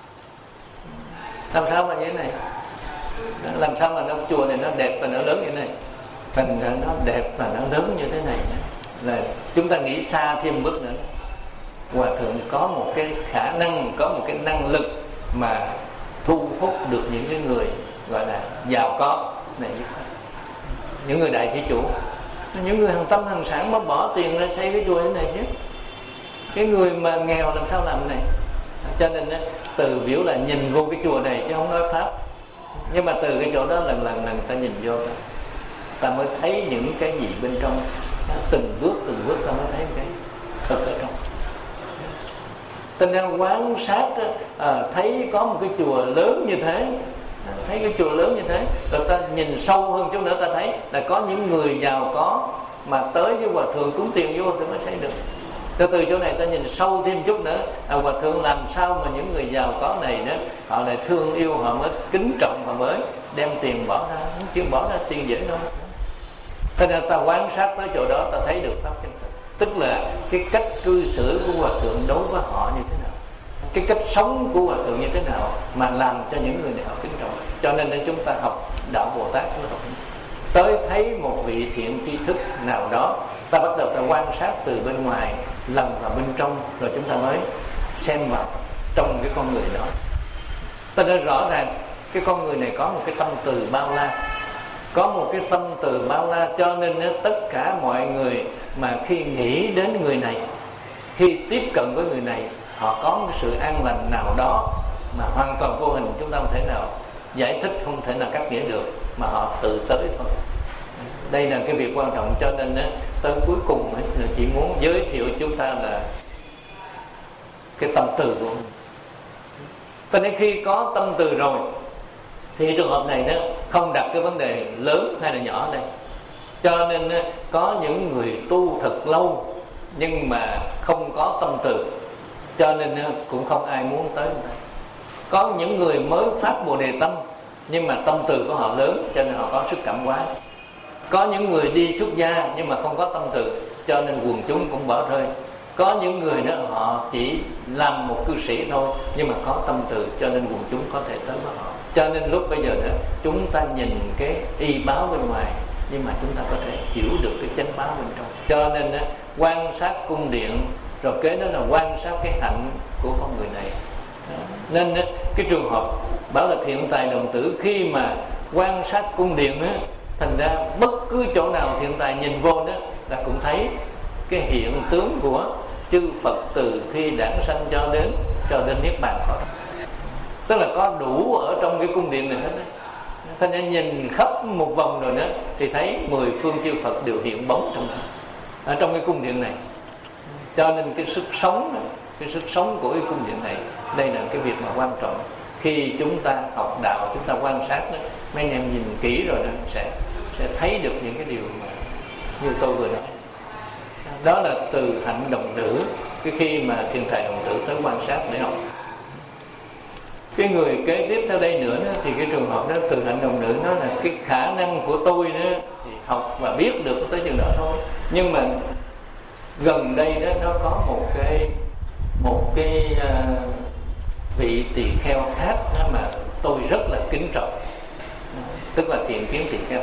Làm sao mà như thế này? Làm sao mà nó chùa này nó đẹp và nó lớn như thế này? Thành ra nó đẹp và nó lớn như thế này là chúng ta nghĩ xa thêm bước nữa. Hòa thượng có một cái khả năng, có một cái năng lực mà thu hút được những cái người gọi là giàu có này, những người đại thí chủ, những người hàng tâm hàng sản mới bỏ tiền ra xây cái chùa thế này chứ. Cái người mà nghèo làm sao làm này? Cho nên từ biểu là nhìn vô cái chùa này chứ không nói pháp. Nhưng mà từ cái chỗ đó lần lần lần ta nhìn vô, ta mới thấy những cái gì bên trong. Từng bước từng bước ta mới thấy cái thật ở trong. Ta đang quan sát à, thấy có một cái chùa lớn như thế, thấy cái chùa lớn như thế, rồi ta nhìn sâu hơn chút nữa ta thấy là có những người giàu có mà tới với hòa thượng cúng tiền vô thì mới xây được. Từ từ chỗ này ta nhìn sâu thêm chút nữa, à, hòa thượng làm sao mà những người giàu có này đó họ lại thương yêu, họ mới kính trọng, họ mới đem tiền bỏ ra, không chịu bỏ ra tiền dễ đâu. Thế nên ta quan sát tới chỗ đó ta thấy được pháp chân thực, tức là cái cách cư xử của hòa thượng đối với họ như thế nào, cái cách sống của hòa thượng như thế nào mà làm cho những người này họ kính trọng. Cho nên để chúng ta học đạo Bồ Tát, tới thấy một vị thiện tri thức nào đó, ta bắt đầu ta quan sát từ bên ngoài lần vào bên trong, rồi chúng ta mới xem vào trong cái con người đó. Ta đã rõ ràng cái con người này có một cái tâm từ bao la, có một cái tâm từ bao la, cho nên tất cả mọi người mà khi nghĩ đến người này, khi tiếp cận với người này, họ có một sự an lành nào đó mà hoàn toàn vô hình, chúng ta không thể nào giải thích, không thể nào cắt nghĩa được, mà họ tự tới thôi. Đây là cái việc quan trọng. Cho nên tới cuối cùng là chỉ muốn giới thiệu chúng ta là cái tâm từ của mình. Cho nên khi có tâm từ rồi thì trường hợp này đó không đặt cái vấn đề lớn hay là nhỏ ở đây. Cho nên có những người tu thật lâu nhưng mà không có tâm từ, cho nên cũng không ai muốn tới. Có những người mới phát Bồ Đề tâm nhưng mà tâm từ của họ lớn, cho nên họ có sức cảm hóa. Có những người đi xuất gia nhưng mà không có tâm từ, cho nên quần chúng cũng bỏ rơi. Có những người đó họ chỉ làm một cư sĩ thôi nhưng mà có tâm từ, cho nên quần chúng có thể tới với họ. Cho nên lúc bây giờ đó chúng ta nhìn cái y báo bên ngoài, nhưng mà chúng ta có thể hiểu được cái chánh báo bên trong. Cho nên đó, quan sát cung điện, rồi kế đó là quan sát cái hạnh của con người này. Nên đó, cái trường hợp bảo là thiện tài đồng tử, khi mà quan sát cung điện đó, thành ra bất cứ chỗ nào thiện tài nhìn vô đó là cũng thấy cái hiện tướng của chư Phật từ khi đản sanh cho đến cho đến niết bàn có. Tức là có đủ ở trong cái cung điện này hết đấy. Thành ra nhìn khắp một vòng rồi đó thì thấy mười phương chư Phật đều hiện bóng trong ở trong cái cung điện này. Cho nên cái sức sống này, cái sức sống của cái cung điện này, đây là cái việc mà quan trọng. Khi chúng ta học đạo, chúng ta quan sát đó, mấy anh em nhìn kỹ rồi đó sẽ sẽ thấy được những cái điều mà như tôi vừa nói. Đó là từ hạnh đồng tử. Cái khi mà thiền thầy đồng tử tới quan sát để học. Cái người kế tiếp theo đây nữa đó, thì cái trường hợp đó từ hạnh đồng tử nó là cái khả năng của tôi đó thì học và biết được tới chừng đó thôi. Nhưng mà gần đây đó nó có một cái một cái uh, vị tỳ kheo khác đó mà tôi rất là kính trọng, tức là Thiện Kiến Tỳ Kheo.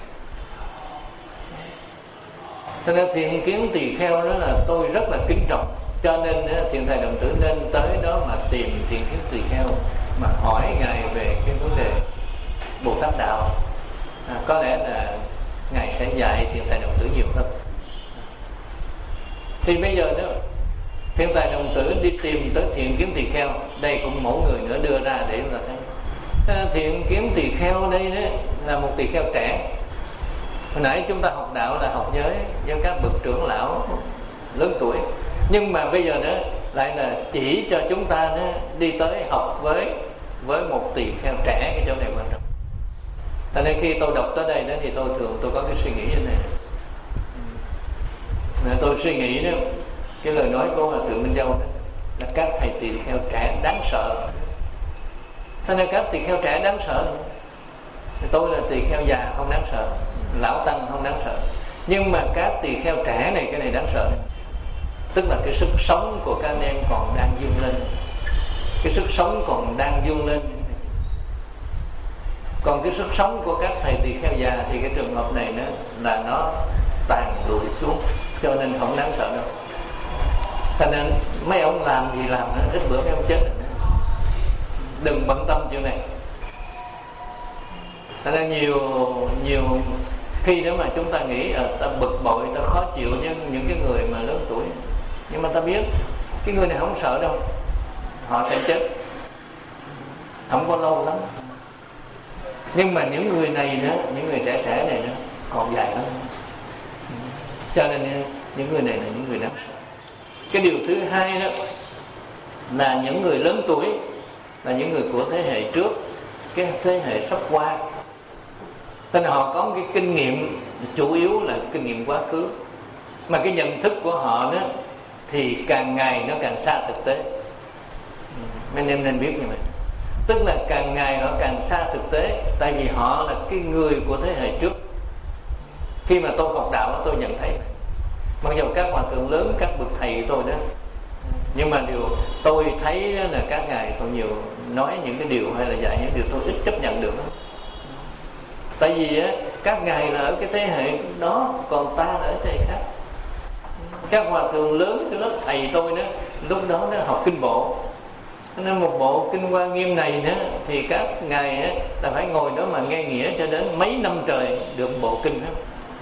Cho nên Thiện Kiến Tỳ Kheo đó là tôi rất là kính trọng, cho nên thiện thầy đồng tử nên tới đó mà tìm Thiện Kiến Tỳ Kheo mà hỏi ngài về cái vấn đề Bồ Tát đạo. À, có lẽ là ngài sẽ dạy thiện thầy đồng tử nhiều hơn. Thì bây giờ đó thiện thầy đồng tử đi tìm tới Thiện Kiến Tỳ Kheo, đây cũng mỗi người nữa đưa ra để chúng ta thấy. À, Thiện Kiến Tỳ Kheo đây đó là một tỳ kheo trẻ. Hồi nãy chúng ta học đạo là học với với các bậc trưởng lão lớn tuổi, nhưng mà bây giờ nữa lại là chỉ cho chúng ta đó đi tới học với với một tỳ kheo trẻ. Cái chỗ này quan trọng. Cho nên khi tôi đọc tới đây đó thì tôi thường tôi có cái suy nghĩ như này. Nên tôi suy nghĩ đó, cái lời nói của Hòa Thượng Minh Châu đó, là các thầy tỳ kheo trẻ đáng sợ. Cho nên các tỳ kheo trẻ đáng sợ. Tôi là tỳ kheo già không đáng sợ, lão tăng không đáng sợ. Nhưng mà các tỳ kheo trẻ này, cái này đáng sợ này. Tức là cái sức sống của các anh em còn đang dương lên, cái sức sống còn đang dương lên. Còn cái sức sống của các thầy tỳ kheo già thì cái trường hợp này nó là nó tàn lụi xuống, cho nên không đáng sợ đâu. Cho nên mấy ông làm gì làm nó ít bữa mấy ông chết rồi. Đừng bận tâm chuyện này. Cho nên nhiều nhiều khi nếu mà chúng ta nghĩ là ta bực bội, ta khó chịu với những cái người mà lớn tuổi, nhưng mà ta biết cái người này không sợ đâu, họ sẽ chết không có lâu lắm. Nhưng mà những người này đó, những người trẻ trẻ này đó còn dài lắm. Cho nên những người này là những người đáng sợ. Cái điều thứ hai đó là những người lớn tuổi, là những người của thế hệ trước, cái thế hệ sắp qua. Nên họ có một cái kinh nghiệm, chủ yếu là kinh nghiệm quá khứ, mà cái nhận thức của họ đó thì càng ngày nó càng xa thực tế. Mấy anh em nên biết như vậy. Tức là càng ngày họ càng xa thực tế. Tại vì họ là cái người của thế hệ trước. Khi mà tôi học đạo tôi nhận thấy, mặc dù các hòa thượng lớn, các bậc thầy tôi đó, nhưng mà điều tôi thấy là các ngài còn nhiều nói những cái điều hay là dạy những điều tôi ít chấp nhận được đó. Tại vì á, các ngài là ở cái thế hệ đó, còn ta là ở thế hệ khác. Các hòa thượng lớn cái lớp thầy tôi đó, lúc đó nó học kinh bộ, nên một bộ kinh Hoa Nghiêm này nữa thì các ngài á, là phải ngồi đó mà nghe nghĩa cho đến mấy năm trời được bộ kinh đó.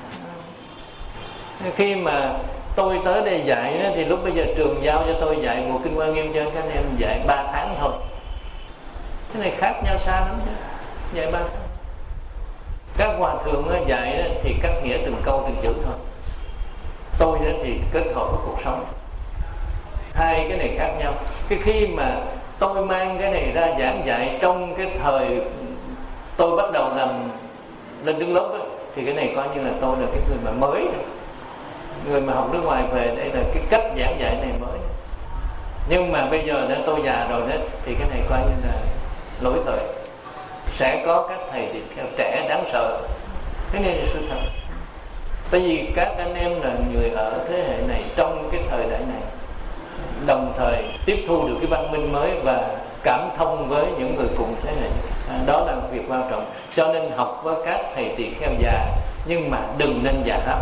Khi mà tôi tới đây dạy đó, thì lúc bây giờ trường giao cho tôi dạy bộ kinh Hoa Nghiêm cho các em dạy ba tháng thôi. Cái này khác nhau xa lắm chứ, dạy ba tháng. Các hòa thượng đó, dạy đó, thì cắt nghĩa từng câu từng chữ thôi. Tôi đó thì kết hợp với cuộc sống. Hai cái này khác nhau. Cái khi mà tôi mang cái này ra giảng dạy trong cái thời tôi bắt đầu làm lên đứng lớp đó, thì cái này coi như là tôi là cái người mà mới đó. Người mà học nước ngoài về, đây là cái cách giảng dạy này mới. Nhưng mà bây giờ đã tôi già rồi đó, thì cái này coi như là lỗi thời. Sẽ có các thầy tỳ kheo trẻ đáng sợ. Cái này là sự thật. Tại vì các anh em là người ở thế hệ này, trong cái thời đại này, đồng thời tiếp thu được cái văn minh mới và cảm thông với những người cùng thế hệ. À, đó là một việc quan trọng. Cho nên học với các thầy tỳ kheo già, nhưng mà đừng nên già lắm.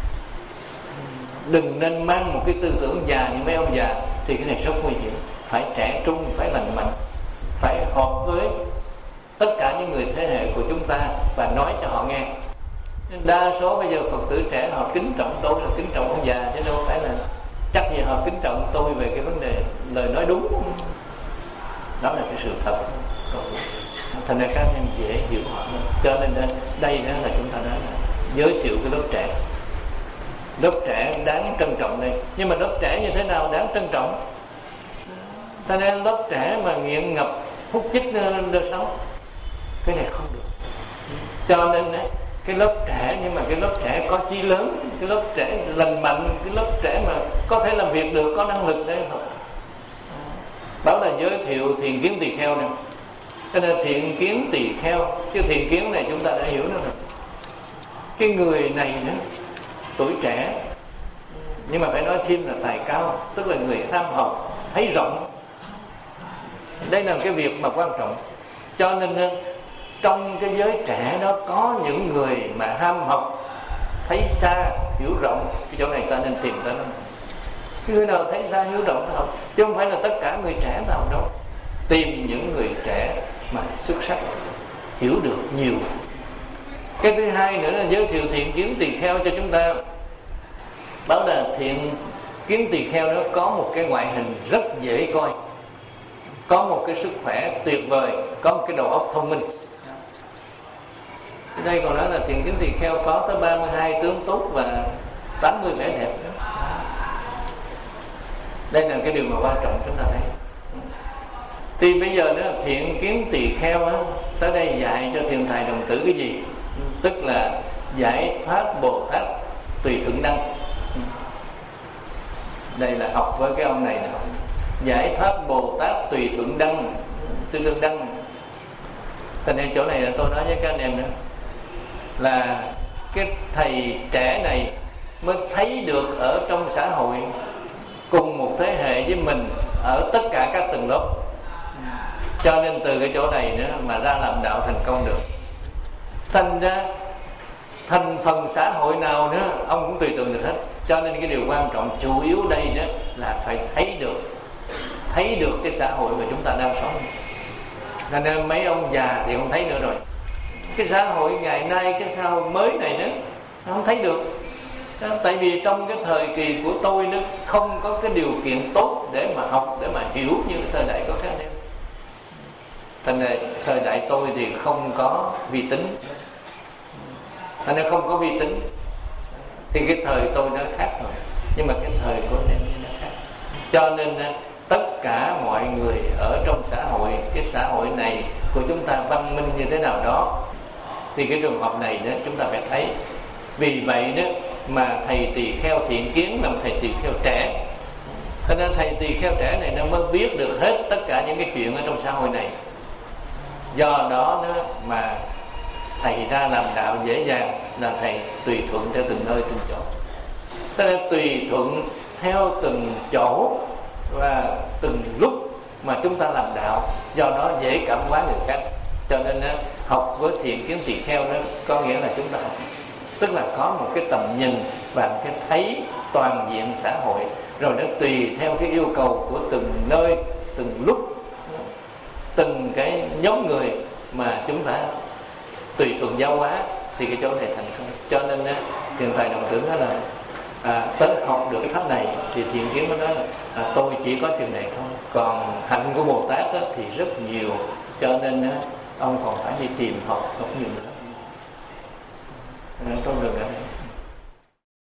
Đừng nên mang một cái tư tưởng già như mấy ông già, thì cái này rất nguy hiểm. Phải trẻ trung, phải lành mạnh, phải hợp với tất cả những người thế hệ của chúng ta và nói cho họ nghe. Đa số bây giờ Phật tử trẻ họ kính trọng tôi là kính trọng ông già, chứ đâu phải là chắc gì họ kính trọng tôi về cái vấn đề lời nói đúng. Đó là cái sự thật. Thành ra các em dễ hiểu họ hơn. Cho nên đây đó là chúng ta nói là giới thiệu cái lớp trẻ. Lớp trẻ đáng trân trọng đây. Nhưng mà lớp trẻ như thế nào đáng trân trọng? Thành ra lớp trẻ mà nghiện ngập hút chích đời sống, cái này không được. Cho nên đấy, cái lớp trẻ nhưng mà cái lớp trẻ có chí lớn, cái lớp trẻ lành mạnh, cái lớp trẻ mà có thể làm việc được, có năng lực đấy học. Đó là giới thiệu thiền kiến tỳ kheo này. Cho nên thiện kiến tỳ kheo, chứ thiền kiến này chúng ta đã hiểu nữa rồi. Cái người này nữa, tuổi trẻ, nhưng mà phải nói thêm là tài cao, tức là người tham học, thấy rộng. Đây là cái việc mà quan trọng. Cho nên trong cái giới trẻ đó có những người mà ham học, thấy xa, hiểu rộng. Cái chỗ này ta nên tìm tới. Cái người nào thấy xa, hiểu rộng ta học, chứ không phải là tất cả người trẻ nào đâu. Tìm những người trẻ mà xuất sắc, hiểu được nhiều. Cái thứ hai nữa là giới thiệu thiện kiến tỳ kheo cho chúng ta. Đó là thiện kiến tỳ kheo đó có một cái ngoại hình rất dễ coi, có một cái sức khỏe tuyệt vời, có một cái đầu óc thông minh. Đây còn nói là thiện kiến tỳ kheo có tới ba mươi hai tướng tốt và tám mươi vẻ đẹp. Đây là cái điều mà quan trọng chúng ta thấy. Thì bây giờ đó thiện kiến tỳ kheo á, tới đây dạy cho thiền thầy đồng tử cái gì? Tức là giải thoát Bồ Tát tùy thượng đăng. Đây là học với cái ông này nè, giải thoát Bồ Tát tùy thượng đăng, tùy thượng đăng. Thành ra chỗ này là tôi nói với các anh em nữa là cái thầy trẻ này mới thấy được ở trong xã hội cùng một thế hệ với mình ở tất cả các tầng lớp, cho nên từ cái chỗ này nữa mà ra làm đạo thành công được. Thành ra thành phần xã hội nào nữa ông cũng tùy tượng được hết. Cho nên cái điều quan trọng chủ yếu đây đó là phải thấy được thấy được cái xã hội mà chúng ta đang sống. Cho nên mấy ông già thì không thấy nữa rồi. Cái xã hội ngày nay, cái xã hội mới này nữa không thấy được. Tại vì trong cái thời kỳ của tôi nó không có cái điều kiện tốt để mà học, để mà hiểu như cái thời đại của các anh em. Thành ra thời đại tôi thì không có vi tính, thành ra không có vi tính thì cái thời tôi nó khác rồi, nhưng mà cái thời của anh em nó khác. Cho nên tất cả mọi người ở trong xã hội, cái xã hội này của chúng ta văn minh như thế nào đó, thì cái trường hợp này đó chúng ta phải thấy. Vì vậy đó mà thầy tỳ kheo Thiện Kiến là một thầy tỳ kheo trẻ, cho nên thầy tỳ kheo trẻ này nó mới biết được hết tất cả những cái chuyện ở trong xã hội này. Do đó đó mà thầy ra làm đạo dễ dàng là thầy tùy thuận theo từng nơi từng chỗ. Cho nên tùy thuận theo từng chỗ và từng lúc mà chúng ta làm đạo, do đó dễ cảm hóa người khác. Cho nên học với Thiện Kiến tỳ kheo đó có nghĩa là chúng ta học, tức là có một cái tầm nhìn và một cái thấy toàn diện xã hội, rồi nó tùy theo cái yêu cầu của từng nơi, từng lúc, từng cái nhóm người mà chúng ta tùy thuận giáo hóa thì cái chỗ này thành công. Cho nên á, Thiền Thầy Đồng Tử nói là à, tới học được cái pháp này thì Thiện Kiến mới nói là à, tôi chỉ có chừng này thôi, còn hạnh của Bồ Tát á, thì rất nhiều, cho nên á, ông còn phải đi tìm học rất nhiều nữa. Nên con đường ở đây